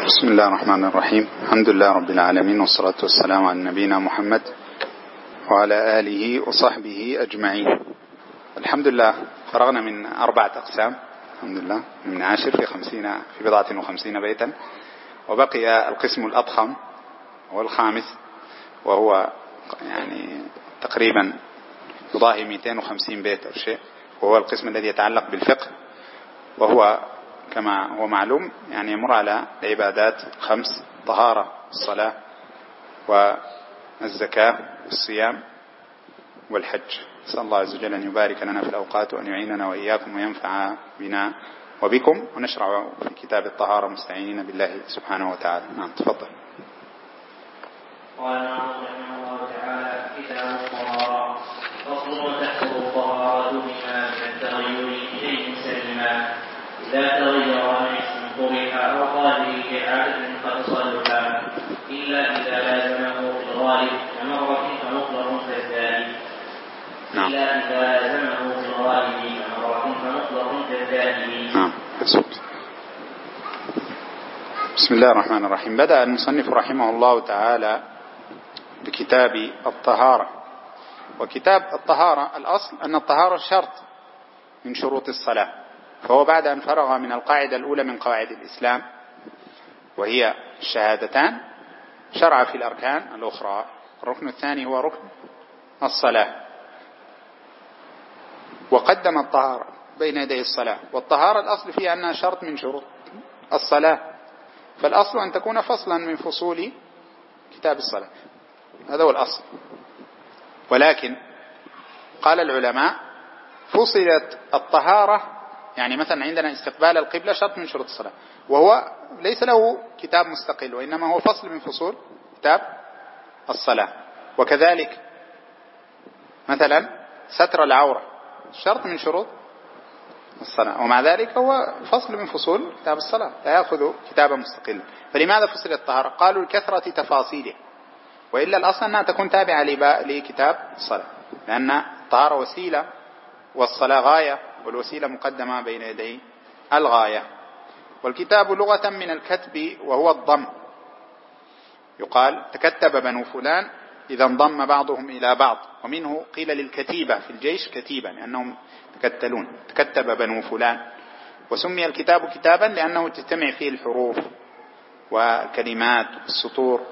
بسم الله الرحمن الرحيم. الحمد لله رب العالمين، والصلاة والسلام على نبينا محمد وعلى آله وصحبه أجمعين. الحمد لله فرغنا من 4 أقسام، الحمد لله من 10 في بضعة و50 بيتا، وبقي القسم الأضخم والخامس، وهو يعني تقريبا يضاهي 250 بيت أو شيء، وهو القسم الذي يتعلق بالفقه، وهو كما هو معلوم يعني يمر على العبادات 5: طهارة، الصلاة، والزكاة، والصيام، والحج. نسأل الله عز وجل أن يبارك لنا في الأوقات، وأن يعيننا وإياكم وينفع بنا وبكم. ونشرع في كتاب الطهارة مستعينين بالله سبحانه وتعالى. نعم، تفضل. قال رحمه الله تعالى: كتاب الطهارة. فصل: وتحصل الطهارة بما من التغير شيء سلما، إذا تغير نجس طرح أو قادر لعادة قد صلها، إلا إذا لازمه في الغالب كمرة فمطلق كالثاني. إلا إذا لازمه في الغالب كمرة فمطلق كالثاني. بسم الله الرحمن الرحيم. بدأ المصنف رحمه الله تعالى بكتاب الطهارة. وكتاب الطهارة الأصل أن الطهارة شرط من شروط الصلاة، فهو بعد أن فرغ من القاعدة الأولى من قواعد الإسلام وهي الشهادتان، شرع في الأركان الأخرى. الركن الثاني هو ركن الصلاة، وقدم الطهارة بين يدي الصلاة. والطهارة الأصل فيها أنها شرط من شروط الصلاة، فالأصل أن تكون فصلا من فصول كتاب الصلاة، هذا هو الأصل. ولكن قال العلماء فصلت الطهارة، يعني مثلا عندنا استقبال القبلة شرط من شروط الصلاة، وهو ليس له كتاب مستقل، وإنما هو فصل من فصول كتاب الصلاة. وكذلك مثلا ستر العورة شرط من شروط الصلاة، ومع ذلك هو فصل من فصول كتاب الصلاة، لا يأخذ كتابا مستقلا. فلماذا فصلت الطهارة؟ قالوا لكثرة تفاصيله، وإلا الأصل أنها تكون تابعة لكتاب الصلاة، لأن الطهارة وسيلة والصلاة غاية، والوسيلة مقدمة بين يدي الغاية. والكتاب لغة من الكتب وهو الضم، يقال تكتب بنو فلان إذا انضم بعضهم إلى بعض، ومنه قيل للكتيبة في الجيش كتيبا لأنهم تكتلون، تكتب بنو فلان. وسمي الكتاب كتابا لأنه تجتمع فيه الحروف والكلمات والسطور.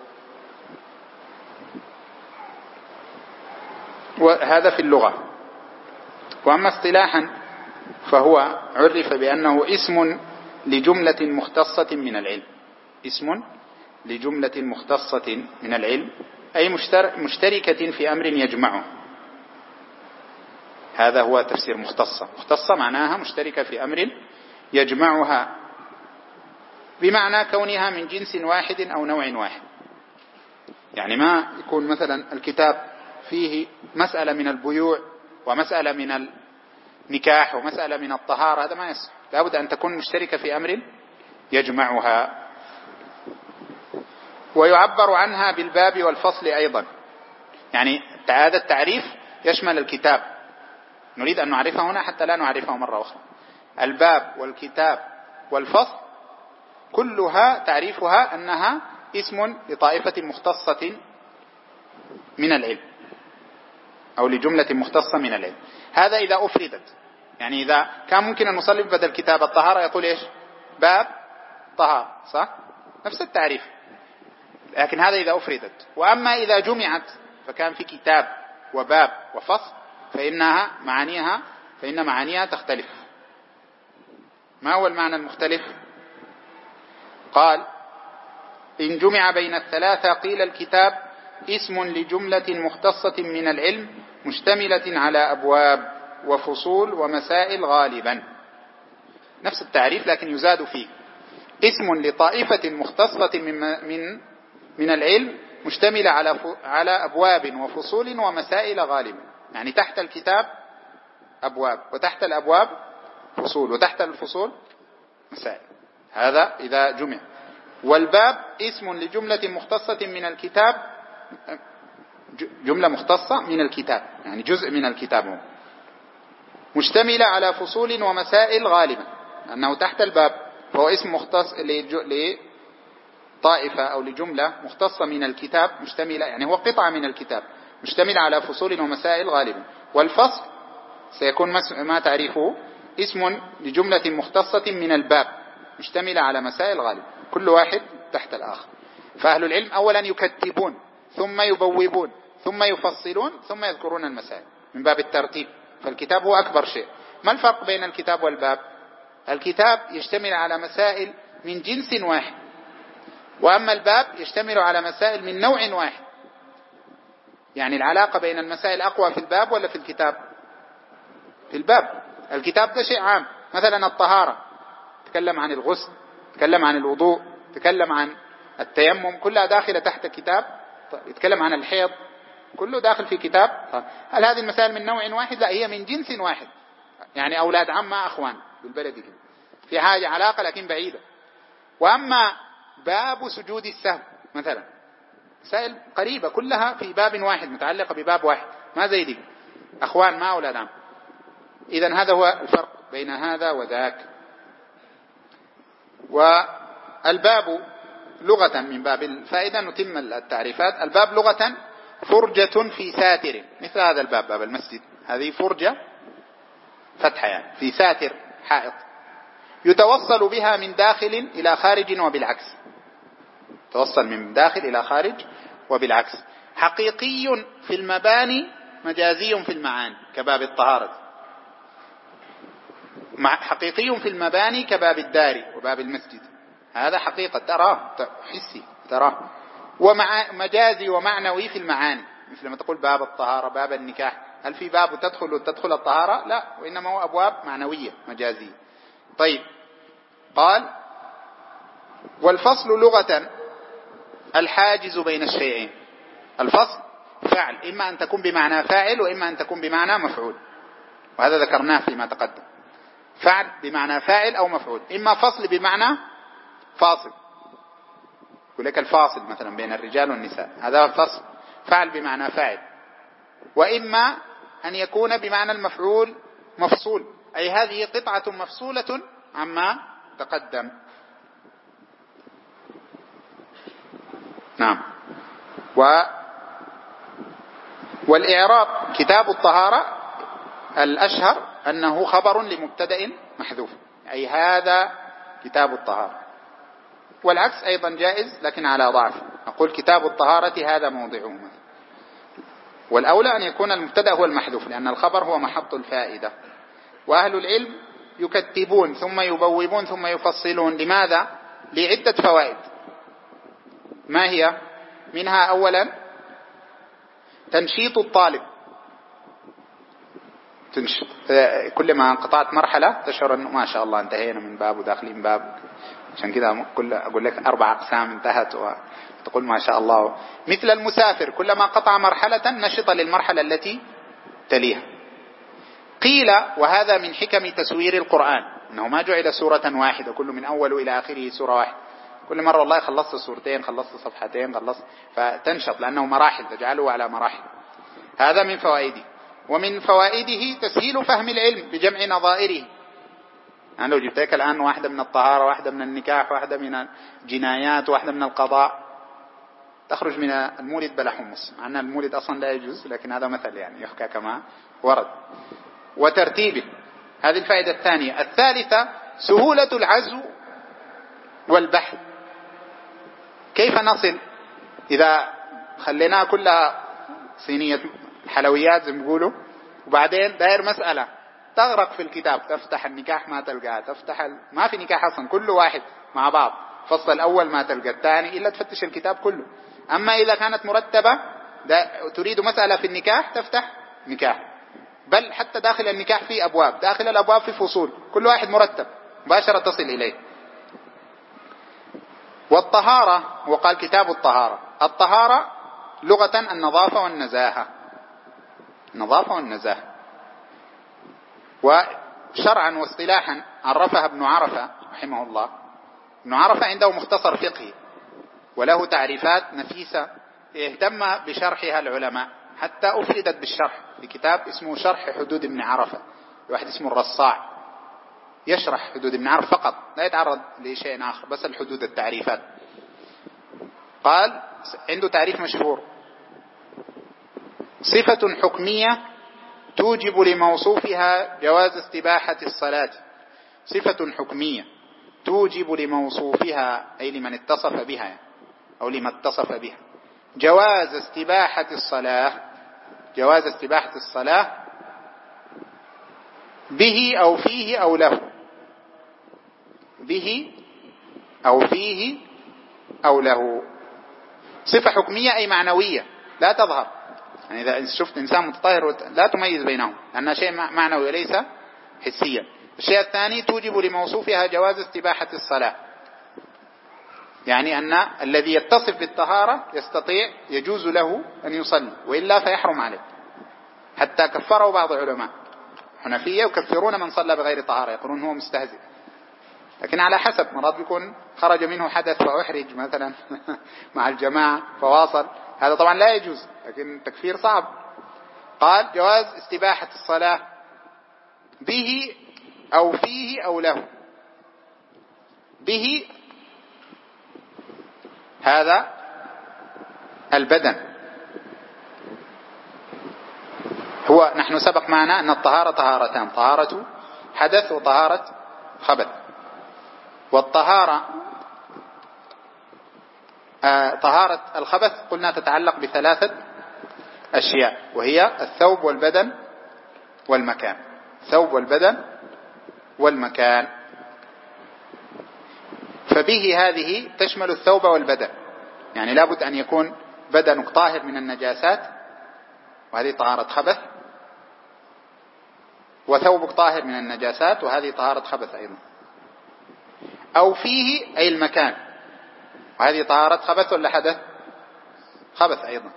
وهذا في اللغة. وأما اصطلاحا فهو عرف بأنه اسم لجملة مختصة من العلم، اسم لجملة مختصة من العلم، أي مشتركة في أمر يجمعه. هذا هو تفسير مختصة. مختصة معناها مشتركة في أمر يجمعها، بمعنى كونها من جنس واحد أو نوع واحد. يعني ما يكون مثلا الكتاب فيه مسألة من البيوع ومسألة من النكاح ومسألة من الطهارة، هذا ما يصح، لابد أن تكون مشتركة في أمر يجمعها. ويعبر عنها بالباب والفصل أيضا، يعني هذا التعريف يشمل الكتاب، نريد أن نعرفه هنا حتى لا نعرفه مرة أخرى. الباب والكتاب والفصل كلها تعريفها أنها اسم لطائفة مختصة من العلم، أو لجملة مختصة من العلم. هذا إذا أفردت، يعني إذا كان ممكن أن نصلي بدل كتاب الطهارة يقول إيش؟ باب طهارة، صح؟ نفس التعريف، لكن هذا إذا أفردت. وأما إذا جمعت فكان في كتاب وباب وفصل فإن معانيها تختلف. ما هو المعنى المختلف؟ قال: إن جمع بين الثلاثة قيل الكتاب اسم لجملة مختصة من العلم مشتملة على أبواب وفصول ومسائل غالبا. نفس التعريف لكن يزاد فيه، اسم لطائفة مختصة من العلم مشتملة على أبواب وفصول ومسائل غالبا. يعني تحت الكتاب أبواب، وتحت الأبواب فصول، وتحت الفصول مسائل. هذا إذا جمع. والباب اسم لجملة مختصة من الكتاب، جملة مختصة من الكتاب يعني جزء من الكتاب، مشتملة على فصول ومسائل غالبا، أنه تحت الباب فهو اسم مختص لطائفة أو لجملة مختصة من الكتاب مشتملة، يعني هو قطعة من الكتاب مشتملة على فصول ومسائل غالبا. والفصل سيكون ما تعرفه اسم لجملة مختصة من الباب مشتملة على مسائل غالبا، كل واحد تحت الآخر. فأهل العلم أولا يكتبون ثم يبوبون ثم يفصلون ثم يذكرون المسائل من باب الترتيب، فالكتاب هو أكبر شيء. ما الفرق بين الكتاب والباب؟ الكتاب يشتمل على مسائل من جنس واحد، وأما الباب يشتمل على مسائل من نوع واحد. يعني العلاقة بين المسائل أقوى في الباب ولا في الكتاب؟ في الباب. الكتاب ده شيء عام، مثلا الطهارة تكلم عن الغسل، تكلم عن الوضوء، تكلم عن التيمم، كلها داخلة تحت كتاب. يتكلم عن الحيض، كله داخل في كتاب. هل هذه المسائل من نوع واحد؟ لا، هي من جنس واحد، يعني أولاد عم مع أخوان بالبلد كده، في حاجة علاقة لكن بعيدة. وأما باب سجود السهو مثلا، مسائل قريبة كلها في باب واحد، متعلقة بباب واحد، ما زي دي أخوان ما أولاد عم. إذن هذا هو الفرق بين هذا وذاك. والباب لغة من باب الفائدة نتم التعريفات. الباب لغة فرجة في ساتر، مثل هذا الباب، باب المسجد، هذه فرجة فتحة يعني في ساتر حائط، يتوصل بها من داخل إلى خارج وبالعكس، توصل من داخل إلى خارج وبالعكس. حقيقي في المباني مجازي في المعاني كباب الطهارة، حقيقي في المباني كباب الدار وباب المسجد، هذا حقيقة تراه، حسي تراه. ومجازي ومعنوي في المعاني، مثل ما تقول باب الطهارة، باب النكاح، هل في باب تدخل الطهارة؟ لا، وإنما هو أبواب معنوية مجازية. طيب، قال والفصل لغة الحاجز بين الشيئين. الفصل فعل، إما أن تكون بمعنى فاعل وإما أن تكون بمعنى مفعول، وهذا ذكرناه فيما تقدم. فعل بمعنى فاعل أو مفعول، إما فصل بمعنى فاصل، يقول لك الفاصل مثلا بين الرجال والنساء، هذا فصل، فعل بمعنى فاعل. وإما أن يكون بمعنى المفعول مفصول، أي هذه قطعة مفصولة عما تقدم. نعم. والإعراب كتاب الطهارة الأشهر أنه خبر لمبتدأ محذوف، أي هذا كتاب الطهارة. والعكس أيضا جائز لكن على ضعف، نقول كتاب الطهارة هذا موضعه، والأولى أن يكون المبتدأ هو المحذوف لأن الخبر هو محط الفائدة. وأهل العلم يكتبون ثم يبوبون ثم يفصلون، لماذا؟ لعدة فوائد. ما هي؟ منها أولا تنشيط الطالب، كلما قطعت مرحلة تشعر أنه ما شاء الله انتهينا من باب وداخلين باب، عشان كده أقول لك 4 أقسام انتهت وتقول ما شاء الله. مثل المسافر كلما قطع مرحلة نشط للمرحلة التي تليها. قيل وهذا من حكم تسوير القرآن، أنه ما جعل سورة واحدة كل من أول إلى آخره سورة واحدة، كل مرة والله خلصت سورتين، خلصت صفحتين، خلصت، فتنشط لأنه مراحل، تجعله على مراحل. هذا من فوائده. ومن فوائده تسهيل فهم العلم بجمع نظائره. يعني لو جبت لك الآن واحدة من الطهارة، واحدة من النكاح، واحدة من الجنايات، واحدة من القضاء، تخرج من المولد بلا حمص، مع أن المولد أصلا لا يجوز، لكن هذا مثل يعني يحكى كما ورد. وترتيبه، هذه الفائدة الثانية. الثالثة سهولة العزو والبحث. كيف نصل إذا خليناها كلها صينية حلويات زي ما بيقولوا، وبعدين داير مسألة تغرق في الكتاب، تفتح النكاح ما تلقاها، تفتح ما في نكاح أصلا، كل واحد مع بعض، فصل الأول ما تلقى الثاني إلا تفتش الكتاب كله. أما إذا كانت مرتبة، تريد مسألة في النكاح تفتح نكاح، بل حتى داخل النكاح في أبواب، داخل الأبواب في فصول، كل واحد مرتب مباشرة تصل إليه. والطهارة، وقال كتاب الطهارة، الطهارة لغة النظافة والنزاهة، النظافة والنزاهة. وشرعا واصطلاحا عرفها ابن عرفة رحمه الله. ابن عرفة عنده مختصر فقهي وله تعريفات نفيسة اهتم بشرحها العلماء، حتى أفردت بالشرح في كتاب اسمه شرح حدود ابن عرفة، واحد اسمه الرصاع يشرح حدود ابن عرفة فقط، لا يتعرض لشيء آخر، بس الحدود التعريفات. قال عنده تعريف مشهور: صفة حكمية توجب لموصوفها جواز استباحة الصلاة. صفة حكمية توجب لموصوفها، أي لمن اتصف بها أو لما اتصف بها، جواز استباحة الصلاة، جواز استباحة الصلاة به أو فيه أو له، به أو فيه أو له. صفة حكمية أي معنوية لا تظهر، يعني إذا شفت إنسان متطهر لا تميز بينهم لأنها شيء معنوي وليس حسيا. الشيء الثاني توجب لموصوفها جواز استباحة الصلاة، يعني أن الذي يتصف بالطهارة يستطيع يجوز له أن يصلي، وإلا فيحرم عليه. حتى كفروا بعض العلماء حنفية يكفرون من صلى بغير طهارة، يقولون هو مستهزئ. لكن على حسب، مرات بيكون خرج منه حدث فأحرج مثلا مع الجماعة فواصل، هذا طبعا لا يجوز، لكن تكفير صعب. قال جواز استباحة الصلاة به أو فيه أو له. به هذا البدن، هو نحن سبق معنا أن الطهارة طهارتان: طهارة حدث وطهارة خبث. والطهارة طهارة الخبث قلنا تتعلق بثلاثة أشياء، وهي الثوب والبدن والمكان. الثوب والبدن والمكان. فبه هذه تشمل الثوب والبدن، يعني لابد أن يكون بدنك طاهر من النجاسات، وهذه طهارة خبث، وثوبك طاهر من النجاسات، وهذه طهارة خبث أيضا. أو فيه أي المكان، وهذه طهارة خبث ولا حدث؟ خبث أيضا.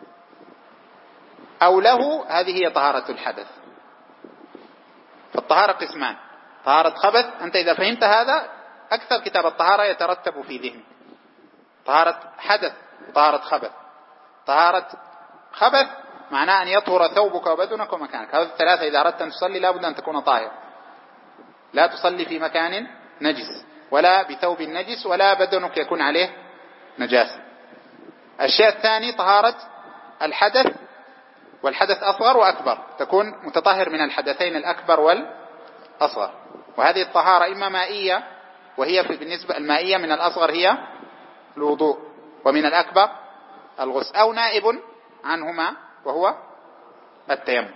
أو له، هذه هي طهارة الحدث. فالطهارة قسمان: طهارة خبث، أنت إذا فهمت هذا أكثر كتاب الطهارة يترتب في ذهن. طهارة حدث وطهارة خبث. طهارة خبث معناه أن يطهر ثوبك وبدنك ومكانك. هذه الثلاثة إذا أردت أن تصلي لابد أن تكون طاهر، لا تصلي في مكان نجس ولا بثوب نجس ولا بدنك يكون عليه نجاسة. الشيء الثاني طهارة الحدث، والحدث أصغر وأكبر، تكون متطهر من الحدثين الأكبر والأصغر. وهذه الطهارة إما مائية، وهي بالنسبة المائية من الأصغر هي الوضوء، ومن الأكبر الغسل، أو نائب عنهما وهو التيمم.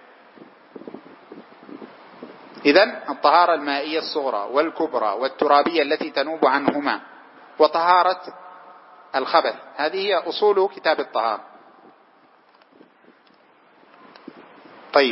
إذن الطهارة المائية الصغرى والكبرى والترابية التي تنوب عنهما، وطهارة الخبث، هذه هي أصول كتاب الطهارة. طيب،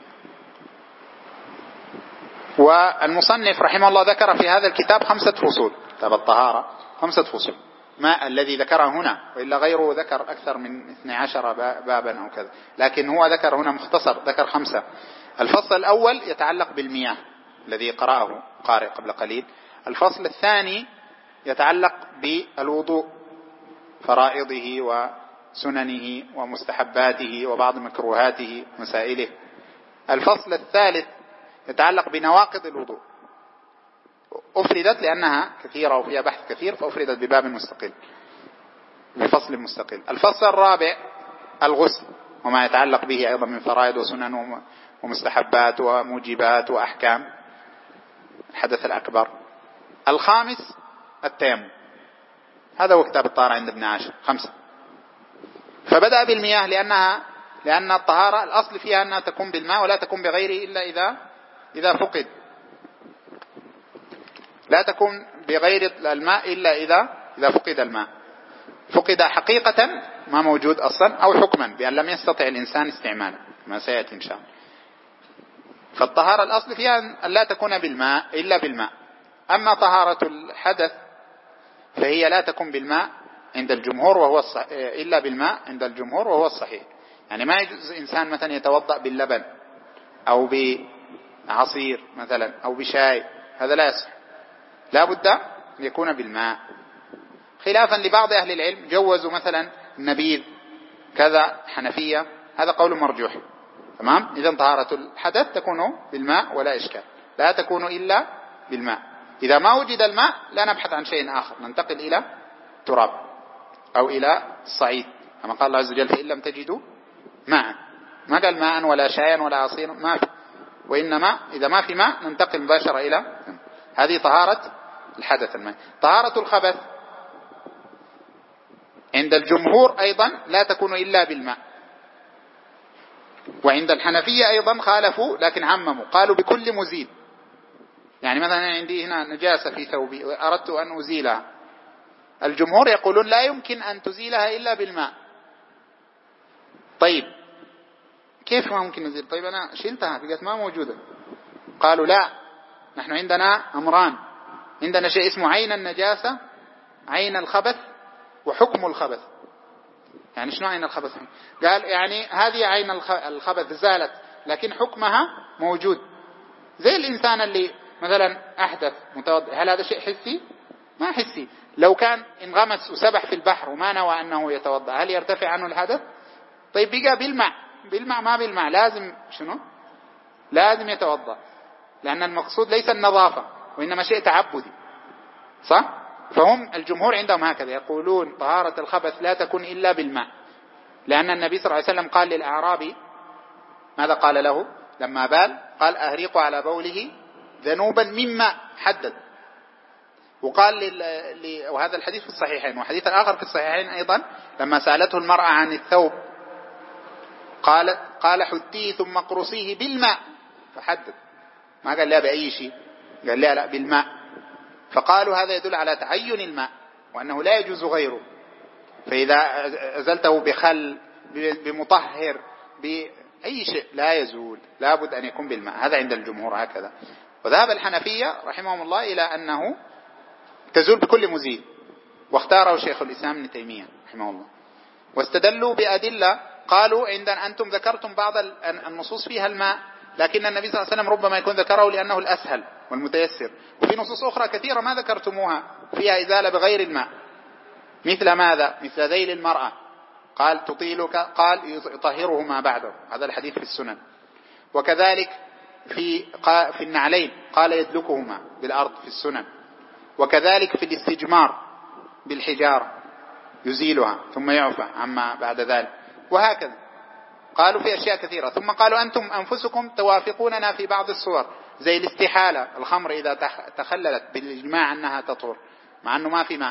والمصنف رحمه الله ذكر في هذا الكتاب 5 فصول. كتاب الطهارة 5 فصول، ما الذي ذكره هنا، وإلا غيره ذكر أكثر من 12 بابا أو كذا، لكن هو ذكر هنا مختصر، ذكر 5. الفصل الأول يتعلق بالمياه الذي قرأه قارئ قبل قليل. الفصل الثاني يتعلق بالوضوء، فرائضه وسننه ومستحباته وبعض مكروهاته ومسائله. الفصل الثالث يتعلق بنواقض الوضوء، أفردت لأنها كثيرة وفيها بحث كثير فأفردت بباب مستقل، بفصل مستقل. الفصل الرابع الغسل وما يتعلق به أيضا من فرائض وسنن ومستحبات وموجبات وأحكام الحدث الأكبر. الخامس التيمم. هذا هو كتاب الطهارة عند ابن عاشر 5. فبدأ بالمياه لأن الطهارة الأصل فيها أنها تكون بالماء ولا تكون بغيره إلا إذا فقد. لا تكون بغير الماء إلا إذا فقد الماء. فقد حقيقة ما موجود أصلا، أو حكما بأن لم يستطع الإنسان استعماله، ما سيأتي إن شاء الله. فالطهارة الأصل فيها أن لا تكون بالماء إلا بالماء. أما طهارة الحدث فهي لا تكون بالماء عند الجمهور وهو إلا بالماء عند الجمهور وهو الصحيح. يعني ما يجوز إنسان مثلا يتوضأ باللبن أو بعصير مثلا أو بشاي، هذا لا يصح، لا بد أن يكون بالماء. خلافا لبعض أهل العلم جوزوا مثلا النبيذ كذا، حنفية، هذا قول مرجوح. تمام. إذن طهارة الحدث تكون بالماء ولا إشكال، لا تكون إلا بالماء. إذا ما وجد الماء لا نبحث عن شيء آخر، ننتقل إلى تراب. أو إلى الصعيد، كما قال الله عز وجل فإن لم تجدوا ماء، ما قال ماء ولا شايا ولا عصير، ما في، وإنما إذا ما في ماء ننتقل مباشرة إلى، هذه طهارة الحدث الماء. طهارة الخبث عند الجمهور أيضا لا تكون إلا بالماء، وعند الحنفية أيضا خالفوا لكن عمموا، قالوا بكل مزيل. يعني مثلا عندي هنا نجاسة في ثوبي وأردت أن أزيلها، الجمهور يقولون لا يمكن أن تزيلها إلا بالماء. طيب كيف ما ممكن نزيل؟ طيب أنا شلتها بقت ما موجودة. قالوا لا، نحن عندنا أمران، عندنا شيء اسمه عين النجاسة، عين الخبث، وحكم الخبث. يعني شنو عين الخبث؟ قال يعني هذه عين الخبث زالت لكن حكمها موجود، زي الإنسان اللي مثلا أحدث متوضئ، هل هذا شيء حسي؟ ما حسي. لو كان انغمس وسبح في البحر وما نوى أنه يتوضأ، هل يرتفع عنه الحدث؟ طيب بقى بالماء، بالماء ما بالماء لازم شنو؟ لازم يتوضأ، لأن المقصود ليس النظافة وإنما شيء تعبدي، صح؟ فهم الجمهور عندهم هكذا، يقولون طهارة الخبث لا تكون إلا بالماء، لأن النبي صلى الله عليه وسلم قال للأعرابي، ماذا قال له لما بال؟ قال أهريق على بوله ذنوبا من ماء، حدد. وقال وهذا الحديث في الصحيحين، وحديث آخر في الصحيحين أيضا لما سألته المرأة عن الثوب قال حتيه ثم قرصيه بالماء، فحدد، ما قال لا بأي شيء، قال لا بالماء. فقالوا هذا يدل على تعين الماء وأنه لا يجوز غيره، فإذا أزلته بخل بمطهر بأي شيء لا يزول، لابد أن يكون بالماء. هذا عند الجمهور هكذا. وذهب الحنفية رحمهم الله إلى أنه تزول بكل مزيل، واختاره شيخ الإسلام ابن تيمية رحمه الله، واستدلوا بأدلة. قالوا عندنا أنتم ذكرتم بعض النصوص فيها الماء، لكن النبي صلى الله عليه وسلم ربما يكون ذكره لأنه الأسهل والمتيسر، وفي نصوص أخرى كثيرة ما ذكرتموها فيها إزالة بغير الماء، مثل ماذا؟ مثل ذيل المرأة، قال تطيلك، قال يطهره ما بعده، هذا الحديث في السنن. وكذلك في النعلين قال يدلكهما بالأرض في السنن. وكذلك في الاستجمار بالحجارة يزيلها ثم يعفى عما بعد ذلك، وهكذا قالوا في أشياء كثيرة. ثم قالوا أنتم أنفسكم توافقوننا في بعض الصور، زي الاستحالة، الخمر إذا تخللت بالإجماع أنها تطهر مع أنه ما في ماء.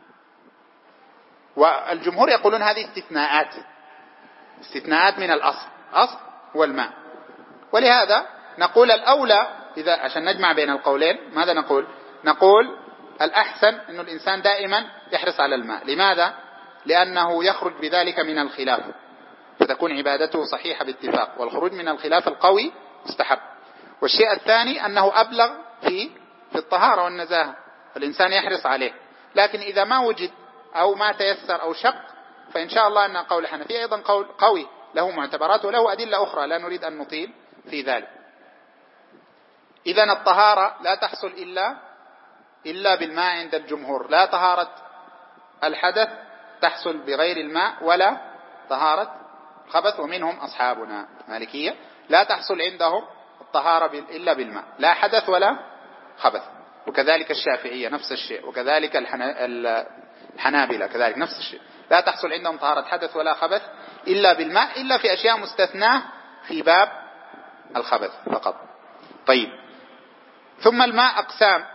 والجمهور يقولون هذه استثناءات من الأصل، أصل هو الماء. ولهذا نقول الأولى، إذا عشان نجمع بين القولين ماذا نقول؟ نقول الأحسن أن الإنسان دائما يحرص على الماء. لماذا؟ لأنه يخرج بذلك من الخلاف، فتكون عبادته صحيحة باتفاق، والخروج من الخلاف القوي مستحب. والشيء الثاني أنه أبلغ في الطهارة والنزاهة، فالإنسان يحرص عليه. لكن إذا ما وجد أو ما تيسر أو شق، فإن شاء الله أن قول الحنفية أيضا قول قوي له معتبرات وله أدلة أخرى، لا نريد أن نطيل في ذلك. إذن الطهارة لا تحصل إلا بالماء عند الجمهور، لا طهارة الحدث تحصل بغير الماء ولا طهارة الخبث. ومنهم أصحابنا مالكية لا تحصل عندهم الطهارة إلا بالماء، لا حدث ولا خبث. وكذلك الشافعية نفس الشيء، وكذلك الحنابلة كذلك نفس الشيء، لا تحصل عندهم طهارة حدث ولا خبث إلا بالماء، إلا في أشياء مستثناة في باب الخبث فقط. طيب، ثم الماء أقسام.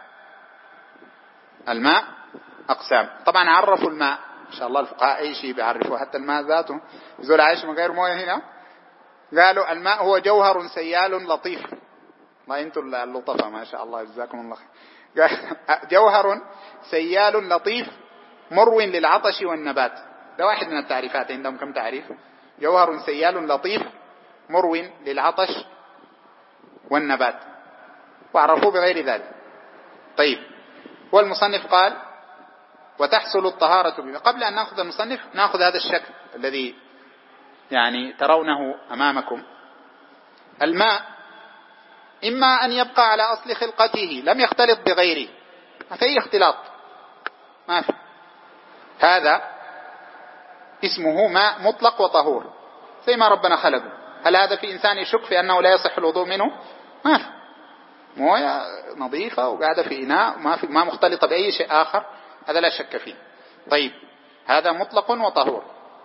الماء أقسام، طبعا عرفوا الماء إن شاء الله الفقهاء أي شيء بيعرفوا، حتى الماء ذاته يزول عايش من غير مويه هنا. قالوا الماء هو جوهر سيال لطيف، ما أنتم اللطفة ما شاء الله جزاكم الله خير. جوهر سيال لطيف مرو للعطش والنبات، ده واحد من التعريفات عندهم. كم تعريف؟ جوهر سيال لطيف مرو للعطش والنبات، وعرفوه بغير ذلك. طيب، والمصنف قال وتحصل الطهارة بما. قبل أن نأخذ المصنف نأخذ هذا الشكل الذي يعني ترونه أمامكم. الماء إما أن يبقى على أصل خلقته لم يختلط بغيره، ما في أي اختلاط، ما في، هذا اسمه ماء مطلق وطهور زي ما ربنا خلقه. هل هذا في إنسان يشك في أنه لا يصح الوضوء منه؟ ما في، موية نظيفة وقاعدة في إناء ما مختلطة بأي شيء آخر، هذا لا شك فيه. طيب، هذا مطلق وطهور.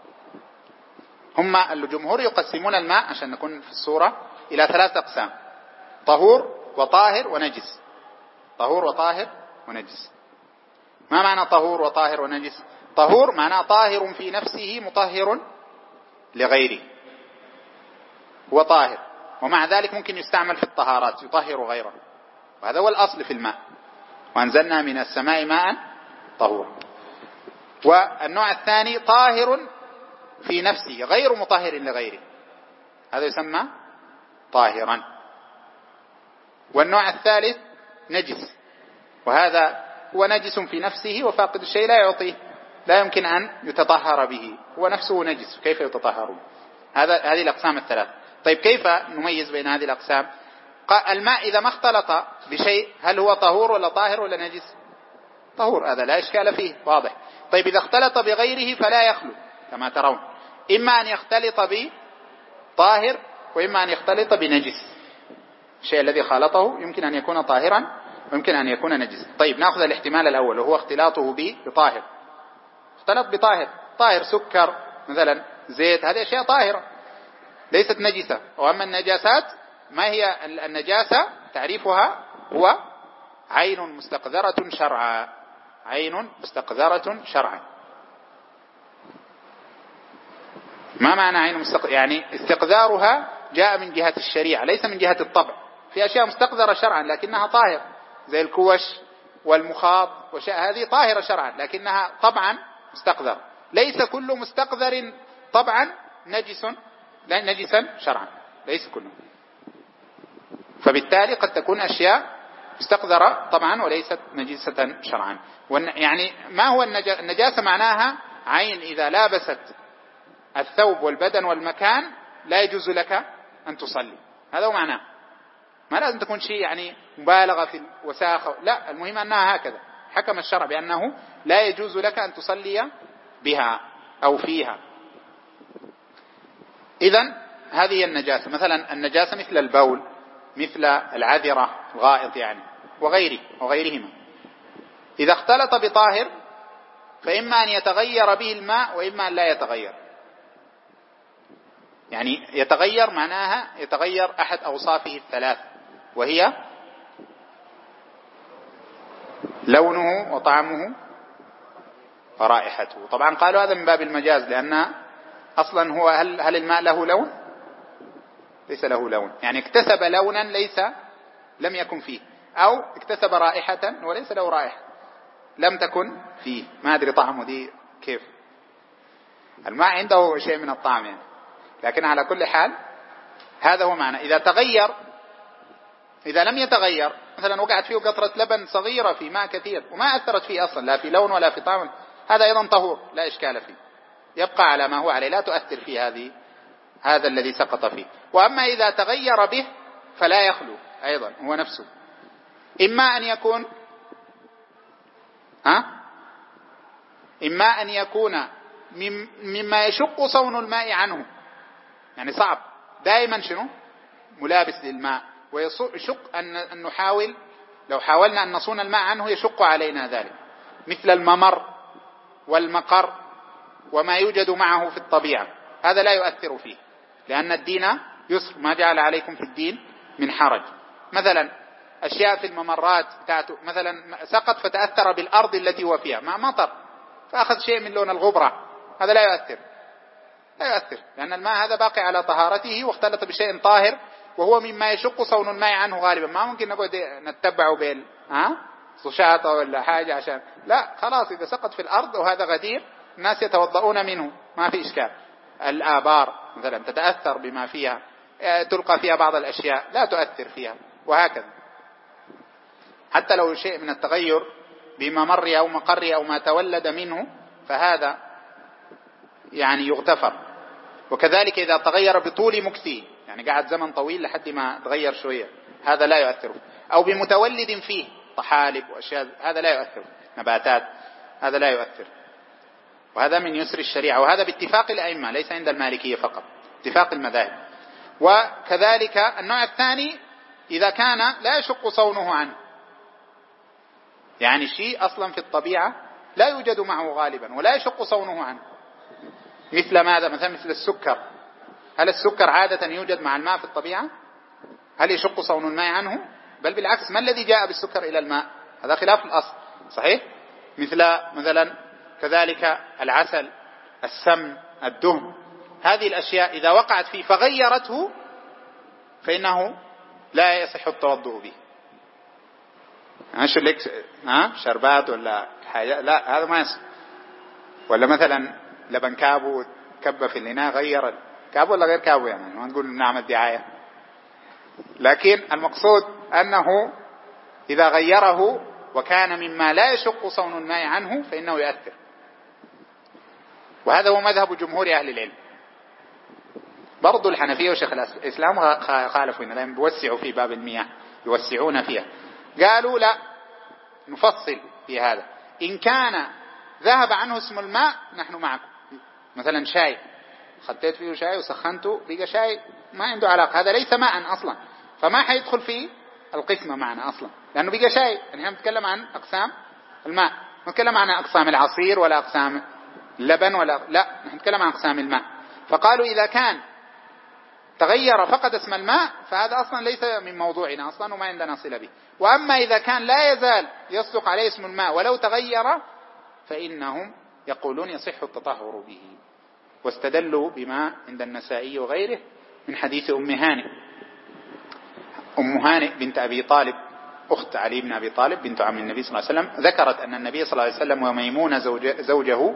هم الجمهور يقسمون الماء عشان نكون في الصورة إلى 3 أقسام: طهور وطاهر ونجس. طهور وطاهر ونجس. ما معنى طهور وطاهر ونجس؟ طهور معناه طاهر في نفسه مطهر لغيره، هو طاهر، ومع ذلك ممكن يستعمل في الطهارات يطهر غيره، وهذا هو الأصل في الماء: وأنزلنا من السماء ماء طهور. والنوع الثاني طاهر في نفسه غير مطهر لغيره، هذا يسمى طاهرا. والنوع الثالث نجس، وهذا هو نجس في نفسه وفاقد الشيء لا يعطيه، لا يمكن أن يتطهر به، هو نفسه نجس كيف يتطهر به؟ هذه الأقسام الثلاث. طيب كيف نميز بين هذه الأقسام؟ الماء إذا ما اختلط بشيء هل هو طهور ولا طاهر ولا نجس؟ طهور، هذا لا إشكال فيه، واضح. طيب إذا اختلط بغيره فلا يخلو كما ترون، إما أن يختلط بطاهر وإما أن يختلط بنجس. الشيء الذي خالطه يمكن أن يكون طاهرا ويمكن أن يكون نجسا. طيب نأخذ الاحتمال الأول وهو اختلاطه بطاهر. اختلط بطاهر، طاهر سكر مثلا، زيت، هذه أشياء طاهرة ليست نجسة. وأما النجاسات ما هي النجاسة؟ تعريفها هو عين مستقذرة شرعا. عين مستقذرة شرعا. ما معنى عين مستقذرة؟ يعني استقذارها جاء من جهة الشريعة ليس من جهة الطبع. في أشياء مستقذرة شرعا لكنها طاهرة زي الكوش والمخاط وشيء، هذه طاهرة شرعا لكنها طبعا مستقذر. ليس كل مستقذر طبعا نجسا شرعا، ليس كله. فبالتالي قد تكون أشياء مستقذرة طبعا وليست نجسة شرعا. يعني ما هو النجاسة؟ معناها عين إذا لابست الثوب والبدن والمكان لا يجوز لك أن تصلي، هذا هو معناه. ما لازم تكون شيء يعني مبالغة في الوساخة، لا، المهم أنها هكذا حكم الشرع بأنه لا يجوز لك أن تصلي بها أو فيها. إذن هذه النجاسة. مثلا النجاسة مثل البول، مثل العذرة، الغائط يعني، وغيرهما إذا اختلط بطاهر فإما أن يتغير به الماء وإما أن لا يتغير. يعني يتغير معناها يتغير أحد أوصافه الثلاث، وهي لونه وطعمه ورائحته. طبعا قالوا هذا من باب المجاز، لأن أصلا هو هل الماء له لون؟ ليس له لون. يعني اكتسب لونا لم يكن فيه، أو اكتسب رائحة وليس له رائحة لم تكن فيه. ما أدري طعمه دي كيف. الماء عنده شيء من الطعم يعني. لكن على كل حال هذا هو معنى. إذا تغير، إذا لم يتغير، مثلا وقعت فيه قطرة لبن صغيرة في ماء كثير وما أثرت فيه أصلا لا في لون ولا في طعم، هذا أيضا طهور لا إشكال فيه، يبقى على ما هو عليه، لا تؤثر فيه هذا الذي سقط فيه. وأما إذا تغير به فلا يخلو أيضا هو نفسه. إما أن يكون مما يشق صون الماء عنه، يعني صعب دائما شنو ملابس للماء، ويشق أن نحاول، لو حاولنا أن نصون الماء عنه يشق علينا ذلك، مثل الممر والمقر وما يوجد معه في الطبيعة، هذا لا يؤثر فيه لأن الدين يسر، ما جعل عليكم في الدين من حرج. مثلا أشياء في الممرات بتاعته، مثلا سقط فتأثر بالأرض التي هو فيها، مع مطر فأخذ شيء من لون الغبرة، هذا لا يؤثر لأن الماء هذا باقي على طهارته واختلط بشيء طاهر وهو مما يشق صون الماء عنه غالبا. ما ممكن نقعد نتبعه صشاطة ولا حاجة عشان لا، خلاص إذا سقط في الأرض وهذا غدير الناس يتوضؤون منه ما في إشكال. الآبار مثلا تتأثر بما فيها، تلقى فيها بعض الأشياء لا تؤثر فيها، وهكذا. حتى لو شيء من التغير بممر أو مقر أو ما تولد منه فهذا يعني يغتفر. وكذلك إذا تغير بطول مكثه، يعني قعد زمن طويل لحد ما تغير شوية، هذا لا يؤثر. أو بمتولد فيه طحالب وأشياء، هذا لا يؤثر. نباتات، هذا لا يؤثر. وهذا من يسر الشريعة، وهذا باتفاق الأئمة ليس عند المالكية فقط، اتفاق المذاهب. وكذلك النوع الثاني إذا كان لا يشق صونه عنه، يعني شيء أصلا في الطبيعة لا يوجد معه غالبا ولا يشق صونه عنه. مثل ماذا؟ مثل السكر. هل السكر عادة يوجد مع الماء في الطبيعة؟ هل يشق صون الماء عنه؟ بل بالعكس، ما الذي جاء بالسكر إلى الماء؟ هذا خلاف الأصل، صحيح؟ مثلا كذلك العسل، السمن، الدهن، هذه الأشياء إذا وقعت فيه فغيرته فإنه لا يصح التوضؤ به. شربات ولا حاجة، لا هذا ما يصح. ولا مثلا لبن كابو كب في الإناء، غير كابو ولا غير كابو، يعني ما نقول نعمل دعاية، لكن المقصود أنه إذا غيره وكان مما لا يشق صون الماء عنه فإنه يؤثر. وهذا هو مذهب جمهور أهل العلم. برضو الحنفية وشيخ الإسلام خالفوا، لأنهم بيوسعوا في باب المياه، يوسعون فيها. قالوا لا، نفصل في هذا. إن كان ذهب عنه اسم الماء نحن معكم. مثلا شاي، خطيت فيه شاي وسخنته بقى شاي ما عنده علاقة، هذا ليس ماء أصلا، فما حيدخل فيه القسمة معنا أصلا، لأنه بقى شاي. نحن نتكلم عن أقسام الماء، نتكلم عن أقسام العصير ولا أقسام اللبن لا، نحن نتكلم عن أقسام الماء. فقالوا إذا كان تغير فقد اسم الماء فهذا أصلا ليس من موضوعنا أصلا وما عندنا صلة به. وأما إذا كان لا يزال يصدق عليه اسم الماء ولو تغير فإنهم يقولون يصح التطهر به. واستدلوا بما عند النسائي وغيره من حديث أم هانئ بنت أبي طالب، أخت علي بن أبي طالب بنت عم النبي صلى الله عليه وسلم، ذكرت أن النبي صلى الله عليه وسلم وميمونة زوجه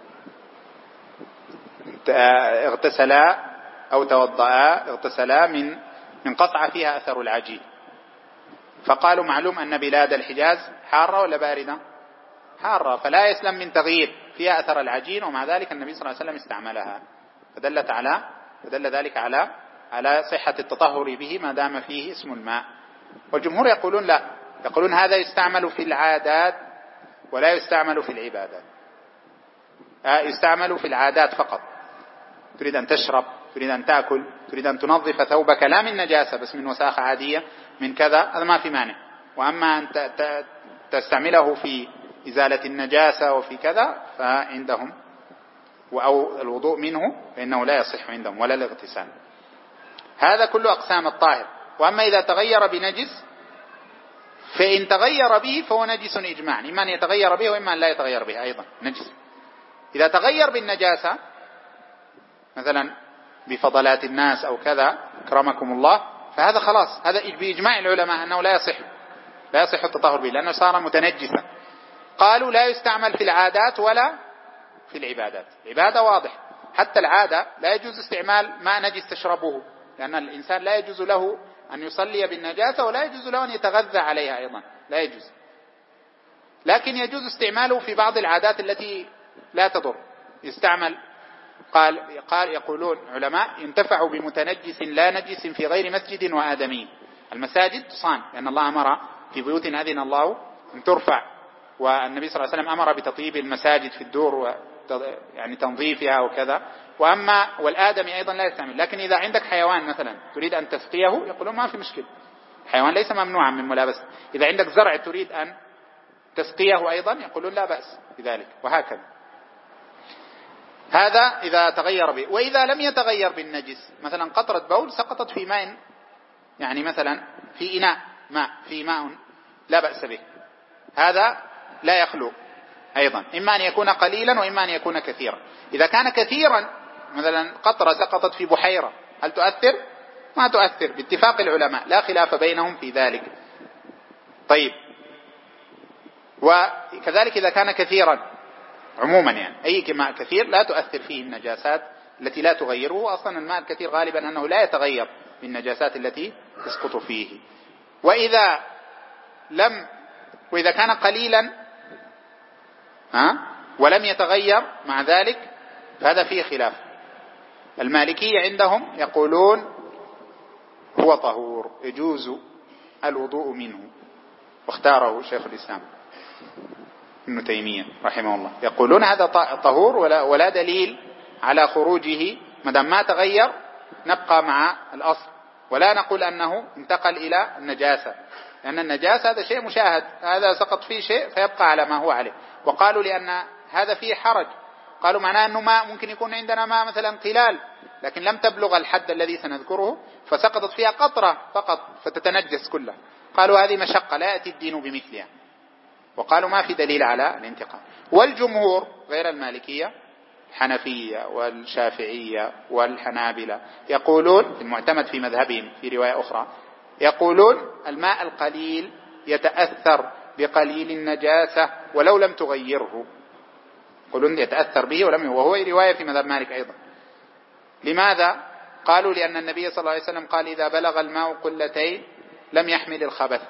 اغتسلا أو توضأ، اغتسلا من قطعة فيها أثر العجين. فقالوا معلوم أن بلاد الحجاز حارة ولا باردة؟ حارة، فلا يسلم من تغيير فيها أثر العجين، ومع ذلك النبي صلى الله عليه وسلم استعملها، فدل ذلك على صحة التطهر به ما دام فيه اسم الماء. والجمهور يقولون لا، يقولون هذا يستعمل في العادات ولا يستعمل في العبادات. يستعمل في العادات فقط، تريد أن تشرب، تريد أن تأكل، تريد أن تنظف ثوبك لا من نجاسة بس من وساخة عادية من كذا، هذا ما في مانع. وأما أن تستعمله في إزالة النجاسة وفي كذا فعندهم أو الوضوء منه فإنه لا يصح عندهم ولا الاغتسال. هذا كل أقسام الطاهر. وأما إذا تغير بنجس فإن تغير به فهو نجس إجماعا، إما أن يتغير به وإما أن لا يتغير به، أيضا نجس. إذا تغير بالنجاسة مثلا بفضلات الناس أو كذا أكرمكم الله، فهذا خلاص، هذا بإجماع العلماء أنه لا يصح التطهر به لأنه صار متنجسا. قالوا لا يستعمل في العادات ولا في العبادات. العبادة واضح، حتى العادة لا يجوز استعمال ماء نجس تشربه، لأن الإنسان لا يجوز له أن يصلي بالنجاسة ولا يجوز له أن يتغذى عليها أيضا، لا يجوز. لكن يجوز استعماله في بعض العادات التي لا تضر، يستعمل. يقولون علماء ينتفع بمتنجس لا نجس في غير مسجد وآدمي. المساجد تصان لأن الله أمر في بيوت أذن الله أن ترفع، والنبي صلى الله عليه وسلم أمر بتطيب المساجد في الدور يعني تنظيفها وكذا. والآدمي أيضا لا يستعمل. لكن إذا عندك حيوان مثلا تريد أن تسقيه يقولون ما في مشكلة، الحيوان ليس ممنوعا من ملابسه. إذا عندك زرع تريد أن تسقيه أيضا يقولون لا بأس بذلك، وهكذا. هذا إذا تغير به. وإذا لم يتغير بالنجس، مثلا قطرة بول سقطت في ماء، يعني مثلا في إناء ماء، في ماء لا بأس به، هذا لا يخلو أيضا، إما أن يكون قليلا وإما أن يكون كثيرا. إذا كان كثيرا مثلا قطرة سقطت في بحيرة، هل تؤثر؟ ما تؤثر باتفاق العلماء، لا خلاف بينهم في ذلك. طيب، وكذلك إذا كان كثيرا عموما، يعني أي ماء كثير لا تؤثر فيه النجاسات التي لا تغيره. أصلا الماء الكثير غالبا أنه لا يتغير بالنجاسات التي تسقط فيه. وإذا كان قليلا ولم يتغير مع ذلك فهذا فيه خلاف. المالكية عندهم يقولون هو طهور يجوز الوضوء منه، واختاره شيخ الإسلام ابن تيمية رحمه الله، يقولون هذا طهور ولا دليل على خروجه ما دام ما تغير، نبقى مع الأصل ولا نقول أنه انتقل إلى النجاسة. لأن النجاسة هذا شيء مشاهد، هذا سقط فيه شيء فيبقى على ما هو عليه. وقالوا لأن هذا فيه حرج، قالوا معناه أنه ماء ممكن يكون عندنا ماء مثلا قلال لكن لم تبلغ الحد الذي سنذكره فسقطت فيها قطرة فقط فتتنجس كلها، قالوا هذه مشقة لا يأتي الدين بمثلها، وقالوا ما في دليل على الانتقام. والجمهور غير المالكية الحنفية والشافعية والحنابلة يقولون المعتمد في مذهبهم في رواية أخرى يقولون الماء القليل يتأثر بقليل النجاسة ولو لم تغيره، يقولون يتأثر به وهو رواية في مذهب مالك أيضا. لماذا؟ قالوا لأن النبي صلى الله عليه وسلم قال إذا بلغ الماء قلتين لم يحمل الخبث.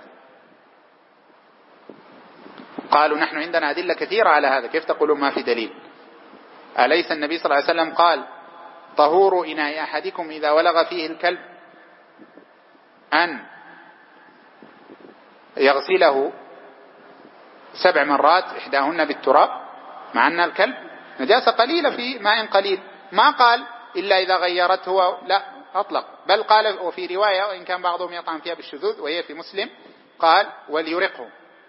قالوا نحن عندنا أدلة كثيرة على هذا، كيف تقولون ما في دليل؟ أليس النبي صلى الله عليه وسلم قال طهور إناء أحدكم إذا ولغ فيه الكلب أن يغسله 7 مرات إحداهن بالتراب، مع أن الكلب نجاسة قليلة في ماء قليل، ما قال إلا إذا غيرته، لا أطلق، بل قال وفي رواية وإن كان بعضهم يطعن فيها بالشذوذ وهي في مسلم قال وليرقه.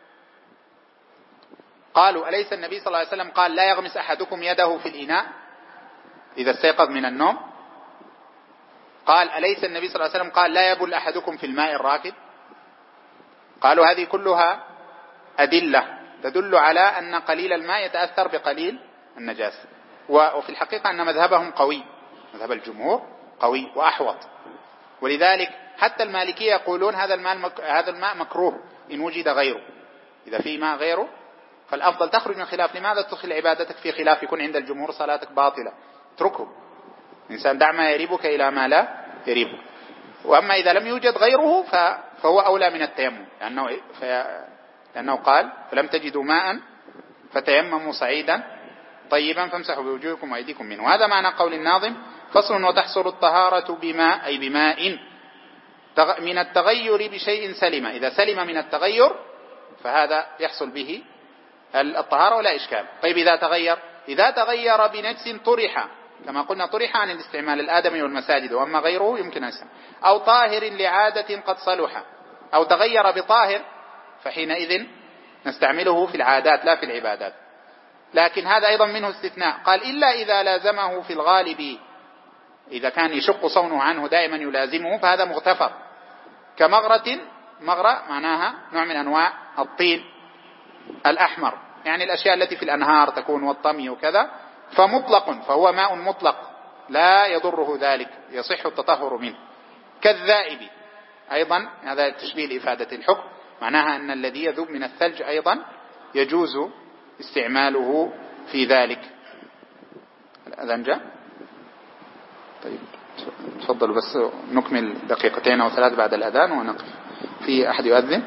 قالوا أليس النبي صلى الله عليه وسلم قال لا يغمس أحدكم يده في الإناء إذا استيقظ من النوم؟ قال أليس النبي صلى الله عليه وسلم قال لا يبل أحدكم في الماء الراكد؟ قالوا هذه كلها أدلة تدل على أن قليل الماء يتأثر بقليل النجاسة. وفي الحقيقة أن مذهبهم قوي، مذهب الجمهور قوي وأحوط، ولذلك حتى المالكية يقولون هذا الماء مكروه إن وجد غيره، إذا في ماء غيره فالأفضل تخرج من خلاف. لماذا تدخل عبادتك في خلاف يكون عند الجمهور صلاتك باطلة؟ اتركه، الإنسان دع ما يريبك إلى ما لا يريبك. وأما إذا لم يوجد غيره فهو أولى من التيمم، لأنه قال فلم تجدوا ماء فتيمموا صعيدا طيبا فامسحوا بوجوهكم وأيديكم منه. وهذا معنى قول الناظم فصل وتحصل الطهارة بماء أي بماء من التغير بشيء سلم، إذا سلم من التغير فهذا يحصل به الطهارة ولا إشكال. طيب إذا تغير بنجس طرح، كما قلنا طرح عن الاستعمال الآدمي والمساجد، وأما غيره يمكن أن أو طاهر لعادة قد صلح، أو تغير بطاهر فحينئذ نستعمله في العادات لا في العبادات. لكن هذا أيضا منه استثناء، قال إلا إذا لازمه في الغالب، إذا كان يشق صونه عنه دائما يلازمه فهذا مغتفر، كمغرة، مغرة معناها نوع من أنواع الطين الأحمر، يعني الأشياء التي في الأنهار تكون والطمي وكذا، فمطلق فهو ماء مطلق لا يضره ذلك يصح التطهر منه. كالذائب أيضا، هذا تشبيه لإفادة الحكم، معناها أن الذي يذوب من الثلج أيضا يجوز استعماله في ذلك. الأذان جاء؟ طيب تفضلوا بس نكمل 2 أو 3 بعد الأذان ونقف. في أحد يؤذن؟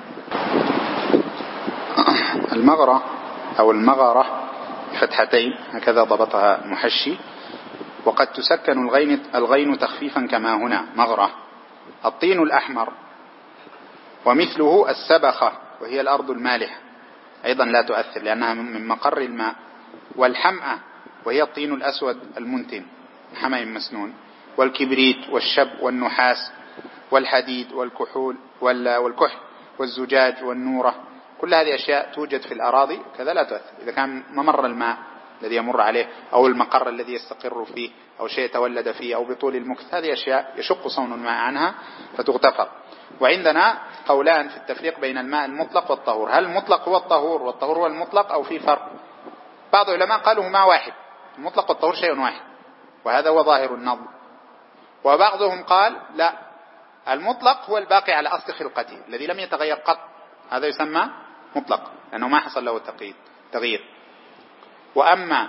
المغرة أو المغرة فتحتين هكذا ضبطها المحشي، وقد تسكن الغين تخفيفا كما هنا مغرة. الطين الأحمر ومثله السبخة وهي الأرض المالحة أيضا لا تؤثر لأنها من مقر الماء. والحمأة وهي الطين الأسود المنتن حمأ مسنون. والكبريت والشب والنحاس والحديد والكحول والكحل والزجاج والنورة، كل هذه أشياء توجد في الأراضي كذا لا تؤثر. إذا كان ممر الماء الذي يمر عليه أو المقر الذي يستقر فيه أو شيء تولد فيه أو بطول المكث، هذه أشياء يشق صون الماء عنها فتغتفر. وعندنا قولان في التفريق بين الماء المطلق والطهور، هل المطلق هو الطهور والطهور هو المطلق أو في فرق؟ بعض العلماء قالوا هما واحد، المطلق والطهور شيء واحد، وهذا هو ظاهر النظم. وبعضهم قال لا، المطلق هو الباقي على أصل خلقته الذي لم يتغير قط، هذا يسمى مطلق لأنه ما حصل له تغيير. وأما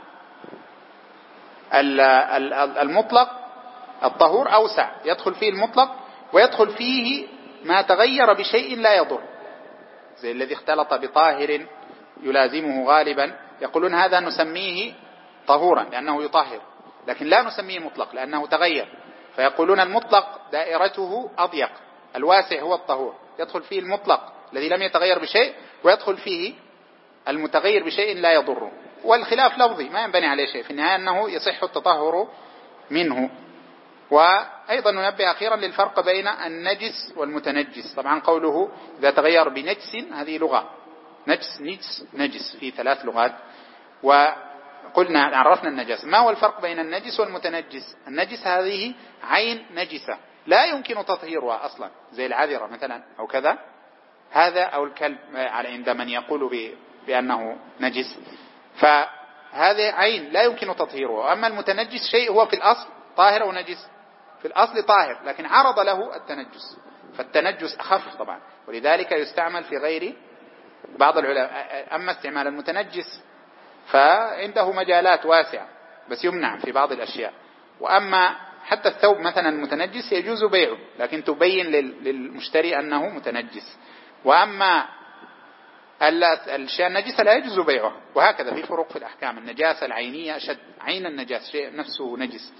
المطلق الطهور أوسع، يدخل فيه المطلق ويدخل فيه ما تغير بشيء لا يضر، زي الذي اختلط بطاهر يلازمه غالبا، يقولون هذا نسميه طهورا لأنه يطهر، لكن لا نسميه مطلق لأنه تغير، فيقولون المطلق دائرته أضيق، الواسع هو الطهور، يدخل فيه المطلق الذي لم يتغير بشيء ويدخل فيه المتغير بشيء لا والخلاف لفظي ما ينبني عليه شيء، في النهاية أنه يصح التطهر منه. وأيضا ننبه أخيرا للفرق بين النجس والمتنجس. طبعا قوله إذا تغير بنجس هذه لغة، نجس في 3 لغات. وقلنا عرفنا النجاسة. ما هو الفرق بين النجس والمتنجس؟ النجس هذه عين نجسة لا يمكن تطهيرها أصلا، زي العذرة مثلا أو كذا، هذا أو الكلب عند من يقول بأنه نجس، فهذا عين لا يمكن تطهيره. أما المتنجس شيء هو في الأصل طاهر أو نجس، في الأصل طاهر لكن عرض له التنجس، فالتنجس أخف طبعا، ولذلك يستعمل في غير بعض العلماء. أما استعمال المتنجس فعنده مجالات واسعة بس يمنع في بعض الأشياء. وأما حتى الثوب مثلا المتنجس يجوز بيعه لكن تبين للمشتري أنه متنجس. وأما الأشياء النجسة لا يجوز بيعها. وهكذا في فروق في الأحكام. النجاسة العينية أشد، عين النجاسة شيء نفسه نجس.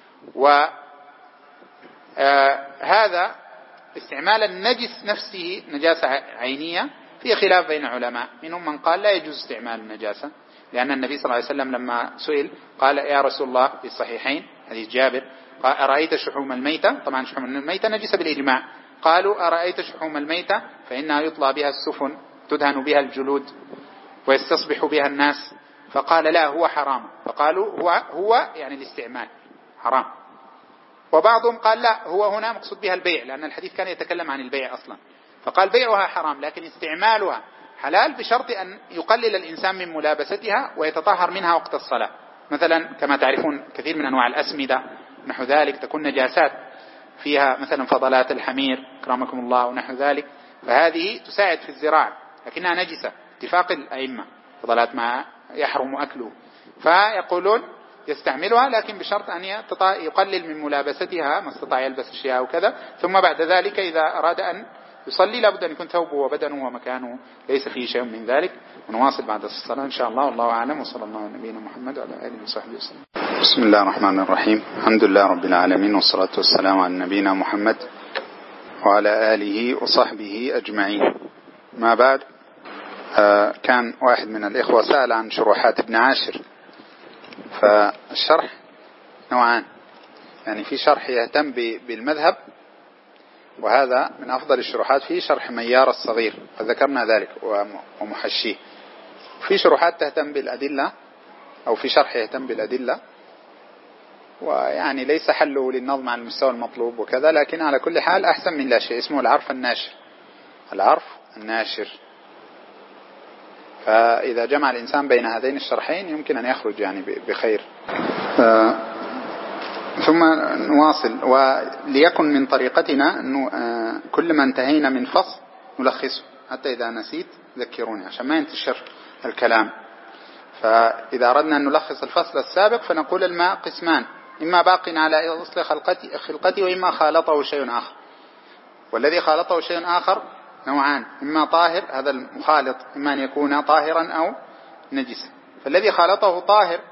وهذا استعمال النجس نفسه نجاسة عينية في خلاف بين العلماء، منهم من قال لا يجوز استعمال النجاسة، لأن النبي صلى الله عليه وسلم لما سئل قال يا رسول الله في الصحيحين حديث جابر قال أرأيت شحوم الميتة، طبعا شحوم الميتة نجسة بالإجماع، قالوا أرأيت شحوم الميتة فإنها يطلى بها السفن تدهن بها الجلود ويستصبح بها الناس، فقال لا هو حرام، فقالوا هو يعني الاستعمال حرام. وبعضهم قال لا هو هنا مقصود بها البيع، لأن الحديث كان يتكلم عن البيع أصلا، فقال بيعها حرام لكن استعمالها حلال بشرط أن يقلل الإنسان من ملابستها ويتطهر منها وقت الصلاة. مثلا كما تعرفون كثير من أنواع الأسمدة نحو ذلك تكون نجاسات فيها مثلا فضلات الحمير كرمكم الله ونحو ذلك، فهذه تساعد في الزراعة لكنها نجسة اتفاق الأئمة، فضلات ما يحرم أكله، فيقولون يستعملها لكن بشرط أن يقلل من ملابستها ما استطاع يلبس أشياء وكذا، ثم بعد ذلك إذا أراد أن يصلي لابد أن يكون ثوبه وبدنه ومكانه ليس فيه شيء من ذلك. ونواصل بعد الصلاة إن شاء الله، والله أعلم، وصلى الله على نبينا محمد وعلى آله وصحبه وسلم. بسم الله الرحمن الرحيم، الحمد لله رب العالمين، والصلاة والسلام على نبينا محمد وعلى آله وصحبه أجمعين. ما بعد، كان واحد من الإخوة سأل عن شروحات ابن عاشر، فالشرح نوعان، يعني في شرح يهتم بالمذهب وهذا من أفضل الشروحات، في شرح ميار الصغير فذكرنا ذلك ومحشيه، في شروحات تهتم بالأدلة أو في شرح يهتم بالأدلة، ويعني ليس حله للنظم على المستوى المطلوب وكذا، لكن على كل حال أحسن من لا شيء. اسمه العرف الناشر، العرف الناشر. فإذا جمع الإنسان بين هذين الشرحين يمكن أن يخرج يعني بخير. ثم نواصل، وليكن من طريقتنا أنه كل ما انتهينا من فصل نلخصه، حتى إذا نسيت ذكروني عشان ما ينتشر الكلام. فإذا أردنا أن نلخص الفصل السابق فنقول الماء قسمان، إما باق على أصل خلقته وإما خالطه شيء آخر. والذي خالطه شيء آخر نوعان، إما طاهر، هذا المخالط إما أن يكون طاهرا أو نجسا. فالذي خالطه طاهر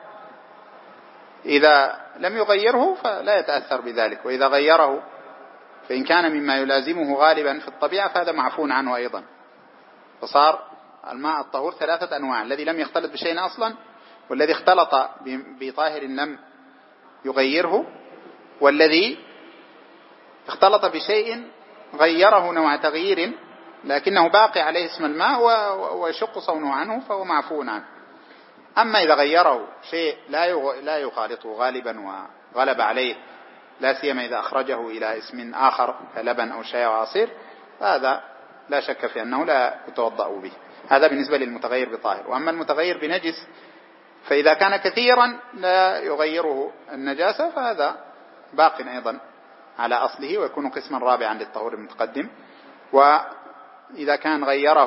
إذا لم يغيره فلا يتأثر بذلك، وإذا غيره فإن كان مما يلازمه غالبا في الطبيعة فهذا معفو عنه أيضا. فصار الماء الطهور 3 أنواع: الذي لم يختلط بشيء أصلا، والذي اختلط بطاهر لم يغيره، والذي اختلط بشيء غيره نوع تغيير لكنه باقي عليه اسم الماء ويشق صونه عنه فهو معفو عنه. أما إذا غيره شيء لا يخالطه غالبا وغلب عليه، لا سيما إذا أخرجه إلى اسم آخر كلبن أو شيء عصير، فهذا لا شك في أنه لا يتوضأ به. هذا بالنسبة للمتغير بطاهر. وأما المتغير بنجس فإذا كان كثيرا لا يغيره النجاسة فهذا باق أيضا على أصله ويكون قسما رابعا للطهور المتقدم. وإذا كان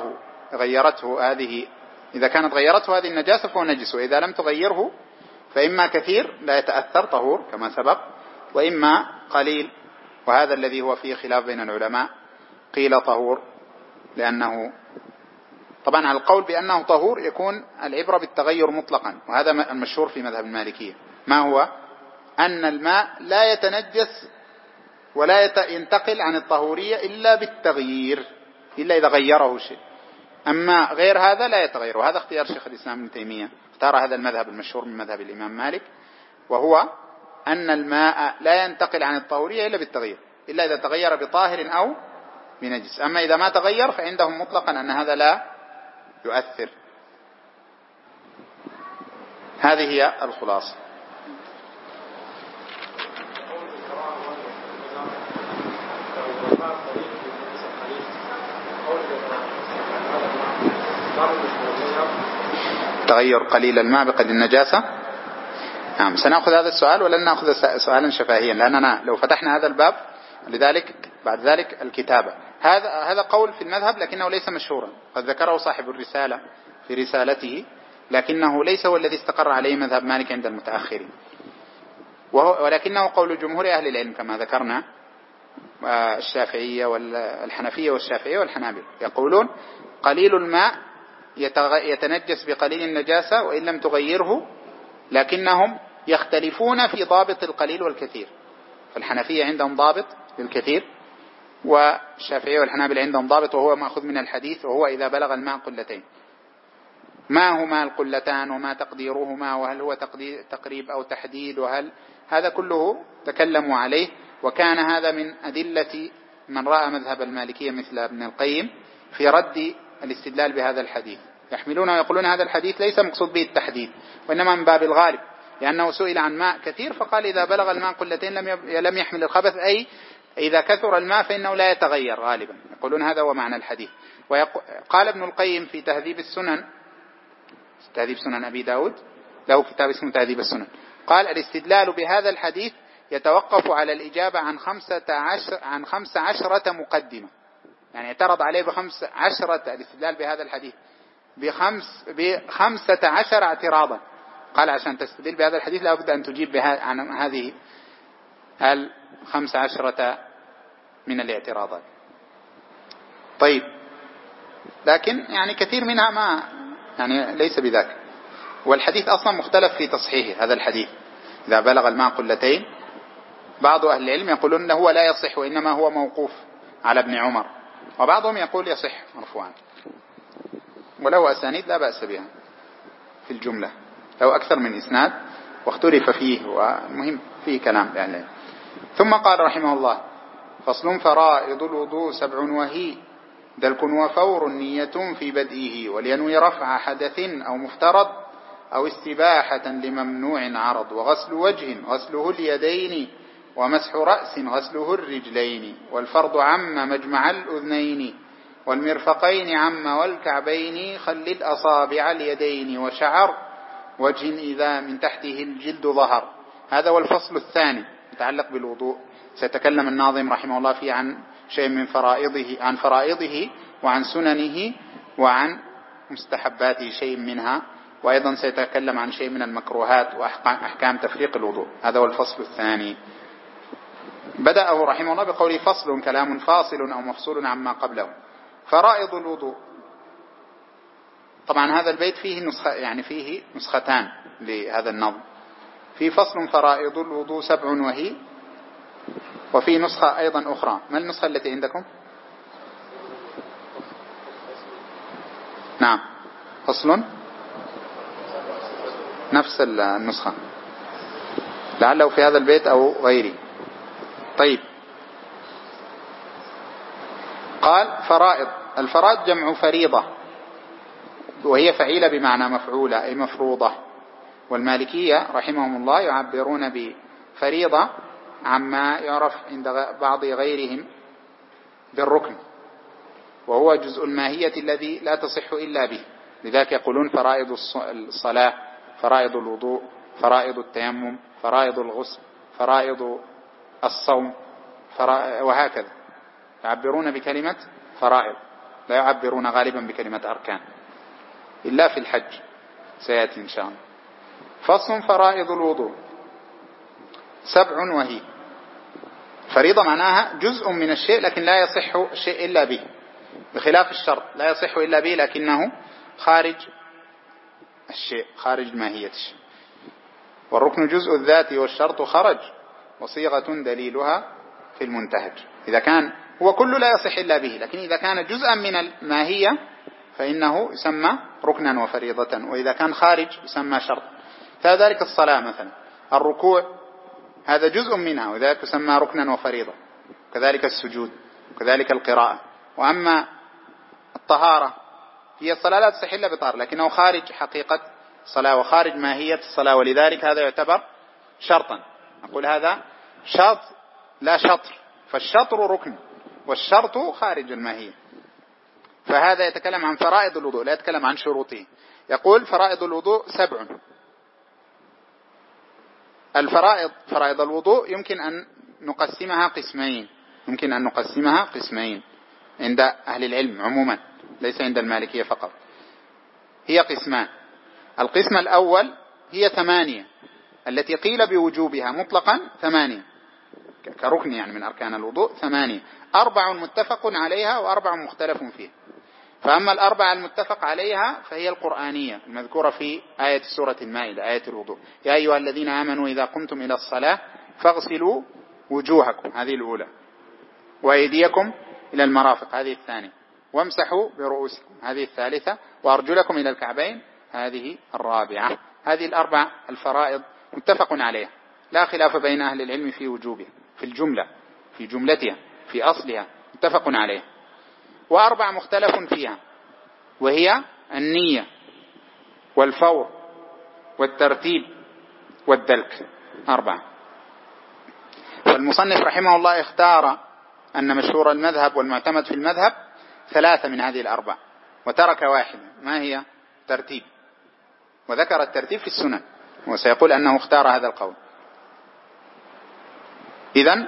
إذا كانت غيرته هذه النجاسة فهو نجس، وإذا لم تغيره فإما كثير لا يتأثر طهور كما سبق، وإما قليل، وهذا الذي هو فيه خلاف بين العلماء. قيل طهور لأنه طبعا على القول بأنه طهور يكون العبرة بالتغير مطلقا، وهذا المشهور في مذهب المالكية. ما هو؟ أن الماء لا يتنجس ولا ينتقل عن الطهورية إلا بالتغيير، إلا إذا غيره شيء. أما غير هذا لا يتغير، وهذا اختيار شيخ الإسلام ابن تيمية، اختار هذا المذهب المشهور من مذهب الإمام مالك، وهو أن الماء لا ينتقل عن الطهورية إلا بالتغيير، إلا إذا تغير بطاهر أو بنجس. أما إذا ما تغير فعندهم مطلقا أن هذا لا يؤثر. هذه هي الخلاصة. تغير قليل الماء بقليل النجاسة. نعم، سنأخذ هذا السؤال ولن نأخذ سؤالا شفهيا، لأننا لو فتحنا هذا الباب لذلك بعد ذلك الكتابة. هذا قول في المذهب لكنه ليس مشهورا، قد ذكره صاحب الرسالة في رسالته، لكنه ليس هو الذي استقر عليه مذهب مالك عند المتأخرين، ولكنه قول جمهور أهل العلم كما ذكرنا، الشافعية والحنفية والشافعية والحنابلة، يقولون قليل الماء يتنجس بقليل النجاسة وإن لم تغيره، لكنهم يختلفون في ضابط القليل والكثير. فالحنفية عندهم ضابط للكثير، والشافعية والحنابلة عندهم ضابط وهو مأخذ من الحديث، وهو إذا بلغ الماء قلتين. ما هما القلتان وما تقديرهما، وهل هو تقريب أو تحديد، وهل هذا كله تكلموا عليه. وكان هذا من أدلة من رأى مذهب المالكية مثل ابن القيم في رد الاستدلال بهذا الحديث، يحملون ويقولون هذا الحديث ليس مقصود به التحديد، وإنما من باب الغالب، لأنه سئل عن ماء كثير فقال إذا بلغ الماء قلتين لم يحمل الخبث، أي إذا كثر الماء فإنه لا يتغير غالبا، يقولون هذا هو معنى الحديث. وقال ابن القيم في تهذيب السنن، تهذيب سنن أبي داود، له كتاب اسمه تهذيب السنن، قال الاستدلال بهذا الحديث يتوقف على الإجابة عن 15 مقدمة، يعني اعترض عليه ب15 الاستدلال بهذا الحديث ب15 اعتراضا. قال عشان تستدل بهذا الحديث لا بد أن تجيب عن هذه 15 من الاعتراضات. طيب، لكن يعني كثير منها ما يعني ليس بذاك، والحديث أصلا مختلف في تصحيحه. هذا الحديث إذا بلغ الماء قلتين، بعض أهل العلم يقولون أنه هو لا يصح وإنما هو موقوف على ابن عمر، وبعضهم يقول يصح مرفوعا، وله أسانيد لا بأس بها في الجملة، له أكثر من إسناد واختلف فيه، والمهم فيه كلام يعني. ثم قال رحمه الله: فصل: فرائض الوضوء 7 وهي دلك وفور نية في بدئه، ولينوي رفع حدث أو مفترض أو استباحة لممنوع عرض، وغسل وجه غسله اليدين، ومسح رأس غسله الرجلين، والفرض عم مجمع الأذنين، والمرفقين عم والكعبين، خل الأصابع اليدين، وشعر وجه إذا من تحته الجلد ظهر. هذا هو الفصل الثاني يتعلق بالوضوء. سيتكلم الناظم رحمه الله فيه عن شيء من فرائضه، عن فرائضه وعن سننه وعن مستحباته شيء منها، وأيضا سيتكلم عن شيء من المكروهات وأحكام تفريق الوضوء. هذا هو الفصل الثاني. بدأه رحمه الله بقوله: فصل كلام فاصل أو مفصول عما قبله. فرائض الوضوء، طبعا هذا البيت فيه نسخة، يعني فيه نسختان لهذا النظم، في فصل فرائض الوضوء 7 وهي، وفي نسخة أيضا أخرى. ما النسخة التي عندكم؟ نعم، فصل نفس النسخة، لعله في هذا البيت أو غيره. طيب، قال: فرائض. الفرائض جمع فريضة، وهي فعيلة بمعنى مفعولة أي مفروضة. والمالكية رحمهم الله يعبرون بفريضة عما يعرف عند بعض غيرهم بالركن، وهو جزء الماهية الذي لا تصح إلا به. لذلك يقولون فرائض الصلاة، فرائض الوضوء، فرائض التيمم، فرائض الغسل، فرائض الصوم، وهكذا يعبرون بكلمة فرائض، لا يعبرون غالبا بكلمة أركان إلا في الحج، سيأتي إن شاء الله. فصل: فرائض الوضوء 7 وهي. فريضة معناها جزء من الشيء لكن لا يصح الشيء إلا به، بخلاف الشرط لا يصح إلا به لكنه خارج الشيء، خارج ماهية الشيء. والركن جزء الذات، والشرط خرج، وصيغة دليلها في المنتهج. إذا كان هو كله لا يصح إلا به، لكن إذا كان جزءا من الماهية فإنه يسمى ركنا وفريضة، وإذا كان خارج يسمى شرط. فذلك الصلاة مثلا، الركوع هذا جزء منها، وذلك يسمى ركنا وفريضة، كذلك السجود، كذلك القراءة. وأما الطهارة هي الصلاة لا تصح إلا بطهارة، لكنه خارج حقيقة الصلاة وخارج ماهية الصلاة، ولذلك هذا يعتبر شرطا. نقول هذا شرط لا شطر، فالشطر ركن والشرط خارج الماهية. فهذا يتكلم عن فرائض الوضوء لا يتكلم عن شروطه. يقول فرائض الوضوء 7. فرائض الوضوء يمكن أن نقسمها قسمين عند أهل العلم عموما، ليس عند المالكية فقط. هي قسمان. القسم الأول هي 8 التي قيل بوجوبها مطلقا 8 كركن يعني من أركان الوضوء 8، 4 متفق عليها و4 مختلف فيها. فأما 4 المتفق عليها فهي القرآنية المذكورة في آية سورة المائدة، آية الوضوء: يا أيها الذين آمنوا إذا قمتم إلى الصلاة فاغسلوا وجوهكم، هذه الأولى، وأيديكم إلى المرافق، هذه الثانية، وامسحوا برؤوسكم، هذه الثالثة، وأرجلكم إلى الكعبين، هذه الرابعة. هذه ال4 الفرائض متفق عليها، لا خلاف بين أهل العلم في وجوبها، في جملتها، في أصلها متفق عليها. و4 مختلف فيها، وهي النية والفور والترتيب والدلك، 4. فالمصنف رحمه الله اختار أن مشهور المذهب والمعتمد في المذهب 3 من هذه ال4، وترك 1، ما هي؟ ترتيب، وذكر الترتيب في السنن، وسيقول أنه اختار هذا القول. إذن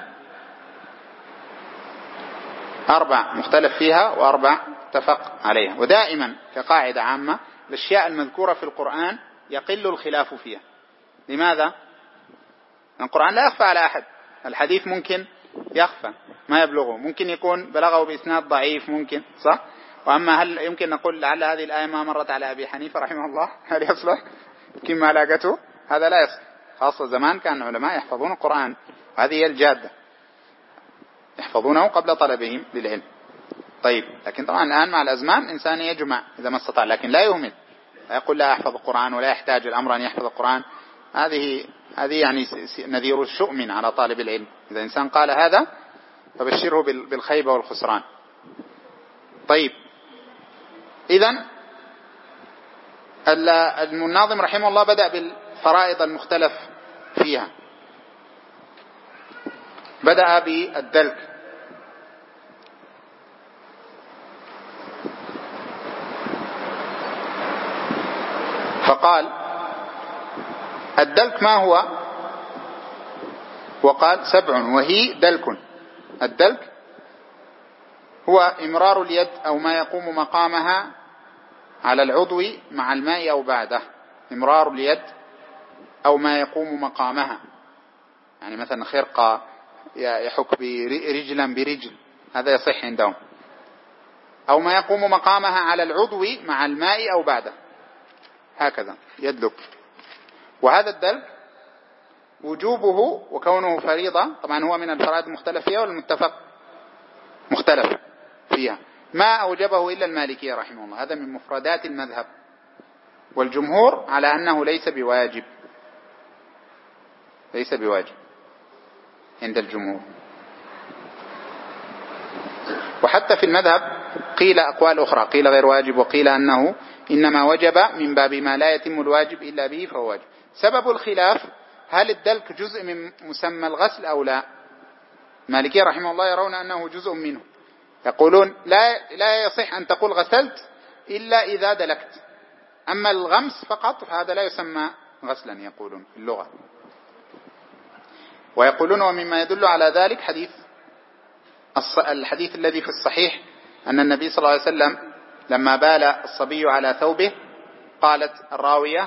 4 مختلف فيها و4 اتفق عليها. ودائما كقاعدة عامة الأشياء المذكورة في القرآن يقل الخلاف فيها. لماذا؟ القرآن لا يخفى على أحد، الحديث ممكن يخفى ما يبلغه، ممكن يكون بلغه بإسناد ضعيف، ممكن صح. وأما هل يمكن نقول لعل هذه الآية ما مرت على أبي حنيفة رحمه الله، هل يصلح؟ يمكن ما لاقته، هذا لا يصلح. خاصة زمان كان العلماء يحفظون القرآن، وهذه هي الجادة، يحفظونه قبل طلبهم للعلم. طيب، لكن طبعا الآن مع الأزمان إنسان يجمع إذا ما استطاع، لكن لا يهمل، لا يقول لا أحفظ القرآن ولا يحتاج الأمر أن يحفظ القرآن. هذه يعني نذير الشؤم على طالب العلم. إذا إنسان قال هذا فبشره بالخيبة والخسران. طيب، إذن الناظم رحمه الله بدأ بالفرائض المختلف فيها، بدأ بالدلك. فقال الدلك ما هو؟ وقال 7 وهي دلك. الدلك هو إمرار اليد أو ما يقوم مقامها على العضو مع الماء أو بعده. إمرار اليد أو ما يقوم مقامها، يعني مثلا خرقة يحك رجلا برجل، هذا يصح عندهم. أو ما يقوم مقامها على العضو مع الماء أو بعده، هكذا يدلك. وهذا الدلك وجوبه وكونه فريضة، طبعا هو من الفرائض المختلف فيها والمتفق مختلف فيها. ما أوجبه إلا المالكية رحمه الله، هذا من مفردات المذهب، والجمهور على أنه ليس بواجب عند الجمهور. وحتى في المذهب قيل أقوال أخرى، قيل غير واجب، وقيل أنه إنما وجب من باب ما لا يتم الواجب إلا به فهو واجب. سبب الخلاف هل الدلك جزء من مسمى الغسل أو لا؟ المالكية رحمه الله يرون أنه جزء منه، يقولون لا يصح أن تقول غسلت إلا إذا دلكت، أما الغمس فقط فهذا لا يسمى غسلا يقولون في اللغة. ويقولون ومما يدل على ذلك الحديث الذي في الصحيح أن النبي صلى الله عليه وسلم لما بال الصبي على ثوبه قالت الراوية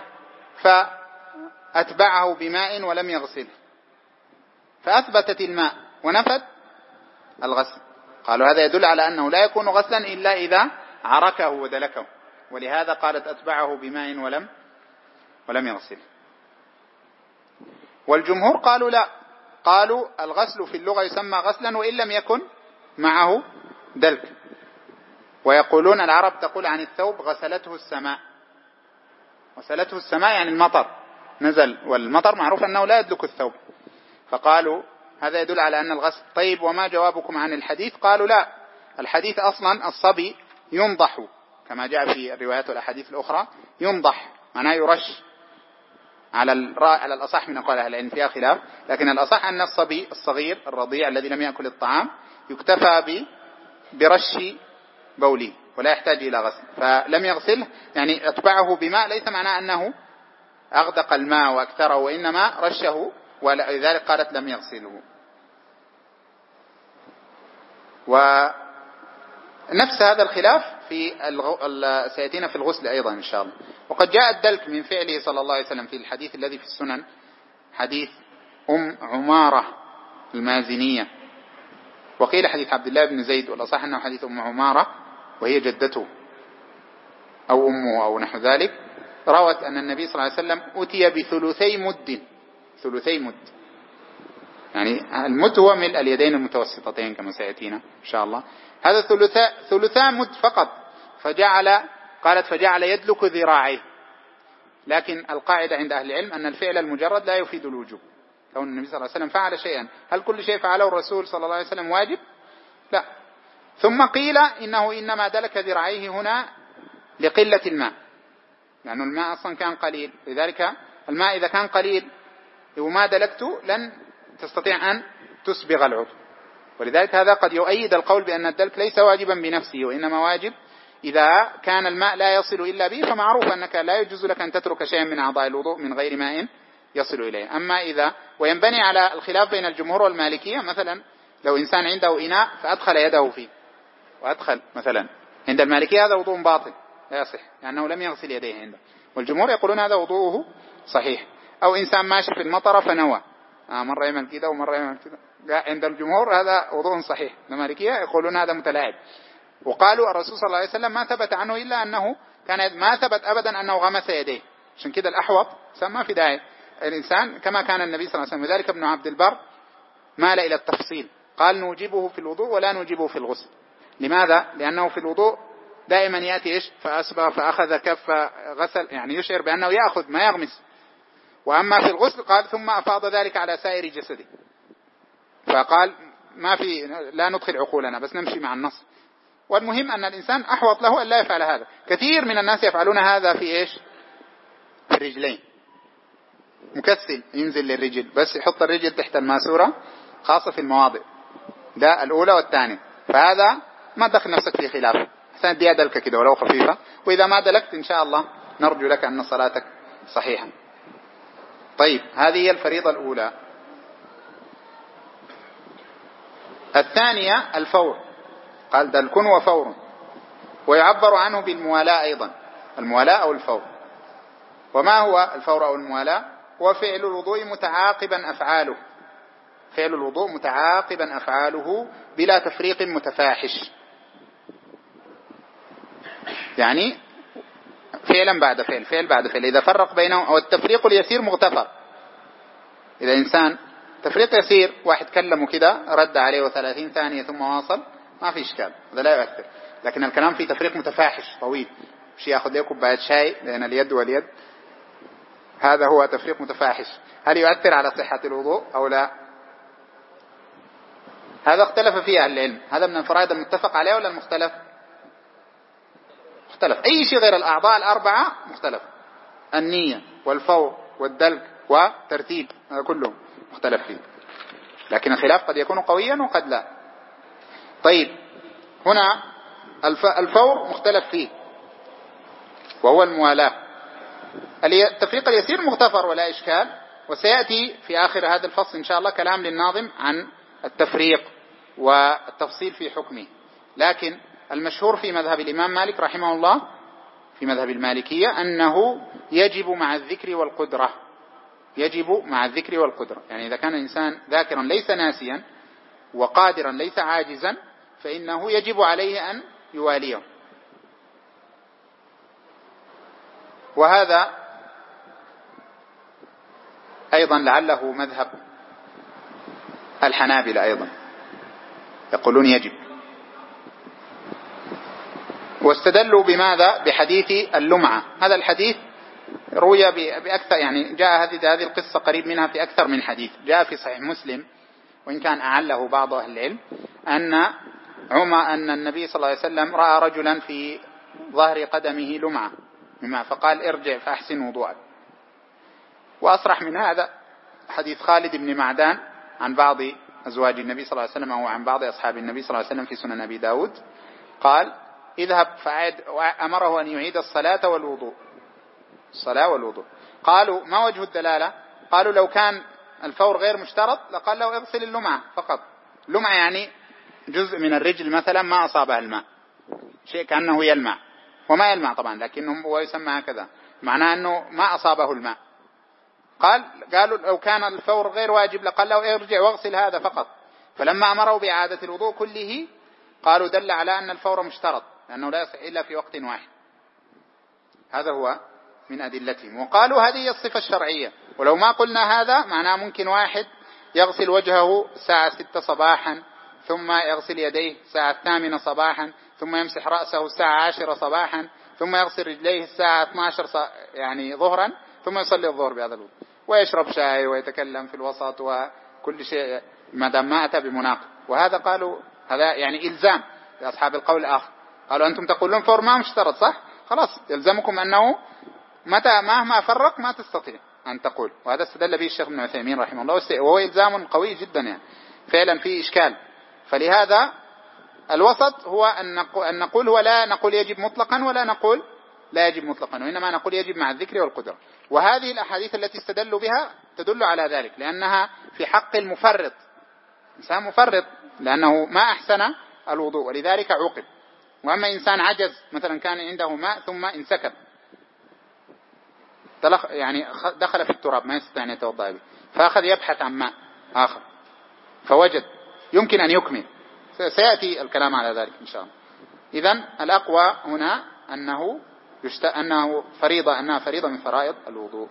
فأتبعه بماء ولم يغسله، فأثبتت الماء ونفت الغسل. قالوا هذا يدل على أنه لا يكون غسلا إلا إذا عركه ودلكه، ولهذا قالت أتبعه بماء ولم يغسله. والجمهور قالوا لا، قالوا الغسل في اللغة يسمى غسلا وإن لم يكن معه دلك. ويقولون العرب تقول عن الثوب غسلته السماء. غسلته السماء يعني المطر نزل، والمطر معروف أنه لا يدلك الثوب، فقالوا هذا يدل على أن الغسل. طيب وما جوابكم عن الحديث؟ قالوا لا، الحديث أصلا الصبي ينضح كما جاء في الروايات والأحاديث الأخرى، ينضح معناه يرش، على الأصح من أقوال أهل العلم فيها خلاف، لكن الأصح أن الصبي الصغير الرضيع الذي لم يأكل الطعام يكتفى برش بوله ولا يحتاج إلى غسل، فلم يغسله يعني أتبعه بماء، ليس معناه أنه أغدق الماء وأكثره، وإنما رشه، ولذلك قالت لم يغسله. ونفس هذا الخلاف سيأتينا في الغسل أيضا إن شاء الله. وقد جاء الدلك من فعله صلى الله عليه وسلم في الحديث الذي في السنن، حديث عمارة المازنية، وقيل حديث عبد الله بن زيد، والأصح أنه حديث عمارة وهي جدته أو أمه أو نحو ذلك، روت أن النبي صلى الله عليه وسلم أتي بثلثي مد، ثلثي مد يعني المد هو ملء اليدين المتوسطتين كما سيأتينا إن شاء الله، هذا ثلثا مد فقط، قالت فجعل يدلك ذراعيه. لكن القاعدة عند أهل العلم أن الفعل المجرد لا يفيد الوجوب، لو النبي صلى الله عليه وسلم فعل شيئا، هل كل شيء فعله الرسول صلى الله عليه وسلم واجب؟ لا. ثم قيل إنه إنما دلك ذراعيه هنا لقلة الماء، لأن الماء أصلا كان قليل، لذلك الماء إذا كان قليل وما دلكته لن تستطيع أن تسبغ العضو، ولذلك هذا قد يؤيد القول بأن الدلك ليس واجبا بنفسه، وإنما واجب إذا كان الماء لا يصل إلا به، فمعروف أنك لا يجوز لك أن تترك شيئا من أعضاء الوضوء من غير ماء يصل إليه. أما وينبني على الخلاف بين الجمهور والمالكية، مثلا لو إنسان عنده إناء فأدخل يده فيه وأدخل مثلا، عند المالكية هذا وضوء باطل لا يصح لأنه لم يغسل يديه عنده، والجمهور يقولون هذا وضوءه صحيح. أو إنسان ماشي في المطر فنوى مرة يعمل كده ومرة يعمل كده، عند الجمهور هذا وضوء صحيح، المالكية يقولون هذا متلاعب. وقالوا الرسول صلى الله عليه وسلم ما ثبت عنه إلا أنه ما ثبت أبدا أنه غمس يديه، عشان كده الأحوط ما في داعي الإنسان كما كان النبي صلى الله عليه وسلم. وذلك ابن عبد البر مال إلى التفصيل، قال نوجبه في الوضوء ولا نوجبه في الغسل. لماذا؟ لأنه في الوضوء دائما يأتي إيش؟ فأسبغ فأخذ كف غسل، يعني يشعر بأنه يأخذ ما يغمس. وأما في الغسل قال ثم أفاض ذلك على سائر جسده، فقال ما في، لا ندخل عقولنا بس نمشي مع النص. والمهم أن الإنسان أحوط له أن لا يفعل هذا. كثير من الناس يفعلون هذا في إيش؟ في الرجلين، مكسل ينزل للرجل بس يحط الرجل تحت الماسورة، خاصة في المواضع ده الأولى والثانية، فهذا ما تدخل نفسك في خلاف، حسن دي أدلك كده ولو خفيفة، وإذا ما دلكت إن شاء الله نرجو لك أن صلاتك صحيحة. طيب هذه هي الفريضة الأولى. الثانية الفور، قال دلك وفور، ويعبر عنه بالموالاة أيضا، الموالاة أو الفور. وما هو الفور أو الموالاة؟ هو فعل الوضوء متعاقبا أفعاله، فعل الوضوء متعاقبا أفعاله بلا تفريق متفاحش، يعني فعلا بعد فعل، فعل بعد فعل، إذا فرق بينهم، أو التفريق اليسير مغتفر، إذا إنسان تفريق يسير واحد كلمه كده رد عليه 30 ثانية ثم واصل ما في إشكال، هذا لا يؤثر. لكن الكلام في تفريق متفاحش طويل، مش يأخذ له كوباية شاي بين اليد واليد، هذا هو تفريق متفاحش. هل يؤثر على صحة الوضوء أو لا؟ هذا اختلف فيه أهل العلم، هذا من الفرائض المتفق عليه ولا المختلف؟ مختلف. أي شيء غير الأعضاء الأربعة مختلف، النية والفور والدلك وترتيب كلهم مختلف فيه، لكن الخلاف قد يكون قويا وقد لا. طيب هنا الفور مختلف فيه وهو الموالاة. التفريق اليسير مغتفر ولا إشكال، وسيأتي في آخر هذا الفصل إن شاء الله كلام للناظم عن التفريق والتفصيل في حكمه. لكن المشهور في مذهب الإمام مالك رحمه الله في مذهب المالكية أنه يجب مع الذكر والقدرة، يجب مع الذكر والقدرة، يعني إذا كان الإنسان ذاكرا ليس ناسيا وقادرا ليس عاجزا فإنه يجب عليه أن يواليه. وهذا أيضا لعله مذهب الحنابلة أيضا، يقولون يجب. واستدلوا بماذا؟ بحديث اللمعة. هذا الحديث روي بأكثر، يعني جاء هذه القصة قريب منها في أكثر من حديث. جاء في صحيح مسلم وإن كان أعله بعض أهل العلم أن النبي صلى الله عليه وسلم رأى رجلا في ظهر قدمه لمعة فقال ارجع فأحسن وضوءك. وأصرح من هذا حديث خالد بن معدان عن بعض أزواج النبي صلى الله عليه وسلم أو عن بعض أصحاب النبي صلى الله عليه وسلم في سنن أبي داود، قال اذهب فأعد، وأمره أن يعيد الصلاة والوضوء. قالوا ما وجه الدلالة؟ قالوا لو كان الفور غير مشترط لقال له اغسل اللمعة فقط. لمعة يعني جزء من الرجل مثلا ما أصابها الماء، شيء كأنه يلمع وما يلمع طبعا لكنه هو يسمى هكذا، معناه أنه ما أصابه الماء. قالوا لو كان الفور غير واجب لقال له ارجع واغسل هذا فقط. فلما أمره بإعادة الوضوء كله قالوا دل على أن الفور مشترط لأنه لا يصح إلا في وقت واحد. هذا هو من أدلتهم. وقالوا هذه هي الصفة الشرعية، ولو ما قلنا هذا معناه ممكن واحد يغسل وجهه الساعة 6 صباحا ثم يغسل يديه الساعة 8 صباحا ثم يمسح رأسه الساعة 10 صباحا ثم يغسل رجليه الساعة 12 يعني ظهرا ثم يصلي الظهر بهذا الوضوء ويشرب شاي ويتكلم في الوسط وكل شيء ما دام ما أتى بمناقض. وهذا قالوا هذا يعني إلزام لأصحاب القول الآخر، قالوا أنتم تقولون فور ما مشترط صح، خلاص يلزمكم أنه متى مهما فرق ما تستطيع أن تقول. وهذا استدل به الشيخ ابن عثيمين رحمه الله، وهو إلزام قوي جدا يعني فعلا فيه إشكال. فلهذا الوسط هو أن نقول هو لا نقول يجب مطلقا ولا نقول لا يجب مطلقا، وإنما نقول يجب مع الذكر والقدرة. وهذه الأحاديث التي استدلوا بها تدل على ذلك، لأنها في حق المفرط، إنسان مفرط لأنه ما أحسن الوضوء ولذلك عوقب. وأما إنسان عجز مثلا كان عنده ماء ثم انسكب يعني دخل في التراب ما يستطيع أن يتوضأ به فأخذ يبحث عن ماء آخر فوجد يمكن أن يكمل، سيأتي الكلام على ذلك إن شاء الله. إذن الأقوى هنا أنها فريضة من فرائض الوضوء.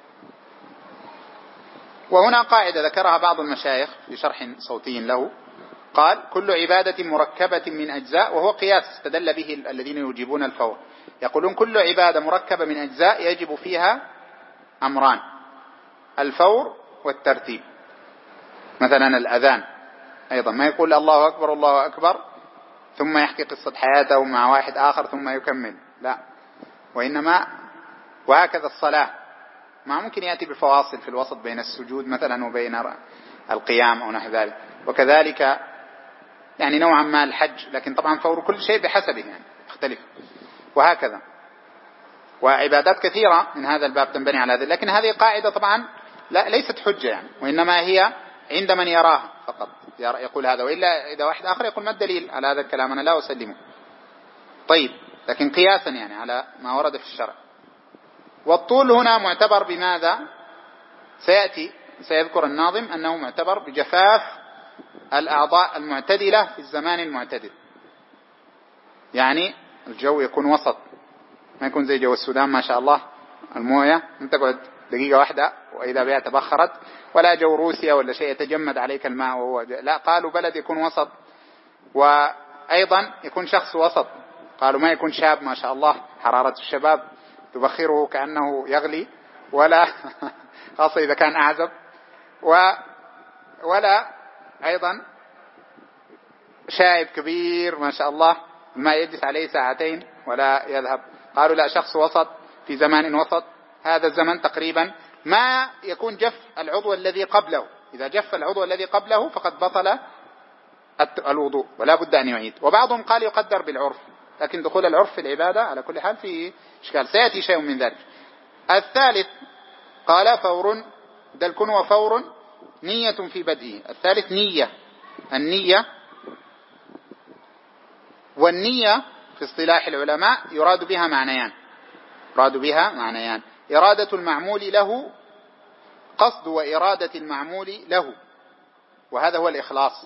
وهنا قاعدة ذكرها بعض المشايخ في شرح صوتي له، قال كل عبادة مركبة من أجزاء، وهو قياس استدل به الذين يجيبون الفور، يقولون كل عبادة مركبة من أجزاء يجب فيها أمران: الفور والترتيب. مثلا الأذان أيضا ما يقول الله أكبر الله أكبر ثم يحكي قصة حياته مع واحد آخر ثم يكمل، لا، وإنما وهكذا الصلاة ما ممكن يأتي بفواصل في الوسط بين السجود مثلا وبين القيام أو نحو ذلك. وكذلك يعني نوعا ما الحج، لكن طبعا فور كل شيء بحسبه يعني يختلف، وهكذا. وعبادات كثيرة من هذا الباب تنبني على ذلك، لكن هذه قاعدة طبعا ليست حجة يعني، وإنما هي عند من يراها فقط يقول هذا، وإلا إذا واحد آخر يقول ما الدليل على هذا الكلام أنا لا أسلمه. طيب لكن قياسا يعني على ما ورد في الشرع. والطول هنا معتبر بماذا؟ سيذكر الناظم أنه معتبر بجفاف الأعضاء المعتدلة في الزمان المعتدل، يعني الجو يكون وسط، ما يكون زي جو السودان ما شاء الله الموية انت تقعد دقيقة واحدة وإذا بها تبخرت، ولا جو روسيا ولا شيء يتجمد عليك الماء وهو لا، قالوا بلد يكون وسط، وأيضا يكون شخص وسط، قالوا ما يكون شاب ما شاء الله حرارة الشباب تبخره كأنه يغلي، ولا خاصة إذا كان أعزب، ولا أيضا شايب كبير ما شاء الله ما يجلس عليه ساعتين ولا يذهب. قالوا لا، شخص وسط في زمان وسط. هذا الزمن تقريبا ما يكون جف العضو الذي قبله، إذا جف العضو الذي قبله فقد بطل الوضوء ولا بد أن يعيد. وبعضهم قال يقدر بالعرف، لكن دخول العرف في العبادة على كل حال فيه إشكال، سيأتي شيء من ذلك. الثالث قال فور دلك وفور نية في بدئه. الثالث نية، النية، والنية في اصطلاح العلماء يراد بها معنيان: إرادة المعمول له، قصد وإرادة المعمول له، وهذا هو الإخلاص،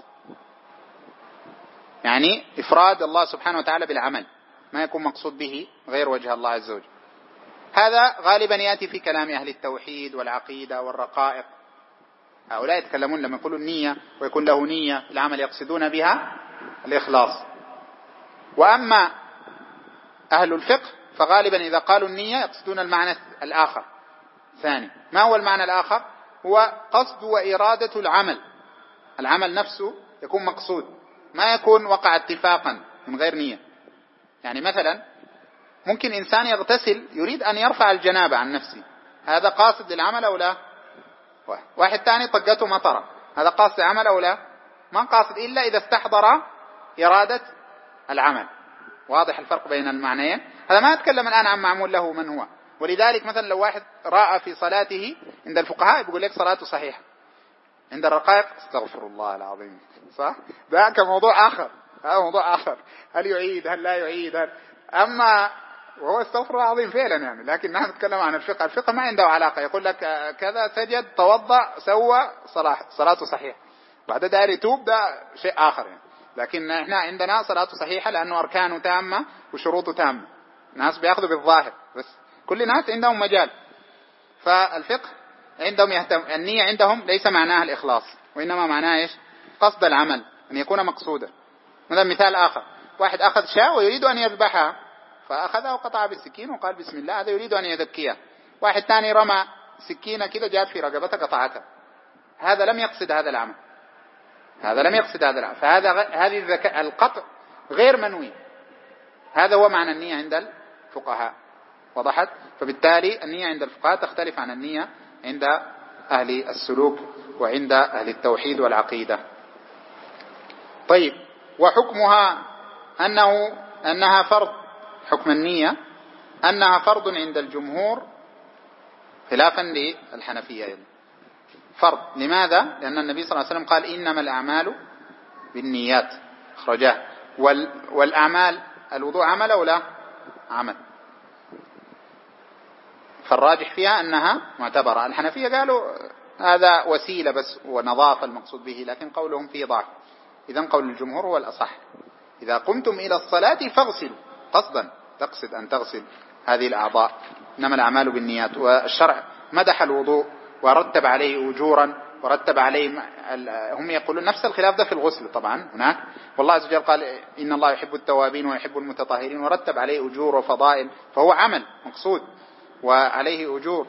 يعني إفراد الله سبحانه وتعالى بالعمل، ما يكون مقصود به غير وجه الله عز وجل. هذا غالبا يأتي في كلام أهل التوحيد والعقيدة والرقائق، هؤلاء يتكلمون لما يقولوا النية ويكون له نية في العمل يقصدون بها الإخلاص. وأما أهل الفقه فغالبا إذا قالوا النية يقصدون المعنى الآخر. ثاني، ما هو المعنى الآخر؟ هو قصد وإرادة العمل. العمل نفسه يكون مقصود، ما يكون وقع اتفاقا من غير نية. يعني مثلا ممكن إنسان يغتسل يريد أن يرفع الجنابة عن نفسه، هذا قاصد للعمل أو لا؟ واحد ثاني طقته مطرة، هذا قاصد للعمل أو لا؟ ما قاصد إلا إذا استحضر إرادة العمل. واضح الفرق بين المعنيين؟ هذا ما أتكلم الآن عن معمول له من هو. ولذلك مثلا لو واحد رأى في صلاته عند الفقهاء بيقول لك صلاته صحيحة، عند الرقائق استغفر الله العظيم، صح؟ ده كموضوع آخر، هذا موضوع آخر، هل يعيد هل لا يعيد أما وهو استغفر الله العظيم فعلا يعني. لكن نحن نتكلم عن الفقه، الفقه ما عنده علاقة، يقول لك كذا سجد توضأ سوى صلاته صحيحة، بعد داير يتوب ده شيء آخر يعني. لكن احنا عندنا صلاته صحيحة لأنه أركانه تامة وشروطه تامة. الناس بيأخذوا بالظاهر بس، كل الناس عندهم مجال. فالفقه عندهم النية عندهم ليس معناها الإخلاص، وإنما معناها إيش؟ قصد العمل، أن يكون مقصودا. مثلا مثال آخر، واحد أخذ شاة ويريد أن يذبحها فأخذها وقطع بالسكين وقال بسم الله، هذا يريد أن يذكيها. واحد ثاني رمى سكينة كده جات في رقبتها قطعتها، هذا لم يقصد هذا العمل، هذا لم يقصد هذا العمل، هذه القطع غير منوي. هذا هو معنى النية عند الفقهاء. وضحت؟ فبالتالي النية عند الفقهاء تختلف عن النية عند أهل السلوك وعند أهل التوحيد والعقيدة. طيب، وحكمها أنها فرض. حكم النية أنها فرض عند الجمهور خلافا للحنفية يعني. فرض. لماذا؟ لأن النبي صلى الله عليه وسلم قال إنما الأعمال بالنيات، أخرجاه. والأعمال الوضوء عمل أو لا؟ عمل. فالراجح فيها أنها معتبرة. الحنفية قالوا هذا وسيلة بس ونظافة المقصود به، لكن قولهم فيه ضعف. إذن قول الجمهور هو الأصح. إذا قمتم إلى الصلاة فاغسلوا، قصدا تقصد أن تغسل هذه الأعضاء. إنما الأعمال بالنيات. والشرع مدح الوضوء ورتب عليه أجورا ورتب عليه. هم يقولون نفس الخلاف ده في الغسل طبعا هناك، والله عز وجل قال إن الله يحب التوابين ويحب المتطهرين، ورتب عليه أجور وفضائل، فهو عمل مقصود وعليه أجور.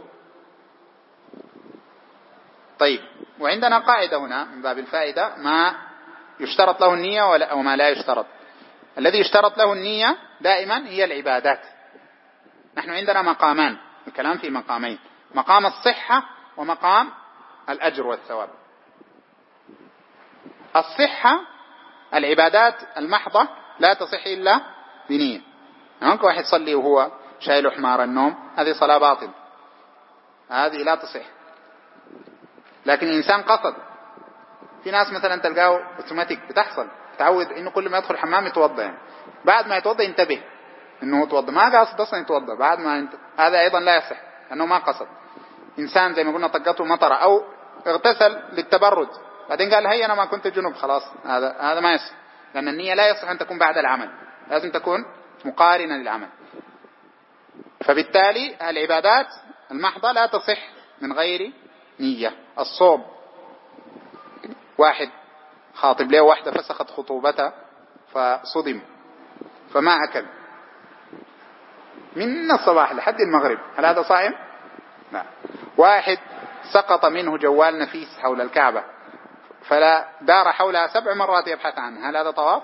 طيب، وعندنا قاعدة هنا من باب الفائدة، ما يشترط له النية وما لا يشترط. الذي يشترط له النية دائما هي العبادات. نحن عندنا مقامان، الكلام في مقامين، مقام الصحة ومقام الأجر والثواب. الصحة العبادات المحضة لا تصح إلا بنية. ممكن واحد يصلي وهو شايل حمار النوم، هذه صلاة باطل، هذه لا تصح. لكن الإنسان قصد. في ناس مثلا تلقاه اوتوماتيك بتحصل، تعود إنه كل ما يدخل حمام يتوضأ، يعني بعد ما يتوضأ ينتبه إنه يتوضأ، ما قاصد أصلا يتوضأ بعد ما هذا أيضا لا يصح لأنه ما قصد. إنسان زي ما قلنا طقته مطرة أو اغتسل للتبرد بعدين قال هيا أنا ما كنت جنوب خلاص، هذا ما يصح، لأن النية لا يصح أن تكون بعد العمل، لازم تكون مقارنة للعمل. فبالتالي العبادات المحضة لا تصح من غير نية. الصوم، واحد خاطب له واحدة فسخت خطوبتها فصدم فما أكل من الصباح لحد المغرب، هل هذا صائم؟ لا. واحد سقط منه جوال نفيس حول الكعبة فلا دار حولها 7 مرات يبحث عنه، هل هذا طواف؟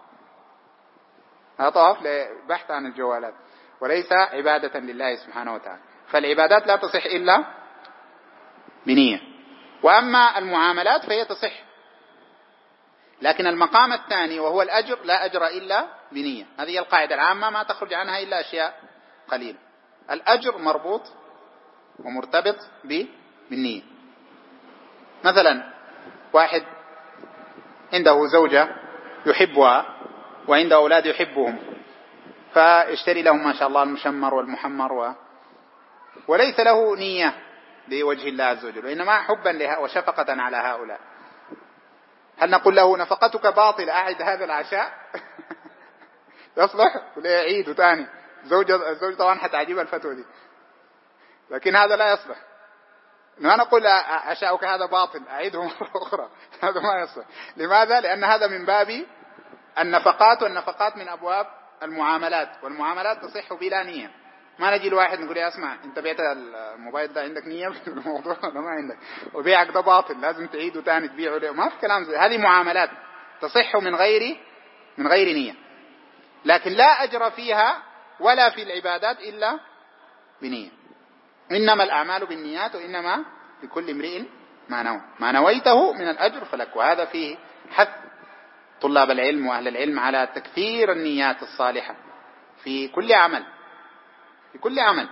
هذا طواف لبحث عن الجوالات وليس عبادة لله سبحانه وتعالى. فالعبادات لا تصح إلا بنية. وأما المعاملات فهي تصح، لكن المقام الثاني وهو الأجر لا أجر إلا بنية. هذه القاعدة العامة ما تخرج عنها إلا أشياء قليلة. الأجر مربوط ومرتبط بالنية. مثلا واحد عنده زوجة يحبها وعنده أولاد يحبهم، فاشتري لهم ما شاء الله المشمر والمحمر وليس له نية لوجه الله عز وجل، وإنما حبا لها وشفقة على هؤلاء. هل نقول له نفقتك باطل أعد هذا العشاء؟ يصلح ولا يعيد ثاني؟ الزوج طبعا حتعجب الفتوى دي، لكن هذا لا يصلح. ما نقول عشاؤك هذا باطل أعيده مرة أخرى، هذا ما يصلح. لماذا؟ لأن هذا من باب النفقات، والنفقات من أبواب المعاملات، والمعاملات تصح بلا نية. ما نجي لواحد نقول يا اسمع انت بعت الموبايل ده، عندك نية في الموضوع ولا ما عندك؟ وبيعك ده باطل لازم تعيده تاني تبيعه له. ما في كلام زي هذه. معاملات تصح من غير نية، لكن لا أجر فيها ولا في العبادات إلا بنية. إنما الأعمال بالنيات وإنما لكل امرئ ما نوى، ما نويته من الأجر فلك. وهذا فيه حث طلاب العلم وأهل العلم على تكثير النيات الصالحة في كل عمل، في كل عمل.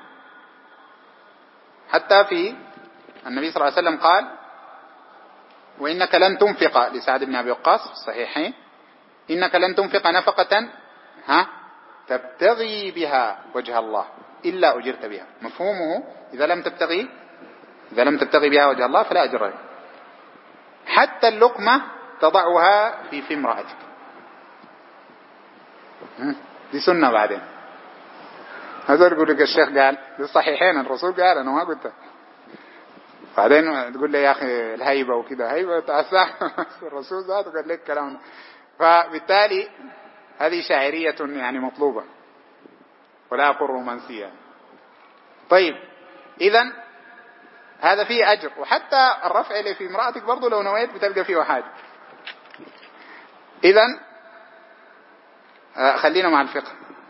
حتى في النبي صلى الله عليه وسلم قال: وإنك لن تنفق، لسعد بن أبي وقاص في الصحيحين: إنك لن تنفق نفقة تبتغي بها وجه الله إلا أجرت بها. مفهومه إذا لم تبتغي بها وجه الله فلا أجر لك. حتى اللقمة تضعها في امرأتك، دي سنة. بعدين هذا يقول لك الشيخ قال للصحيحين، الرسول قال، أنا ما قلت. بعدين تقول لي يا أخي الهيبة وكذا، هيبة تعسى الرسول ذاته قال لك كلامنا. فبالتالي هذه شاعرية يعني مطلوبة ولا أقول رومانسية. طيب إذن هذا فيه أجر. وحتى الرفع اللي في امرأتك برضو لو نويت بتلقى فيه حاجة. إذن خلينا مع الفقه.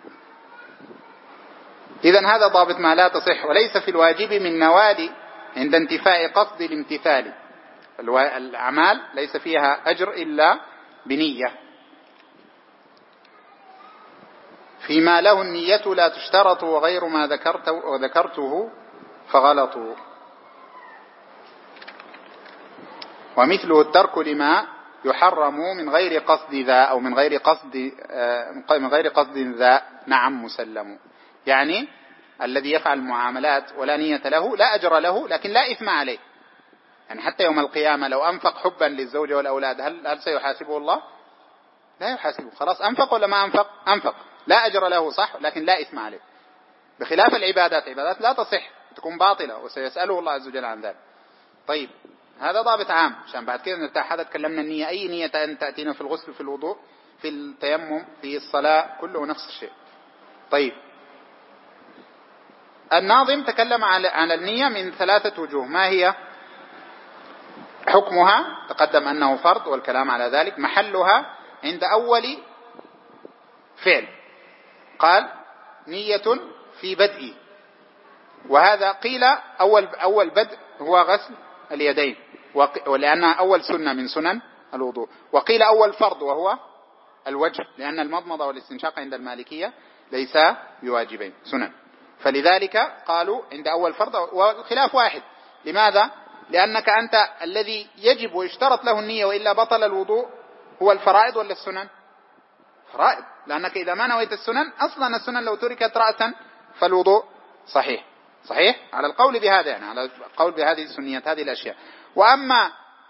إذن هذا ضابط ما لا تصح. وليس في الواجب من نوال عند انتفاء قصد الامتثال. الأعمال ليس فيها أجر إلا بنية. فيما له النية لا تشترط وغير ما ذكرته فغلط. ومثله الترك لما يحرم من غير قصد ذا أو من غير قصد ذا، نعم مسلم. يعني الذي يفعل المعاملات ولا نية له لا أجر له، لكن لا إثم عليه. يعني حتى يوم القيامة لو أنفق حبا للزوجة والأولاد هل سيحاسبه الله؟ لا يحاسبه. خلاص أنفق ولا ما أنفق، لا أجر له صح، لكن لا إثم عليه. بخلاف العبادات لا تصح، تكون باطلة وسيسأله الله عز وجل عن ذلك. طيب هذا ضابط عام عشان بعد كده نرتاح. هذا تكلمنا النية، أي نية أن تأتينا في الغسل، في الوضوء، في التيمم، في الصلاة، كله نفس الشيء. طيب الناظم تكلم عن النية من 3 وجوه. ما هي حكمها؟ تقدم أنه فرض والكلام على ذلك. محلها عند أول فعل، قال نية في بدء. وهذا قيل أول بدء هو غسل اليدين، ولأنها أول سنة من سنن الوضوء. وقيل أول فرض وهو الوجه، لأن المضمضة والاستنشاق عند المالكية ليس بواجبين، سنن. فلذلك قالوا عند أول فرض. والخلاف واحد. لماذا؟ لأنك أنت الذي يجب ويشترط له النية وإلا بطل الوضوء هو الفرائض ولا السنن؟ فرائض. لأنك إذا ما نويت السنن، أصلا السنن لو تركت رأسا فالوضوء صحيح على القول بهذا، يعني على القول بهذه السنيات، هذه الأشياء. وأما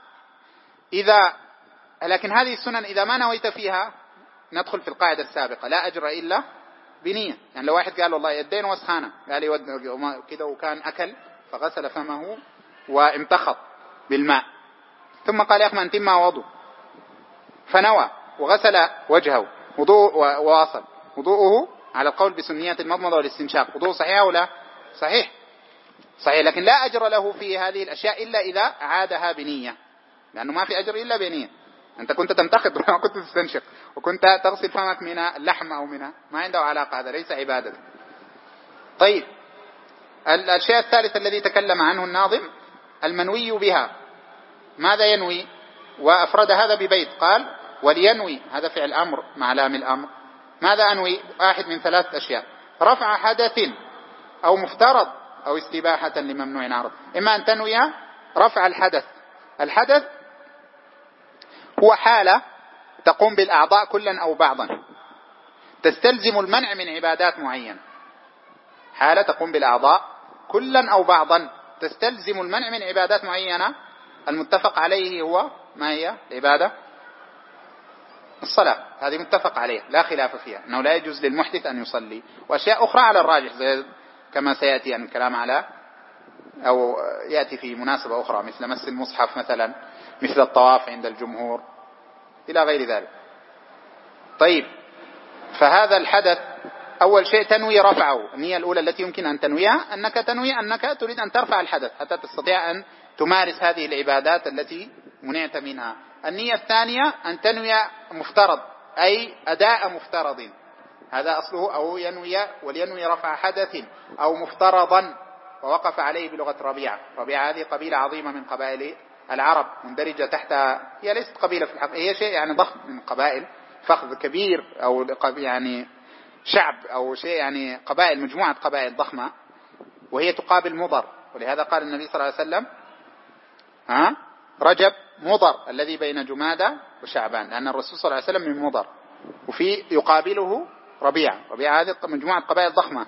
لكن هذه السنن إذا ما نويت فيها ندخل في القاعدة السابقة: لا أجر إلا بنية. يعني لو واحد قال والله يدين وسخانة، قال لي كده، وكان أكل فغسل فمه وامتخط بالماء، ثم قال يا أخي من تم وضوء، فنوى وغسل وجهه وواصل وضوءه على القول بسنية المضمضة والاستنشاق، وضوء صحيح ولا صحيح؟ لكن لا أجر له في هذه الأشياء إلا إذا عادها بنية، لأنه ما في أجر إلا بنية. أنت كنت تمتخط وما كنت تستنشق وكنت تغسل فمك من اللحم أو ما عنده علاقة، هذا ليس عبادة. طيب الشيء الثالث الذي تكلم عنه الناظم المنوي بها. ماذا ينوي؟ وأفرد هذا ببيت، قال ولينوي، هذا فعل أمر مع لام الأمر. ماذا أنوي؟ واحد من 3 أشياء: رفع حدث أو مفترض أو استباحة لممنوع عرض. إما أن تنوي رفع الحدث هو حالة تقوم بالأعضاء كلا أو بعضا تستلزم المنع من عبادات معينة. حالة تقوم بالأعضاء كلا أو بعضا تستلزم المنع من عبادات معينة. المتفق عليه هو ما هي العبادة؟ الصلاة. هذه متفق عليه لا خلاف فيها، أنه لا يجوز للمحدث أن يصلي. وأشياء أخرى على الراجح زي كما سيأتي الكلام على أو يأتي في مناسبة أخرى مثل مس المصحف مثلا، مثل الطواف عند الجمهور إلى غير ذلك. طيب فهذا الحدث أول شيء تنوي رفعه. النية الأولى التي يمكن أن تنويها أنك تنوي أنك تريد أن ترفع الحدث حتى تستطيع أن تمارس هذه العبادات التي منعت منها. النية الثانية أن تنوي مفترض، أي أداء مفترض، هذا أصله، أو ينوي ولينوي رفع حدث أو مفترضا، ووقف عليه بلغة ربيعة. ربيعة هذه قبيلة عظيمة من قبائل العرب، مندرجة تحت، هي ليست قبيلة في الحقيقة، هي شيء يعني ضخم من قبائل، فخذ كبير، أو يعني شعب، أو شيء يعني قبائل، مجموعة قبائل ضخمة، وهي تقابل مضر. ولهذا قال النبي صلى الله عليه وسلم رجب مضر الذي بين جمادى وشعبان، لأن الرسول صلى الله عليه وسلم من مضر، وفي يقابله ربيعة. ربيعة هذه مجموعة قبائل ضخمة.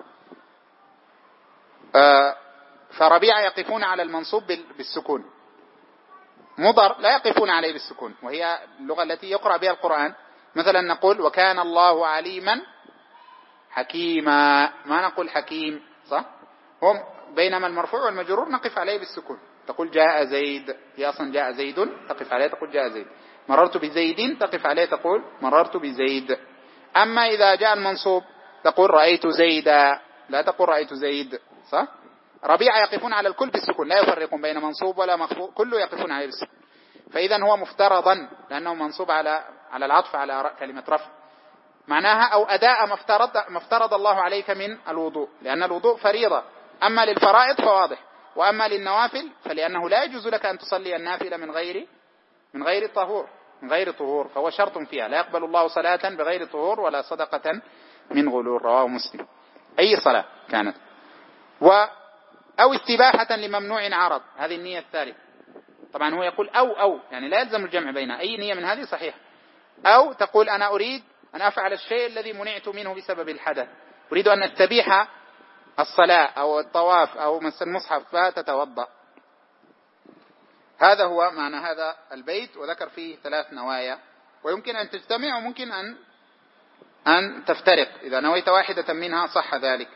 فربيعة يقفون على المنصوب بالسكون، مضر لا يقفون عليه بالسكون، وهي اللغة التي يقرأ بها القرآن. مثلا نقول وكان الله عليما حكيما، ما نقول حكيم، صح؟ هم بينما المرفوع والمجرور نقف عليه بالسكون. تقول جاء زيد، هي أصلا جاء زيد، تقف عليه تقول جاء زيد. مررت بزيد، تقف عليه تقول مررت بزيد. أما إذا جاء المنصوب تقول رأيت زيدا، لا تقول رأيت زيد، صح؟ ربيعة يقفون على الكل بالسكون، لا يفرقون بين منصوب ولا مخفوض، كله يقفون عليه بالسكون. فإذا هو مفترضا لأنه منصوب على العطف على كلمة رفع، معناها أو أداء ما افترض الله عليك من الوضوء، لأن الوضوء فريضة. أما للفرائض فواضح، وأما للنوافل فلأنه لا يجوز لك أن تصلي النافلة من غير طهور، فهو شرط فيها. لا يقبل الله صلاة بغير طهور ولا صدقة من غلول، رواه مسلم. أي صلاة كانت. أو استباحة لممنوع عرض، هذه النية الثالثة. طبعا هو يقول أو يعني لا يلزم الجمع بينها، أي نية من هذه صحيح. أو تقول أنا أريد أن أفعل الشيء الذي منعت منه بسبب الحدث، أريد أن أستبيح الصلاة أو الطواف أو مس المصحف فتتوضأ. هذا هو معنى هذا البيت، وذكر فيه 3 نوايا، ويمكن أن تجتمع وممكن أن تفترق. إذا نويت واحدة منها صح ذلك.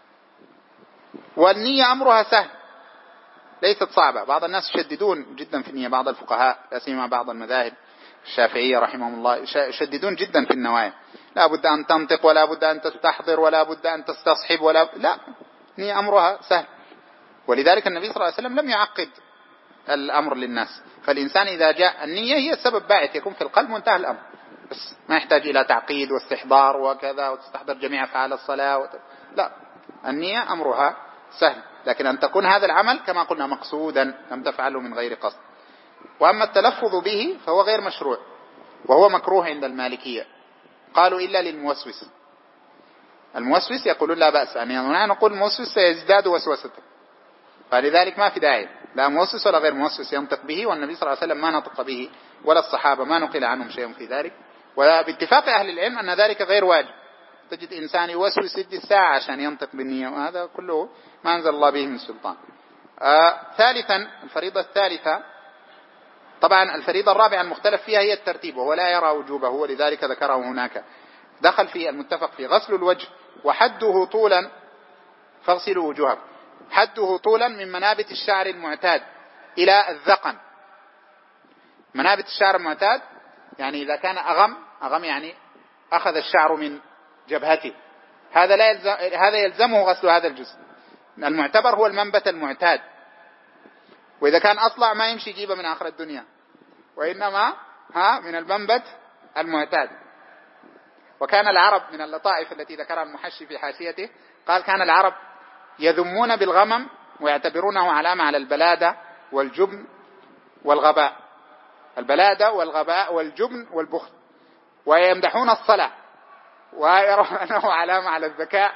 والنية أمرها سهل، ليست صعبة. بعض الناس يشددون جدا في النية، بعض الفقهاء لا سيما بعض المذاهب الشافعية رحمهم الله يشددون جدا في النوايا، لا بد أن تنطق ولا بد أن تستحضر ولا بد أن تستصحب لا، النية أمرها سهل. ولذلك النبي صلى الله عليه وسلم لم يعقد الأمر للناس. فالإنسان إذا جاء النية هي السبب باعث يكون في القلب، منتهى الأمر، بس ما يحتاج إلى تعقيد واستحضار وكذا وتستحضر جميع أفعال الصلاة لا، النية أمرها سهل. لكن أن تكون هذا العمل كما قلنا مقصودا، لم تفعله من غير قصد. وأما التلفظ به فهو غير مشروع، وهو مكروه عند المالكية. قالوا إلا للموسوس. الموسوس يقولون لا بأس، يعني نقول الموسوس سيزداد وسوسة، فلذلك ما في داعي لا موسوس ولا غير موسوس ينطق به. والنبي صلى الله عليه وسلم ما نطق به ولا الصحابة، ما نقل عنهم شيء في ذلك. وباتفاق أهل العلم أن ذلك غير واجب. تجد إنسان يوسوس يدي الساعة عشان ينطق بالنية، وهذا كله ما أنزل الله به من سلطان. ثالثا الفريضة الثالثة، طبعا الفريضة الرابعة المختلف فيها هي الترتيب، وهو لا يرى وجوبه، ولذلك ذكره هناك. دخل في المتفق في غسل الوجه، وحده طولا فاغسلوا وجوهكم. حده طولا من منابت الشعر المعتاد إلى الذقن. منابت الشعر المعتاد يعني إذا كان أغم يعني أخذ الشعر من جبهته، هذا يلزمه غسل هذا الجزء. المعتبر هو المنبت المعتاد. وإذا كان أصلع ما يمشي جيبه من آخر الدنيا، وإنما من المنبت المعتاد. وكان العرب من اللطائف التي ذكرها المحشي في حاشيته، قال كان العرب يذمون بالغمم ويعتبرونه علامة على البلادة والجبن والغباء، البلادة والغباء والجبن والبخل، ويمدحون الصلاة ويرون أنه علامة على الذكاء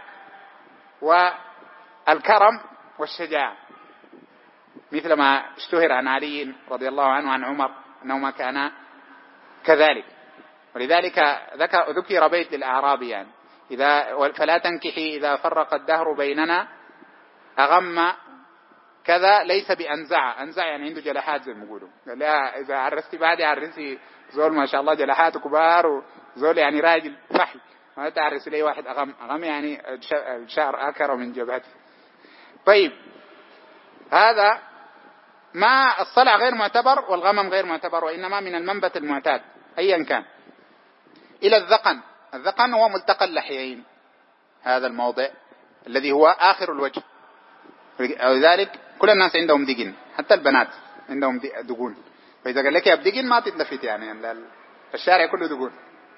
والكرم والشجاعة، مثل ما اشتهر عن علي رضي الله عنه عن عمر أنهما كانا كذلك. ولذلك ذكر بيت للأعرابي يعني فلا تنكحي إذا فرق الدهر بيننا أغم كذا ليس بأنزع. أنزع يعني عنده جلحات زي ما يقولوا، لا إذا عرستي بعدي عرسي زول ما شاء الله جلحاته كبار، وزول يعني راجل فحل، ما تعرس لي واحد أغم يعني شعر أكر من جبهته. طيب هذا ما الصلع غير معتبر والغمم غير معتبر، وإنما من المنبت المعتاد أيا كان. إلى الذقن، الذقن هو ملتقى اللحيين، هذا الموضع الذي هو آخر الوجه، ولذلك كل الناس عندهم دقن، حتى البنات عندهم دقون، فإذا قال لك يا بدقن ما تتلفت، يعني الشارع كله دقون.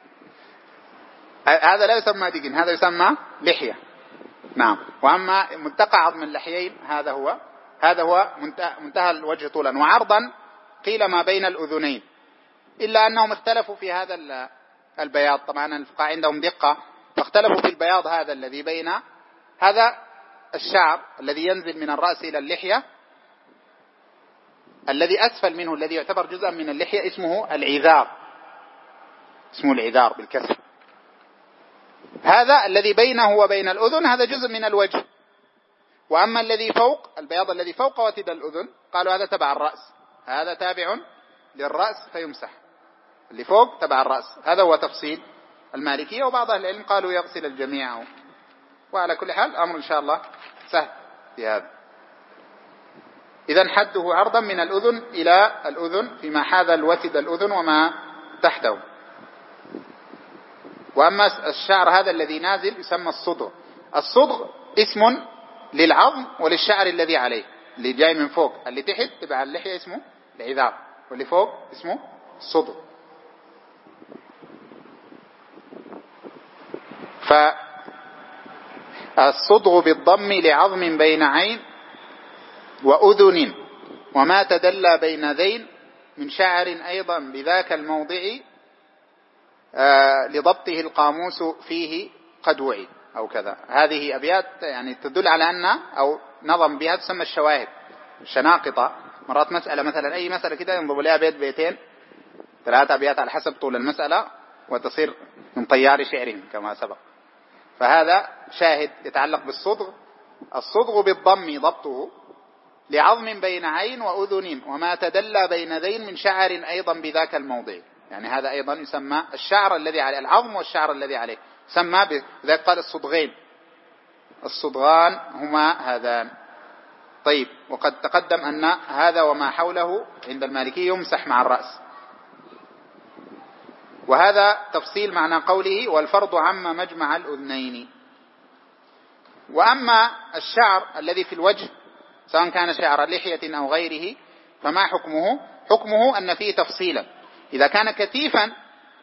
هذا لا يسمى دقن، هذا يسمى لحية. نعم. وأما ملتقى عظم اللحيين هذا هو منتهى الوجه طولا، وعرضا قيل ما بين الأذنين، إلا أنهم اختلفوا في هذا البياض. طبعا الفقهاء عندهم دقة، فاختلفوا في البياض هذا الذي بين هذا الشعر الذي ينزل من الرأس إلى اللحية، الذي أسفل منه الذي يعتبر جزءا من اللحية اسمه العذار، اسمه العذار بالكسر. هذا الذي بينه وبين الأذن هذا جزء من الوجه. وأما الذي فوق، البياض الذي فوق وتد الأذن، قالوا هذا تبع الرأس، هذا تابع للرأس فيمسح، اللي فوق تبع الرأس. هذا هو تفصيل المالكية، وبعض أهل العلم قالوا يغسل الجميع. وعلى كل حال الأمر إن شاء الله سهل في هذا. إذن حده عرضا من الأذن إلى الأذن فيما حاذا الوتد الأذن وما تحته. وأما الشعر هذا الذي نازل يسمى الصدغ. الصدغ اسم للعظم وللشعر الذي عليه، اللي جاي من فوق، اللي تحت تبع اللحية اسمه العذار، واللي فوق اسمه الصدغ. فالصدغ بالضم لعظم بين عين وأذن وما تدلى بين ذين من شعر أيضا بذاك الموضع لضبطه القاموس فيه قد وعي أو كذا. هذه أبيات يعني تدل على أن أو نظم بها تسمى الشواهد، الشناقطة. مرات مسألة مثلا أي مسألة كده ينضب لها بيت بيتين 3 أبيات على حسب طول المسألة وتصير من طيار شعرهم كما سبق. فهذا شاهد يتعلق بالصدغ. الصدغ بالضم ضبطه لعظم بين عين وأذن وما تدلى بين ذين من شعر أيضا بذاك الموضع. يعني هذا أيضا يسمى الشعر الذي عليه، العظم والشعر الذي عليه سمى بذلك قال الصدغين، الصدغان هما هذان. طيب، وقد تقدم أن هذا وما حوله عند المالكي يمسح مع الرأس، وهذا تفصيل معنى قوله والفرض عم مجمع الأذنين. وأما الشعر الذي في الوجه سواء كان شعر لحية أو غيره فما حكمه؟ حكمه أن فيه تفصيلا. إذا كان كثيفا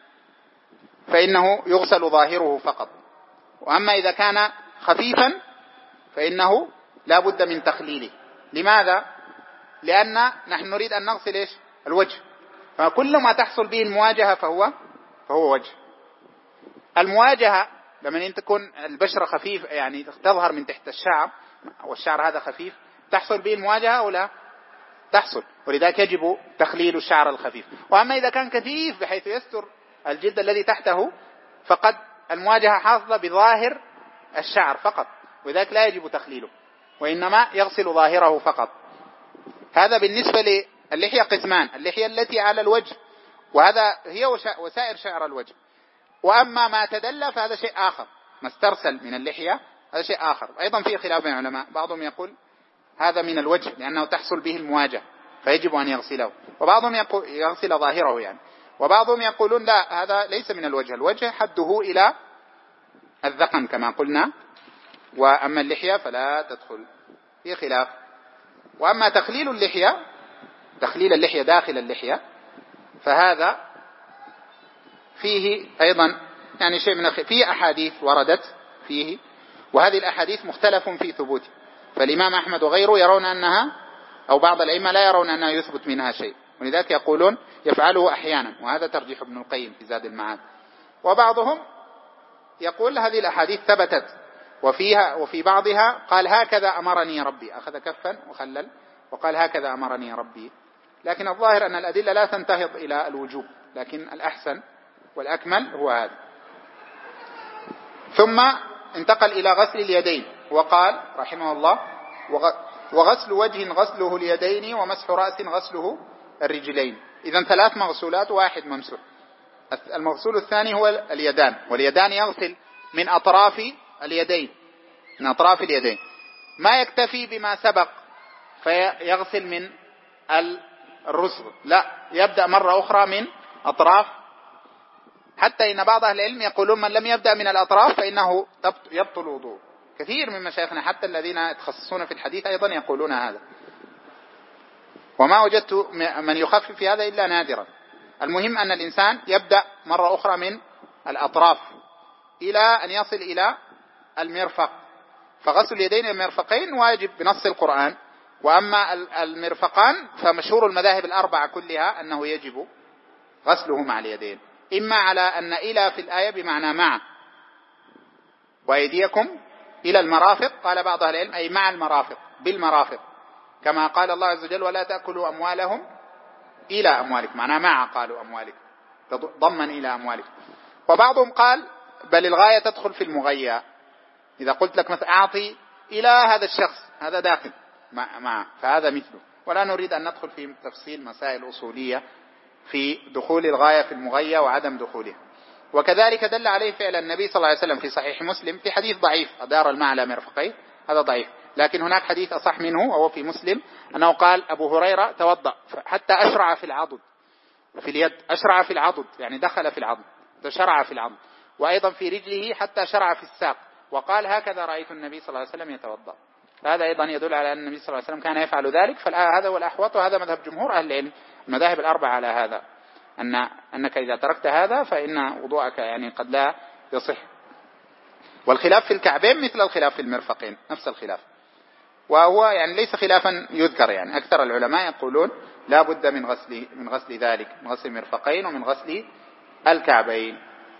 فإنه يغسل ظاهره فقط، وأما إذا كان خفيفا فإنه لا بد من تخليله. لماذا؟ لأن نحن نريد أن نغسل إيش؟ الوجه، فكل ما تحصل به المواجهة فهو وجه. المواجهة لما تكون البشرة خفيف يعني تظهر من تحت الشعر والشعر هذا خفيف، تحصل به المواجهة أو لا تحصل، ولذلك يجب تخليل الشعر الخفيف. وأما إذا كان كثيف بحيث يستر الجلد الذي تحته فقد المواجهة حاصلة بظاهر الشعر فقط، وذلك لا يجب تخليله وإنما يغسل ظاهره فقط. هذا بالنسبة للحية قسمان: اللحية التي على الوجه وهذا هي وسائر شعر الوجه، وأما ما تدلى فهذا شيء آخر، ما استرسل من اللحية هذا شيء آخر. أيضا فيه خلاف بين العلماء، بعضهم يقول هذا من الوجه لأنه تحصل به المواجهة فيجب أن يغسله، وبعضهم يقول يغسل ظاهره يعني، وبعضهم يقولون لا هذا ليس من الوجه، الوجه حده إلى الذقن كما قلنا، وأما اللحية فلا تدخل، في خلاف. وأما تخليل اللحية، تخليل اللحية داخل اللحية، فهذا فيه أيضا يعني شيء من فيه أحاديث وردت فيه، وهذه الأحاديث مختلف في ثبوته. فالإمام أحمد وغيره يرون أنها، أو بعض الأئمة لا يرون أنها يثبت منها شيء، ولذلك يقولون يفعله أحيانا، وهذا ترجيح ابن القيم في زاد المعاد. وبعضهم يقول هذه الأحاديث ثبتت وفي بعضها قال هكذا أمرني ربي، أخذ كفا وخلل وقال هكذا أمرني ربي. لكن الظاهر أن الأدلة لا تنتهض إلى الوجوب، لكن الأحسن والأكمل هو هذا. ثم انتقل إلى غسل اليدين، وقال رحمه الله وغسل وجه غسله اليدين ومسح رأس غسله الرجلين. إذن 3 مغسولات و1 ممسح. المغسول الثاني هو اليدان، واليدان يغسل من أطراف اليدين، من أطراف اليدين، ما يكتفي بما سبق فيغسل من الرسغ، لا، يبدأ مرة أخرى من أطراف حتى إن بعض أهل العلم يقولون من لم يبدأ من الأطراف فإنه يبطل وضوء. كثير من مشايخنا حتى الذين يتخصصون في الحديث أيضا يقولون هذا، وما وجدت من يخفف في هذا إلا نادرا. المهم أن الإنسان يبدأ مرة أخرى من الأطراف إلى أن يصل إلى المرفق، فغسل اليدين المرفقين واجب بنص القرآن. وأما المرفقان فمشهور المذاهب الأربعة كلها أنه يجب غسله مع اليدين، إما على أن إلى في الآية بمعنى مع، وأيديكم إلى المرافق، قال بعض أهل العلم أي مع المرافق بالمرافق، كما قال الله عز وجل ولا تأكلوا أموالهم إلى أموالكم، معناه مع قالوا أموالكم ضمن إلى أموالكم. وبعضهم قال بل الغاية تدخل في المغيّة، إذا قلت لك مثلا أعطي إلى هذا الشخص هذا داخل معه فهذا مثله. ولا نريد أن ندخل في تفصيل مسائل أصولية في دخول الغاية في المغيّة وعدم دخولها. وكذلك دل عليه فعل النبي صلى الله عليه وسلم في صحيح مسلم في حديث ضعيف أدار الماء على مرفقيه، هذا ضعيف، لكن هناك حديث أصح منه وهو في مسلم أنه قال أبو هريرة توضأ حتى أشرع في العضد في اليد، أشرع في العضد يعني دخل في العضد، شرع في العضد، وأيضا في رجله حتى شرع في الساق، وقال هكذا رأيت النبي صلى الله عليه وسلم يتوضأ. هذا أيضا يدل على أن النبي صلى الله عليه وسلم كان يفعل ذلك. فهذا هو الأحوط، وهذا مذهب جمهور أهل العلم المذاهب الأربعة على هذا، أنك إذا تركت هذا فإن وضوءك يعني قد لا يصح. والخلاف في الكعبين مثل الخلاف في المرفقين، نفس الخلاف، وهو يعني ليس خلافا يذكر، يعني أكثر العلماء يقولون لا بد من غسل ذلك، من غسل المرفقين ومن غسل الكعبين.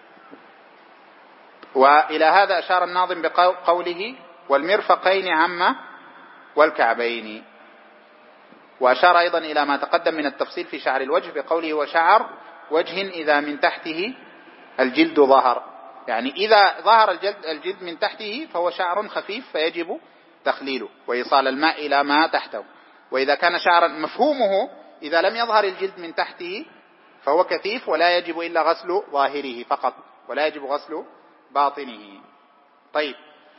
وإلى هذا أشار الناظم بقوله والمرفقين عم والكعبين، وأشار أيضا إلى ما تقدم من التفصيل في شعر الوجه بقوله وشعر وجه إذا من تحته الجلد ظهر، يعني إذا ظهر الجلد من تحته فهو شعر خفيف فيجب تخليله وإيصال الماء إلى ما تحته. وإذا كان شعرا مفهومه إذا لم يظهر الجلد من تحته فهو كثيف ولا يجب إلا غسل ظاهره فقط ولا يجب غسل باطنه. طيب،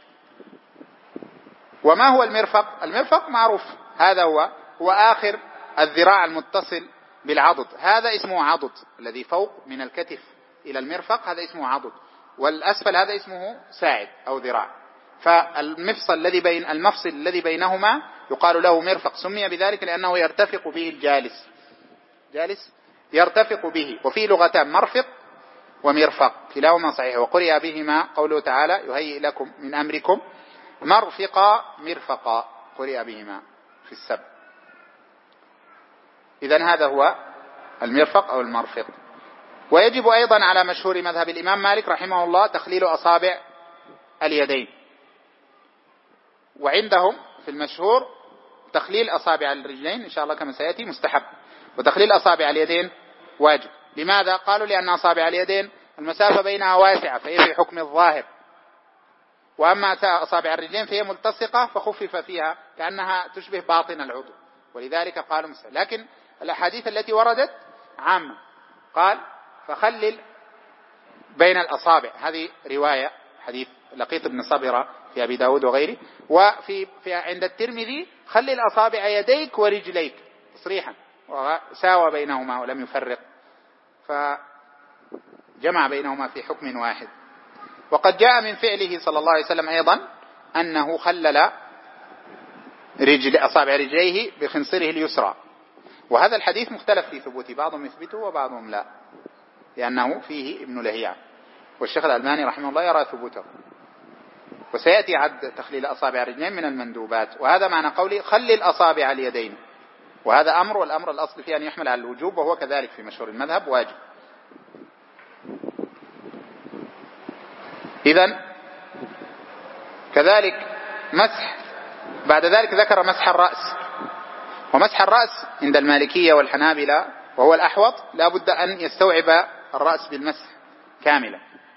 وما هو المرفق؟ المرفق معروف، هذا هو آخر الذراع المتصل بالعضد، هذا اسمه عضد، الذي فوق من الكتف إلى المرفق هذا اسمه عضد، والأسفل هذا اسمه ساعد أو ذراع. فالمفصل الذي بينهما يقال له مرفق، سمي بذلك لأنه يرتفق به الجالس، جالس يرتفق به. وفي لغتان مرفق ومرفق كلاهما صحيح، وقرئ بهما قوله تعالى يهيئ لكم من أمركم مرفقا مرفقا، قرئ بهما في السبع. إذن هذا هو المرفق أو المرفق. ويجب أيضا على مشهور مذهب الإمام مالك رحمه الله تخليل أصابع اليدين، وعندهم في المشهور تخليل أصابع الرجلين إن شاء الله كما سيأتي مستحب، وتخليل أصابع اليدين واجب. لماذا؟ قالوا لأن أصابع اليدين المسافة بينها واسعة فهي في حكم الظاهر، وأما أصابع الرجلين فهي ملتصقة فخفف فيها كأنها تشبه باطن العضو، ولذلك قالوا مستحب. لكن الأحاديث التي وردت عامة، قال فخلل بين الأصابع، هذه رواية حديث لقيط بن صبرة في أبي داود وغيره. وفي عند الترمذي خلل أصابع يديك ورجليك تصريحا، وساوى بينهما ولم يفرق، فجمع بينهما في حكم واحد. وقد جاء من فعله صلى الله عليه وسلم أيضا أنه خلل أصابع رجليه بخنصره اليسرى، وهذا الحديث مختلف في ثبوته، بعضهم يثبته وبعضهم لا، لأنه فيه ابن لهيعة، والشيخ الألباني رحمه الله يرى ثبوته. وسيأتي عد تخليل أصابع الرجلين من المندوبات، وهذا معنى قولي خلل أصابع اليدين، وهذا أمر، والأمر الأصل فيه أن يحمل على الوجوب، وهو كذلك في مشهور المذهب واجب. إذن كذلك مسح، بعد ذلك ذكر مسح الرأس، ومسح الرأس عند المالكية والحنابلة وهو الأحوط لا بد أن يستوعب الرأس بالمسح كاملا،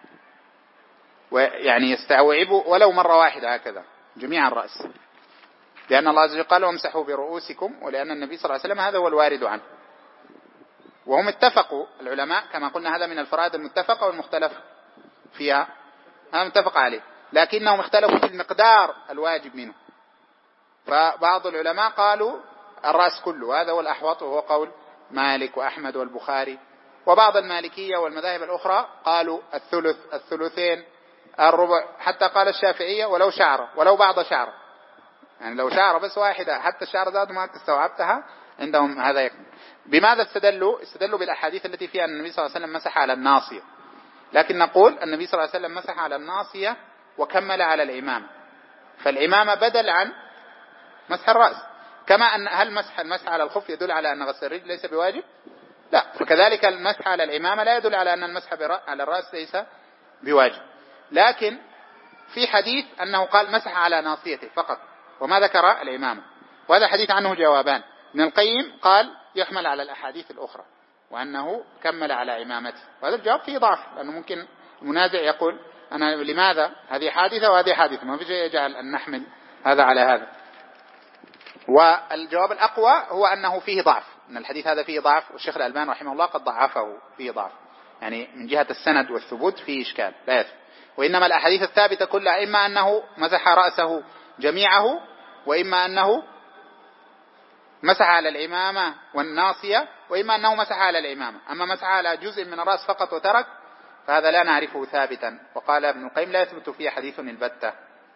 ويعني يستوعب ولو مرة واحدة هكذا جميع الرأس، لأن الله عز وجل قال وامسحوا برؤوسكم، ولأن النبي صلى الله عليه وسلم هذا هو الوارد عنه. وهم اتفقوا العلماء كما قلنا، هذا من الفرائض المتفقة والمختلف فيها، هذا متفق عليه، لكنهم اختلفوا في المقدار الواجب منه. فبعض العلماء قالوا الرأس كله، هذا هو الأحوط، وهو قول مالك وأحمد والبخاري وبعض المالكية والمذاهب الأخرى قالوا الثلث، الثلثين، الربع، حتى قال الشافعية ولو شعرة، ولو بعض شعرة، يعني لو شعرة بس واحدة حتى الشعر ذات ما استوعبتها عندهم هذا يكفي. بماذا استدلوا؟ استدلوا بالأحاديث التي فيها أن النبي صلى الله عليه وسلم مسح على الناصية، لكن نقول النبي صلى الله عليه وسلم مسح على الناصية وكمل على الإمامة، فالإمامة بدل عن مسح الرأس. كما أن هل المسح على الخف يدل على أن غسل الرجل ليس بواجب؟ لا، فكذلك المسح على الإمامة لا يدل على أن المسح على الرأس ليس بواجب. لكن في حديث أنه قال مسح على ناصيته فقط وما ذكر الإمامة، وهذا حديث عنه جوابان. ابن القيم قال يحمل على الأحاديث الأخرى وأنه كمل على إمامته، وهذا الجواب فيه ضعف، لأنه ممكن المنازع يقول أنا لماذا هذه حادثة وهذه حادثة، ما في شيء يجعل أن نحمل هذا على هذا. والجواب الأقوى هو أنه فيه ضعف، أن الحديث هذا فيه ضعف، والشيخ الألباني رحمه الله قد ضعفه، فيه ضعف، يعني من جهة السند والثبوت فيه إشكال لا يثبت. وإنما الأحاديث الثابتة كلها إما أنه مسح رأسه جميعه، وإما أنه مسح على الإمامة والناصية، وإما أنه مسح على الإمامة. أما مسح على جزء من الرأس فقط وترك فهذا لا نعرفه ثابتا، وقال ابن القيم لا يثبت فيه حديث البتة.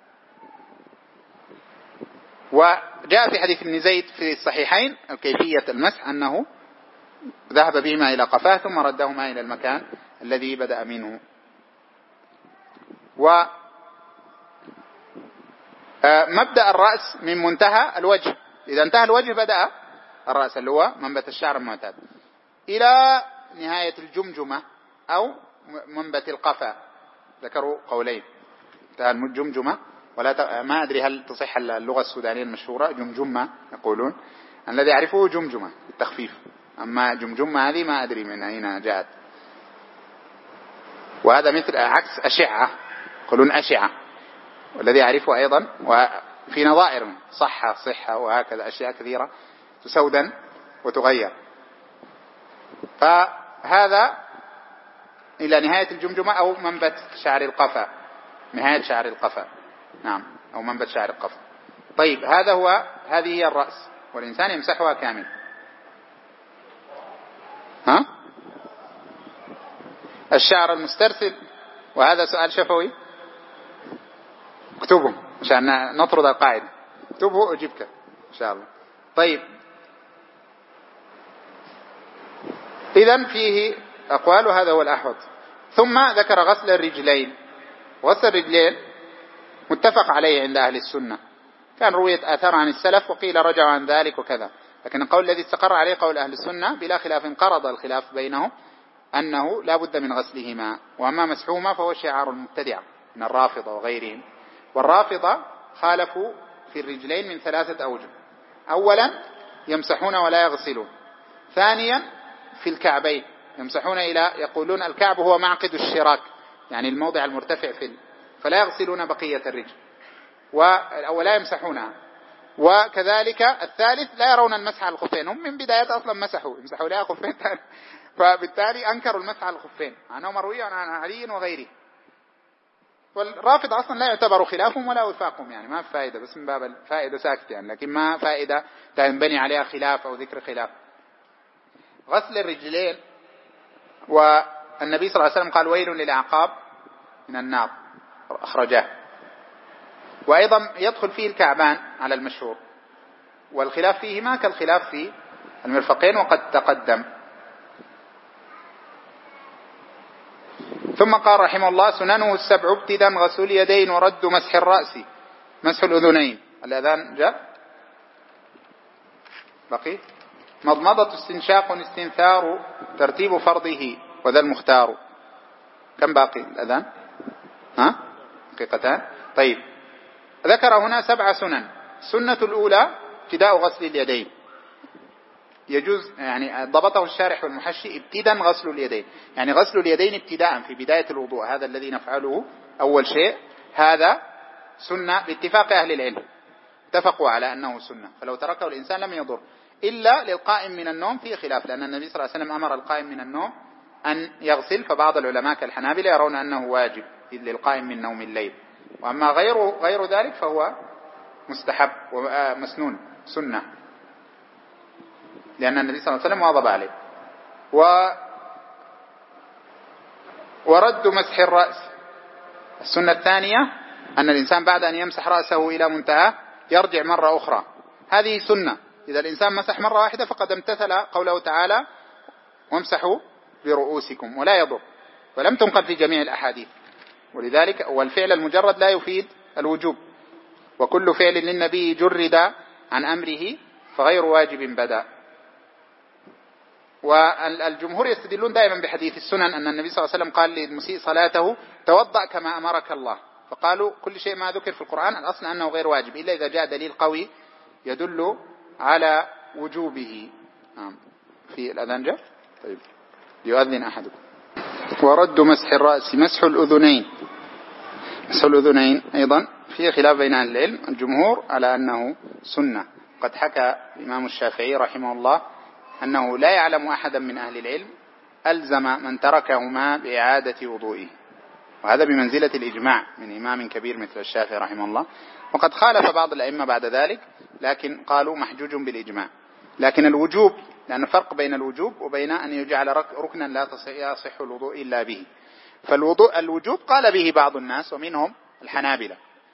وجاء في حديث ابن زيد في الصحيحين كيفية المسح أنه ذهب بهما إلى قفاه ثم ردهما إلى المكان الذي بدأ منه. ومبدأ الرأس من منتهى الوجه، إذا انتهى الوجه بدأ الرأس اللي هو منبت الشعر المعتاد إلى نهاية الجمجمة أو منبت القفا، ذكروا قولين، انتهى الجمجمة ولا ما أدري هل تصح اللغة السودانية المشهورة جمجمة يقولون، الذي يعرفه جمجمة بالتخفيف، أما جمجمة هذه ما أدري من أين جاءت. وهذا مثل عكس أشعة، يقولون أشعة، والذي يعرفه أيضا وفي نظائر صحة وهكذا أشياء كثيرة تسودن وتغير. فهذا إلى نهاية الجمجمة أو منبت شعر القفا، نهاية شعر القفا، نعم، أو منبت شعر القفا. طيب هذه هي الرأس، والإنسان يمسحها كامل. الشعر المسترسل، وهذا سؤال شفوي، اكتبه عشان نطرد القاعدة، اكتبه أجيبك إن شاء الله. طيب إذن فيه أقوال وهذا هو الأحوط. ثم ذكر غسل الرجلين. غسل الرجلين متفق عليه عند أهل السنة، كان رويت آثار عن السلف وقيل رجعوا عن ذلك وكذا، لكن القول الذي استقر عليه قول أهل السنة بلا خلاف، انقرض الخلاف بينهم أنه لا بد من غسلهما. وأما مسحوهما فهو شعار المبتدع من الرافضة وغيرهم. والرافضة خالفوا في الرجلين من 3 أوجه: أولا يمسحون ولا يغسلون، ثانيا في الكعبين يمسحون يقولون الكعب هو معقد الشراك، يعني الموضع المرتفع فلا يغسلون بقية الرجل ولا يمسحونها. وكذلك الثالث لا يرون المسح على الخفين، هم من بداية أصلا يمسحوا لها خفين فبالتالي أنكروا المسح على الخفين، عنه مروي عن علي وغيره. والرافض أصلا لا يعتبر خلافهم ولا وفاقهم، يعني ما في فائدة، بس من باب الفائدة ساكت يعني، لكن ما فائدة تنبني عليها خلاف أو ذكر خلاف. غسل الرجلين، والنبي صلى الله عليه وسلم قال ويل للأعقاب من النار، أخرجاه. وأيضا يدخل فيه الكعبان على المشهور، والخلاف فيهما كالخلاف في المرفقين وقد تقدم. ثم قال رحمه الله سننه 7 ابتدا غسل اليدين ورد مسح الرأس مسح الأذنين. الأذان جاء بقي مضمضة استنشاق استنثار ترتيب فرضه وذا المختار. كم باقي الأذان؟ دقيقتان. طيب ذكر هنا 7 سنن. السنة الأولى ابتداء غسل اليدين، يجوز يعني ضبطه الشارح والمحشي ابتدا غسل اليدين، يعني غسل اليدين ابتداء في بداية الوضوء، هذا الذي نفعله أول شيء، هذا سنة باتفاق أهل العلم، اتفقوا على أنه سنة، فلو تركه الإنسان لم يضر، إلا للقائم من النوم فيه خلاف، لأن النبي صلى الله عليه وسلم أمر القائم من النوم أن يغسل، فبعض العلماء كالحنابلة يرون أنه واجب للقائم من نوم الليل، وأما غير ذلك فهو مستحب ومسنون سنة، لأن النبي صلى الله عليه وسلم واظب عليه. ورد مسح الرأس. السنة الثانية أن الإنسان بعد أن يمسح رأسه إلى منتهى يرجع مرة أخرى، هذه سنة. إذا الإنسان مسح مرة واحدة فقد امتثل قوله تعالى وامسحوا برؤوسكم ولا يضر، ولم تنقل في جميع الأحاديث. ولذلك والفعل المجرد لا يفيد الوجوب، وكل فعل للنبي جرد عن أمره فغير واجب بدأ. والجمهور يستدلون دائما بحديث السنن أن النبي صلى الله عليه وسلم قال للمسيء صلاته توضأ كما أمرك الله، فقالوا كل شيء ما ذكر في القرآن الأصل أنه غير واجب إلا إذا جاء دليل قوي يدل على وجوبه. في الأذان جاء طيب يؤذن أحدكم. ورد مسح الرأس. مسح الأذنين. مسح الأذنين أيضا فيه خلاف بين أهل العلم. الجمهور على أنه سنة. قد حكى الإمام الشافعي رحمه الله أنه لا يعلم أحدا من أهل العلم ألزم من تركهما بإعادة وضوئه، وهذا بمنزلة الإجماع من إمام كبير مثل الشافعي رحمه الله. وقد خالف بعض الأئمة بعد ذلك لكن قالوا محجوج بالإجماع. لكن الوجوب، لأن فرق بين الوجوب وبين أن يجعل ركنا لا يصح الوضوء إلا به. الوجوب قال به بعض الناس ومنهم الحنابلة،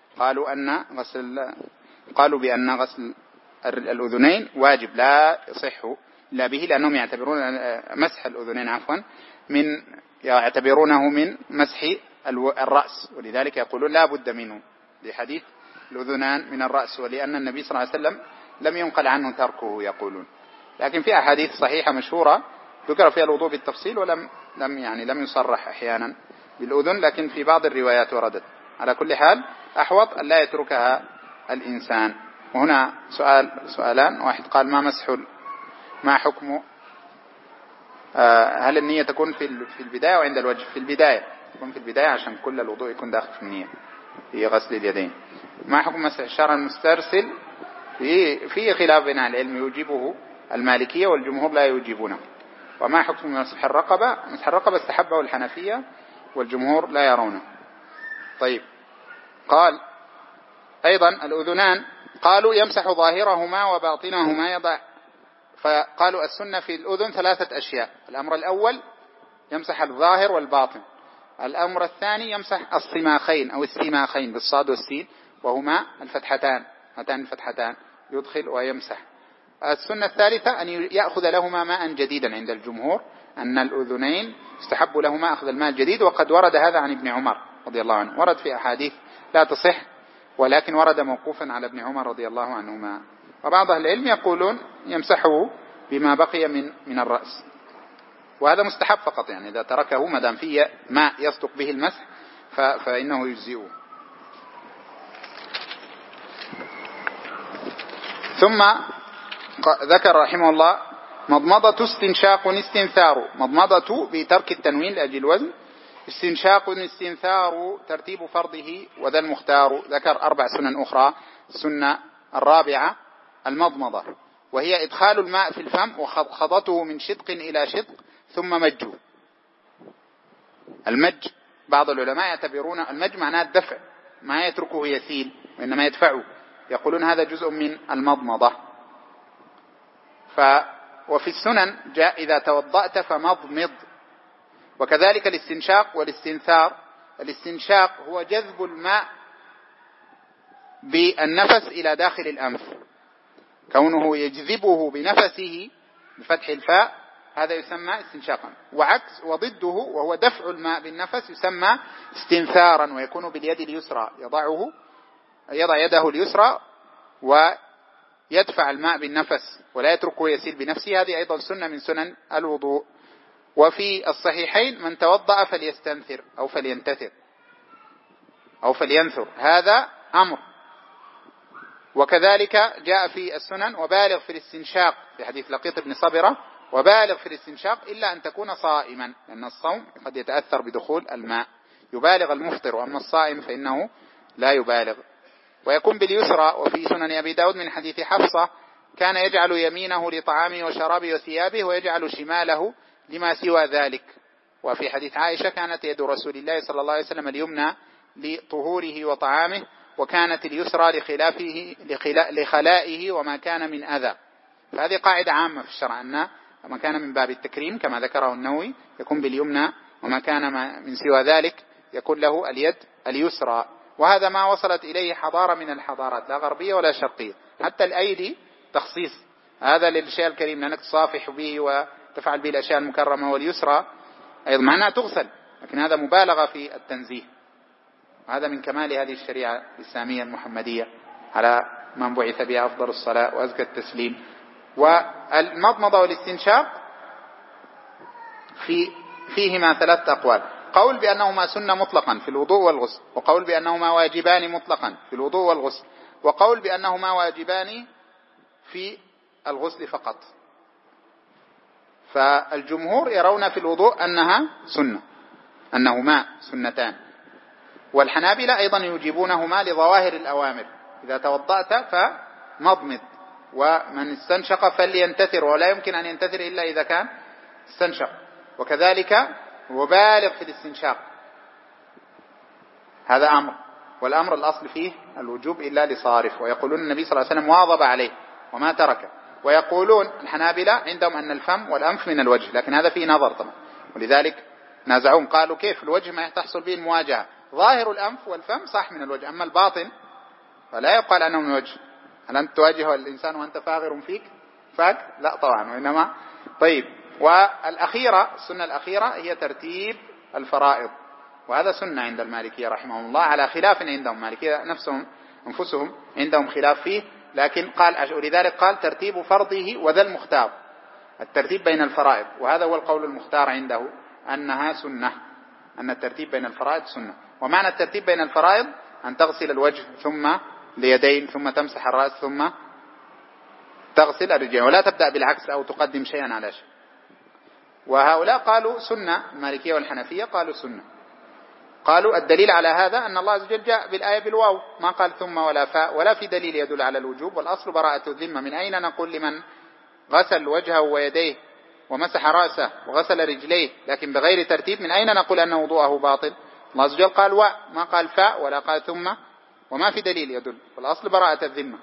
قالوا بأن غسل الأذنين واجب لا يصح إلا به، لأنهم يعتبرون مسح الأذنين يعتبرونه من مسح الرأس، ولذلك يقولون لا بد منه لحديث الأذنان من الرأس، ولأن النبي صلى الله عليه وسلم لم ينقل عنه تركه يقولون. لكن في أحاديث صحيحة مشهورة ذكر فيها الوضوء بالتفصيل لم يصرح أحيانا بالأذن، لكن في بعض الروايات وردت. على كل حال أحوط أن لا يتركها الإنسان. وهنا سؤالان، واحد قال ما حكم هل النية تكون في البداية وعند الوجه؟ في البداية، تكون في البداية عشان كل الوضوء يكون داخل في النية في غسل اليدين. ما حكم مسح الشعر المسترسل؟ في خلاف بين العلم، يجيبه المالكية والجمهور لا يجيبونه. وما حكم مسح الرقبة؟ مسح الرقبة استحبه الحنفية والجمهور لا يرونه. طيب قال أيضا الأذنان، قالوا يمسح ظاهرهما وباطنهما يضع. فقالوا السنة في الأذن 3 أشياء. الأمر الأول يمسح الظاهر والباطن. الأمر الثاني يمسح الصماخين أو السماخين بالصاد والسين، وهما الفتحتان، هاتان الفتحتان يدخل ويمسح. السنة الثالثة أن يأخذ لهما ماء جديدا. عند الجمهور أن الأذنين استحب لهما أخذ الماء الجديد، وقد ورد هذا عن ابن عمر رضي الله عنه، ورد في أحاديث لا تصح، ولكن ورد موقوفا على ابن عمر رضي الله عنهما. وبعض أهل العلم يقولون يمسحه بما بقي من الرأس، وهذا مستحب فقط، يعني إذا تركه ما دام فيه ماء يصدق به المسح فإنه يجزئه. ثم ذكر رحمه الله مضمضة استنشاق استنثار. مضمضة بترك التنوين لأجل الوزن، استنشاق استنثار ترتيب فرضه وذا المختار. ذكر 4 سنن أخرى. السنة الرابعة المضمضة، وهي إدخال الماء في الفم وخضته من شدق إلى شدق ثم مجه. المج بعض العلماء يعتبرون المج معناه الدفع، ما يتركه يسيل وإنما يدفعه، يقولون هذا جزء من المضمضة. وفي السنن جاء إذا توضأت فمضمض. وكذلك الاستنشاق والاستنثار. الاستنشاق هو جذب الماء بالنفس إلى داخل الأنف، كونه يجذبه بنفسه بفتح الفاء، هذا يسمى استنشاقا. وضده وهو دفع الماء بالنفس يسمى استنثارا، ويكون باليد اليسرى، يضع يده اليسرى ويدفع الماء بالنفس ولا يتركه يسيل بنفسه. هذه أيضا سنة من سنن الوضوء. وفي الصحيحين من توضأ فليستنثر أو فلينتثر أو فلينثر، هذا أمر. وكذلك جاء في السنن وبالغ في الاستنشاق في حديث لقيط بن صبرة، وبالغ في الاستنشاق إلا أن تكون صائما، لأن الصوم قد يتأثر بدخول الماء. يبالغ المفطر، وأما الصائم فإنه لا يبالغ. ويكون باليسرى. وفي سنن أبي داود من حديث حفصة كان يجعل يمينه لطعامه وشرابه وثيابه ويجعل شماله لما سوى ذلك. وفي حديث عائشة كانت يد رسول الله صلى الله عليه وسلم اليمنى لطهوره وطعامه، وكانت اليسرى لخلائه وما كان من أذى. فهذه قاعدة عامة في الشرع، أن ما كان من باب التكريم كما ذكره النووي يكون باليمنى وما كان من سوى ذلك يكون له اليد اليسرى. وهذا ما وصلت إليه حضارة من الحضارات، لا غربية ولا شرقية. حتى الأيدي تخصيص، هذا للشيء الكريم لأنك تصافح به وتفعل به الأشياء المكرمة، واليسرى أيضا معناها تغسل، لكن هذا مبالغة في التنزيه. هذا من كمال هذه الشريعة الإسلامية المحمدية على من بعث بها أفضل الصلاة وأزكى التسليم. والمضمضة والاستنشاق فيهما 3 أقوال: قول بأنهما سنة مطلقا في الوضوء والغسل، وقول بأنهما واجبان مطلقا في الوضوء والغسل، وقول بأنهما واجبان في الغسل فقط. فالجمهور يرون في الوضوء أنها سنة، أنهما سنتان، والحنابلة أيضا يجيبونهما لظواهر الأوامر: إذا توضأت فمضمض، ومن استنشق فلينتثر، ولا يمكن أن ينتثر إلا إذا كان استنشق، وكذلك وبالغ في الاستنشاق. هذا أمر، والأمر الأصل فيه الوجوب إلا لصارف. ويقولون النبي صلى الله عليه وسلم واظب عليه وما ترك. ويقولون الحنابلة عندهم أن الفم والأنف من الوجه، لكن هذا فيه نظر طبعا، ولذلك نازعون قالوا كيف الوجه ما تحصل به المواجهة؟ ظاهر الأنف والفم صح من الوجه، أما الباطن فلا يقال أنه من الوجه. هل أنت تواجه الإنسان وأنت فاغر فاك؟ لا طبعا، وإنما طيب. والأخيرة، السنة الأخيرة هي ترتيب الفرائض، وهذا سنة عند المالكية رحمهم الله، على خلاف عندهم. المالكية أنفسهم عندهم خلاف فيه، لكن ولذلك قال ترتيب فرضه وذا المختار، الترتيب بين الفرائض، وهذا هو القول المختار عنده أنها سنة، أن الترتيب بين الفرائض سنة. ومعنى الترتيب بين الفرائض أن تغسل الوجه ثم اليدين ثم تمسح الرأس ثم تغسل الرجلين، ولا تبدأ بالعكس أو تقدم شيئا على شيء. وهؤلاء قالوا سنة، المالكية والحنفية قالوا سنة. قالوا الدليل على هذا أن الله عز وجل جاء بالآية بالواو، ما قال ثم ولا فاء، ولا في دليل يدل على الوجوب، والأصل براءة الذمة. من أين نقول لمن غسل وجهه ويديه ومسح رأسه وغسل رجليه لكن بغير ترتيب، من أين نقول أن وضوءه باطل؟ الله عز وجل قال ما قال فاء ولا قال ثم، وما في دليل يدل، والأصل براءة الذمة.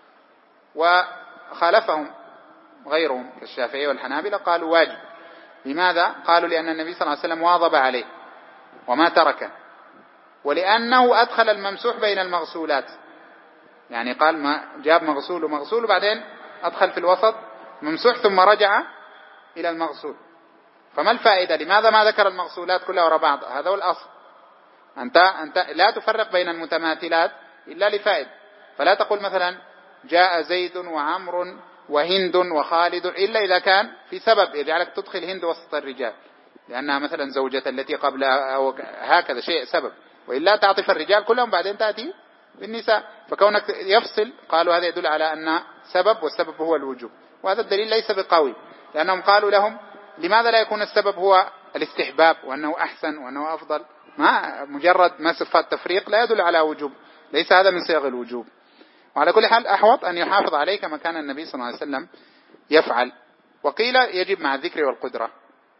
وخالفهم غيرهم كالشافعي والحنابلة قالوا واجب. لماذا؟ قالوا لأن النبي صلى الله عليه وسلم واظب عليه وما تركه، ولأنه أدخل الممسوح بين المغسولات، يعني قال ما جاب مغسول ومغسول وبعدين أدخل في الوسط ممسوح ثم رجع إلى المغسول. فما الفائدة؟ لماذا ما ذكر المغسولات كلها وراء بعض؟ هذا هو الأصل. أنت لا تفرق بين المتماثلات إلا لفائدة. فلا تقول مثلا جاء زيد وعمر وهند وخالد إلا إذا كان في سبب يجعلك تدخل هند وسط الرجال، لأنها مثلا زوجة التي قبلها أو هكذا شيء سبب، وإلا تعطف الرجال كلهم بعدين تأتي بالنساء. فكونك يفصل قالوا هذا يدل على أن سبب، والسبب هو الوجوب، وهذا الدليل ليس بقوي، لأنهم قالوا لهم لماذا لا يكون السبب هو الاستحباب وأنه أحسن وأنه أفضل؟ ما مجرد ما صفات تفريق لا يدل على وجوب، ليس هذا من صيغ الوجوب. وعلى كل حال أحوط أن يحافظ عليه كما كان النبي صلى الله عليه وسلم يفعل. وقيل يجب مع الذكر والقدرة.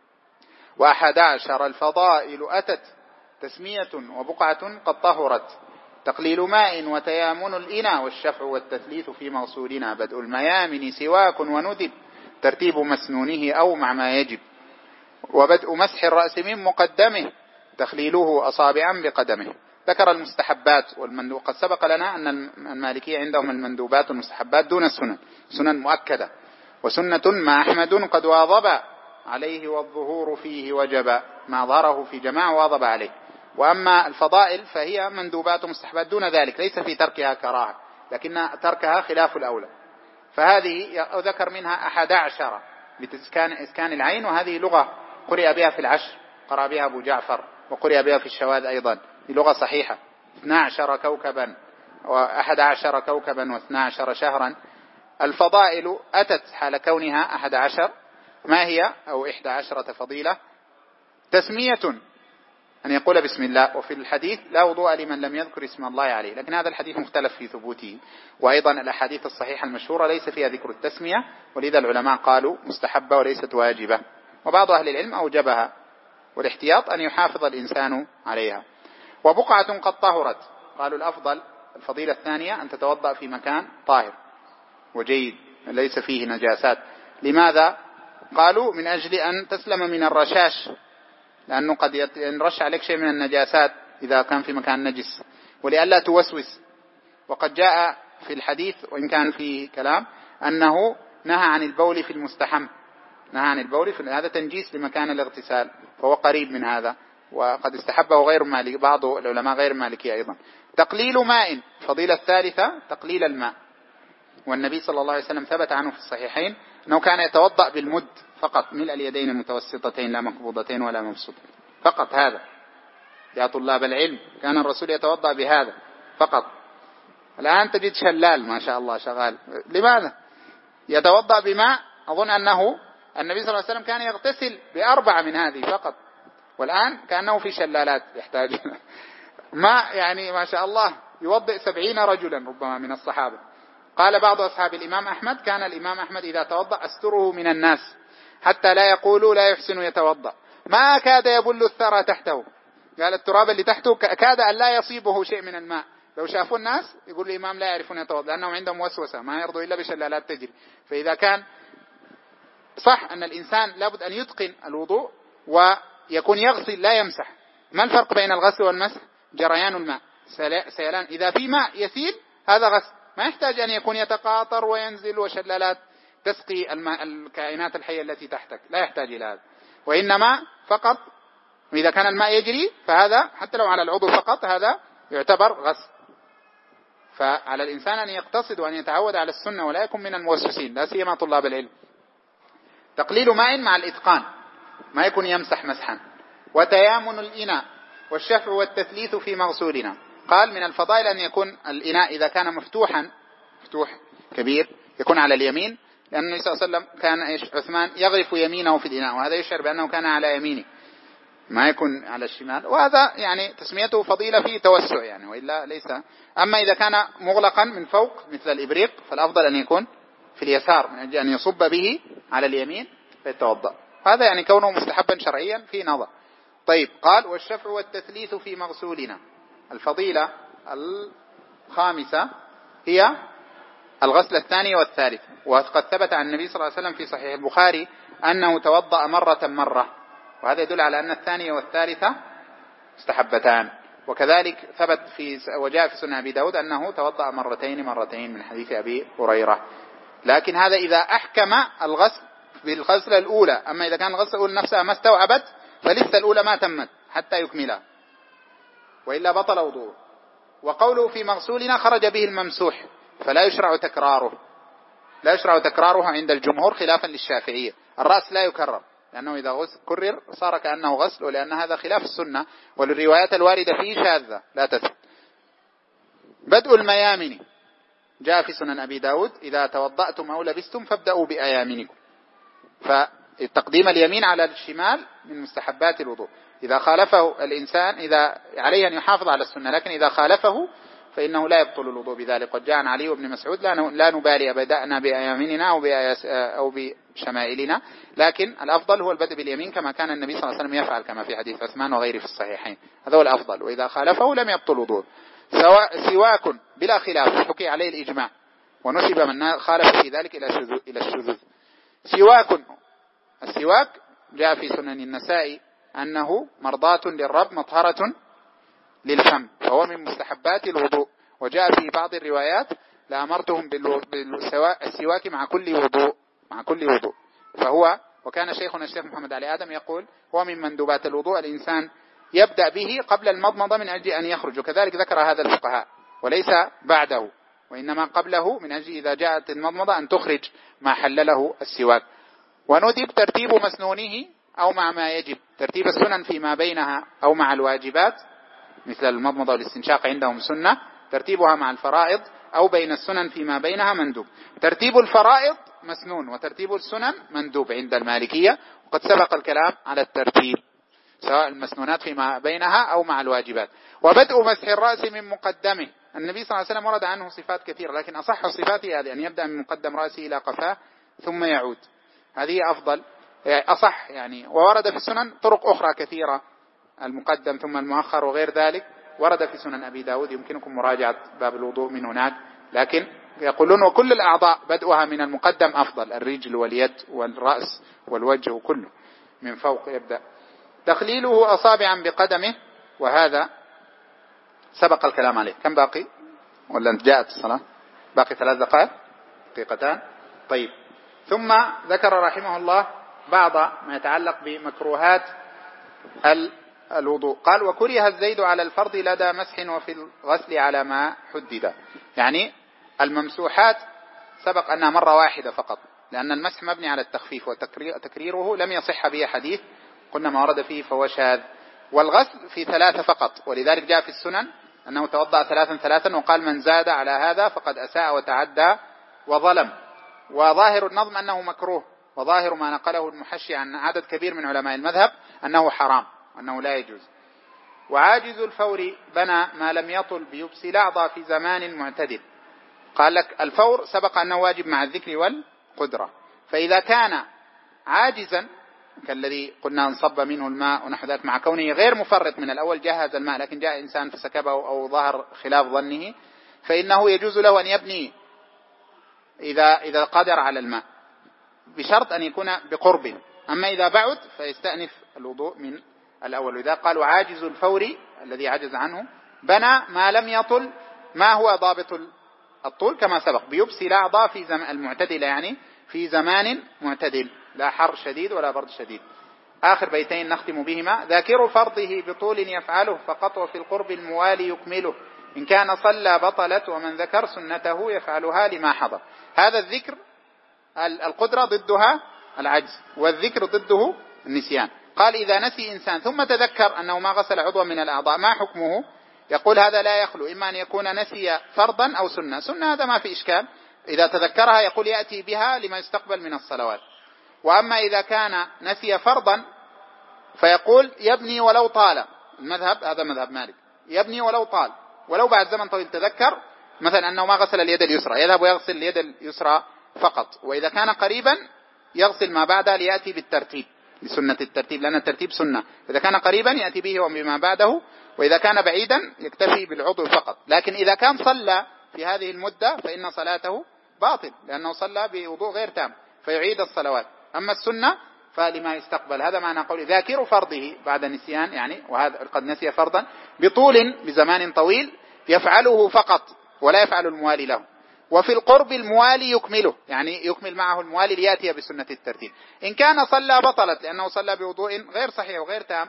11 الفضائل أتت تسمية وبقعة قد طهرت، تقليل ماء وتيامن الإناء والشفع والتثليث في مغسولنا، بدء الميامن سواك وندب، ترتيب مسنونه أو مع ما يجب، وبدء مسح الرأس من مقدمه، تخليله أصابعا بقدمه. ذكر المستحبات والمندوب. قد سبق لنا أن المالكية عندهم المندوبات والمستحبات دون السنن، سنن مؤكدة، وسنة ما أحمد قد واظب عليه والظهور فيه وجب، ما ظهره في جماعة واظب عليه. وأما الفضائل فهي مندوبات ومستحبات دون ذلك، ليس في تركها كراهة، لكن تركها خلاف الأولى. فهذه ذكر منها 11 بإسكان العين، وهذه لغة قرئ بها في العشر، قرأ بها أبو جعفر، وقرئ بها في الشواذ أيضا، لغة صحيحة. 12 كوكبا و11 كوكبا و12 شهرا. الفضائل أتت حال كونها 11، ما هي؟ أو 11 فضيلة. تسمية، أن يقول بسم الله. وفي الحديث لا وضوء لمن لم يذكر اسم الله عليه، لكن هذا الحديث مختلف في ثبوته، وأيضا الأحاديث الصحيحة المشهورة ليس فيها ذكر التسمية، ولذا العلماء قالوا مستحبة وليست واجبة، وبعض أهل العلم أوجبها، والاحتياط أن يحافظ الإنسان عليها. وبقعة قد طهرت، قالوا الأفضل الفضيلة الثانية أن تتوضأ في مكان طاهر وجيد ليس فيه نجاسات. لماذا؟ قالوا من أجل أن تسلم من الرشاش، لأنه قد ينرش عليك شيء من النجاسات إذا كان في مكان نجس، ولئلا توسوس. وقد جاء في الحديث وإن كان في كلام أنه نهى عن البول في المستحم، نهى عن البول في هذا تنجيس لمكان الاغتسال، فهو قريب من هذا، وقد استحبه غير مالك بعض العلماء غير مالكي أيضا. تقليل ماء، فضيلة الثالثة تقليل الماء. والنبي صلى الله عليه وسلم ثبت عنه في الصحيحين أنه كان يتوضأ بالمد فقط، ملء اليدين المتوسطتين لا مقبوضتين ولا مبسوطتين، فقط هذا. يا طلاب العلم كان الرسول يتوضأ بهذا فقط. الآن تجد شلال ما شاء الله شغال، لماذا؟ يتوضأ بماء. أظن أنه النبي صلى الله عليه وسلم كان يغتسل ب4 من هذه فقط، والآن كأنه في شلالات يحتاج ماء، يعني ما شاء الله يوضئ 70 رجلا ربما من الصحابة. قال بعض أصحاب الإمام أحمد كان الإمام أحمد إذا توضأ أستره من الناس حتى لا يقولوا لا يحسن يتوضأ، ما كاد يبل الثرى تحته. قال التراب اللي تحته كاد أن لا يصيبه شيء من الماء، لو شافوا الناس يقول الإمام لا يعرفون يتوضأ، لأنهم عندهم وسوسة ما يرضوا إلا بشلالات تجري. فإذا كان صح أن الإنسان لابد أن يتقن الوضوء ويكون يغسل لا يمسح. ما الفرق بين الغسل والمسح؟ جريان الماء، سيلان. إذا في ماء يسيل هذا غسل، ما يحتاج أن يكون يتقاطر وينزل وشلالات تسقي الماء الكائنات الحية التي تحتك، لا يحتاج إلى هذا. وإنما فقط إذا كان الماء يجري فهذا حتى لو على العضو فقط هذا يعتبر غسل. فعلى الإنسان أن يقتصد وأن يتعود على السنة ولا يكون من الموسوسين، لا سيما طلاب العلم. تقليل ماء مع الإتقان، ما يكون يمسح مسحا. وتيامن الإناء والشفع والتثليث في مغسولنا. قال من الفضائل أن يكون الإناء إذا كان مفتوح كبير يكون على اليمين، لأن النبي صلى الله عليه وسلم كان عثمان يغرف يمينه في الإناء، وهذا يشعر بأنه كان على يمينه ما يكون على الشمال، وهذا يعني تسميته فضيلة فيه توسع يعني، وإلا ليس. أما إذا كان مغلقا من فوق مثل الإبريق فالأفضل أن يكون في اليسار من أجل أن يصب به على اليمين فيتوضأ. هذا يعني كونه مستحبا شرعيا في نظر. طيب قال والشفع والتثليث في مغسولنا. الفضيلة الخامسة هي الغسل الثاني والثالث. وقد ثبت عن النبي صلى الله عليه وسلم في صحيح البخاري أنه توضأ مرة، وهذا يدل على أن الثانية والثالثة مستحبتان. وكذلك ثبت وجاء في سنن أبي داود أنه توضأ مرتين من حديث أبي هريرة. لكن هذا إذا أحكم الغسل بالغسلة الأولى. أما إذا كان الغسلة الأولى نفسها ما استوعبت فلسه الأولى ما تمت حتى يكملها، وإلا بطل وضوءه. وقوله في مغسولنا خرج به الممسوح، فلا يشرع تكراره عند الجمهور خلافا للشافعية. الرأس لا يكرر لأنه إذا كرر صار كأنه غسل، ولأن هذا خلاف السنة، وللروايات الواردة فيه شاذة لا تثبت. بدء الميامن جاء في سنن أبي داود إذا توضأتم أو لبستم فابدأوا بأيامنكم. فتقديم اليمين على الشمال من مستحبات الوضوء. إذا خالفه الإنسان إذا عليه أن يحافظ على السنة، لكن إذا خالفه فإنه لا يبطل الوضوء بذلك. قد جاء عن علي وابن مسعود لا نبالي بدأنا بأيامننا أو بشمائلنا، لكن الأفضل هو البدء باليمين كما كان النبي صلى الله عليه وسلم يفعل كما في حديث عثمان وغيره في الصحيحين. هذا هو الأفضل. وإذا خالفه لم يبطل الوضوء. سواك بلا خلاف حكي عليه الإجماع، ونسب من خالف في ذلك إلى الشذوذ. السواك جاء في سنن النسائي أنه مرضاة للرب مطهرة للفم، فهو من مستحبات الوضوء. وجاء في بعض الروايات لأمرتهم بالسواك مع كل وضوء. فهو وكان شيخنا الشيخ محمد علي آدم يقول هو من مندوبات الوضوء الإنسان يبدأ به قبل المضمضة من أجل أن يخرج، وكذلك ذكر هذا الفقهاء، وليس بعده وإنما قبله من أجل إذا جاءت المضمضة أن تخرج ما حلله السواك. وندب ترتيب مسنونه أو مع ما يجب، ترتيب السنن فيما بينها أو مع الواجبات مثل المضمضة والاستنشاق عندهم سنة، ترتيبها مع الفرائض أو بين السنن فيما بينها مندوب. ترتيب الفرائض مسنون وترتيب السنن مندوب عند المالكية، وقد سبق الكلام على الترتيب سواء المسنونات فيما بينها أو مع الواجبات. وبدء مسح الرأس من مقدمه. النبي صلى الله عليه وسلم ورد عنه صفات كثيرة، لكن أصح صفاته هذه أن يبدأ من مقدم رأسه إلى قفاه ثم يعود، هذه أفضل أصح يعني. وورد في السنن طرق أخرى كثيرة، المقدم ثم المؤخر وغير ذلك، ورد في سنن أبي داود، يمكنكم مراجعة باب الوضوء من هناك. لكن يقولون وكل الأعضاء بدءها من المقدم أفضل، الرجل واليد والرأس والوجه وكله من فوق يبدأ. تخليله أصابعا بقدمه، وهذا سبق الكلام عليه. كم باقي؟ ولا انت جاءت الصلاة؟ باقي 3 دقائق، دقيقتان. طيب، ثم ذكر رحمه الله بعض ما يتعلق بمكروهات الوضوء. قال: وكره الزيد على الفرض لدى مسح وفي الغسل على ما حدد. يعني الممسوحات سبق أنها مرة واحدة فقط، لأن المسح مبني على التخفيف، وتكريره لم يصح به حديث، قلنا ما ورد فيه فهو شاذ. والغسل في 3 فقط، ولذلك جاء في السنن أنه توضأ 3 وقال: من زاد على هذا فقد أساء وتعدى وظلم. وظاهر النظم أنه مكروه، وظاهر ما نقله المحشي عن عدد كبير من علماء المذهب أنه حرام، أنه لا يجوز. وعاجز الفور بنى ما لم يطل بيبس الأعضاء في زمان معتدل. قال لك الفور سبق أنه واجب مع الذكر والقدرة، فإذا كان عاجزا كالذي قلنا انصب منه الماء ونحو ذلك، مع كونه غير مفرط من الأول، جهز الماء لكن جاء إنسان فسكبه أو ظهر خلاف ظنه، فإنه يجوز له أن يبني إذا قدر على الماء، بشرط أن يكون بقرب. أما إذا بعد فيستأنف الوضوء من الأول. وإذا قالوا عاجز الفور الذي عجز عنه بنى ما لم يطل. ما هو ضابط الطول؟ كما سبق: بيبسي الأعضاء في زمان المعتدل، يعني في زمان معتدل، لا حر شديد ولا برد شديد. آخر بيتين نختم بهما: ذاكر فرضه بطول يفعله فقط، وفي القرب الموالي يكمله، إن كان صلى بطلت، ومن ذكر سنته يفعلها لما حضر. هذا الذكر القدرة ضدها العجز، والذكر ضده النسيان. قال: إذا نسي إنسان ثم تذكر أنه ما غسل عضوا من الأعضاء ما حكمه؟ يقول: هذا لا يخلو، إما أن يكون نسي فرضا أو سنة هذا ما في إشكال، إذا تذكرها يقول يأتي بها لما يستقبل من الصلوات. وأما إذا كان نسي فرضا فيقول يبني ولو طال. المذهب هذا مذهب مالك، يبني ولو طال، ولو بعد زمن طويل تذكر مثلا أنه ما غسل اليد اليسرى، يذهب ويغسل اليد اليسرى فقط. وإذا كان قريبا يغسل ما بعدها ليأتي بالترتيب، لسنة الترتيب، لأن الترتيب سنة. إذا كان قريبا يأتي به وبما بعده، وإذا كان بعيدا يكتفي بالعضو فقط. لكن إذا كان صلى في هذه المدة فإن صلاته باطل، لأنه صلى بوضوء غير تام، فيعيد الصلوات. أما السنة فلما يستقبل. هذا معنى قول ذاكر فرضه بعد نسيان، يعني وهذا قد نسي فرضا بطول بزمان طويل يفعله فقط ولا يفعل الموالي له. وفي القرب الموالي يكمله، يعني يكمل معه الموالي ليأتي بسنة الترتيب. إن كان صلى بطلت، لأنه صلى بوضوء غير صحيح وغير تام.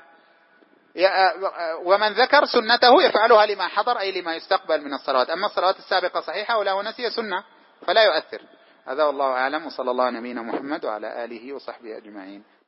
ومن ذكر سنته يفعلها لما حضر، أي لما يستقبل من الصلوات. أما الصلوات السابقة صحيحة ولا نسي سنة فلا يؤثر. هذا والله أعلم، وصلى الله على نبينا محمد وعلى آله وصحبه أجمعين.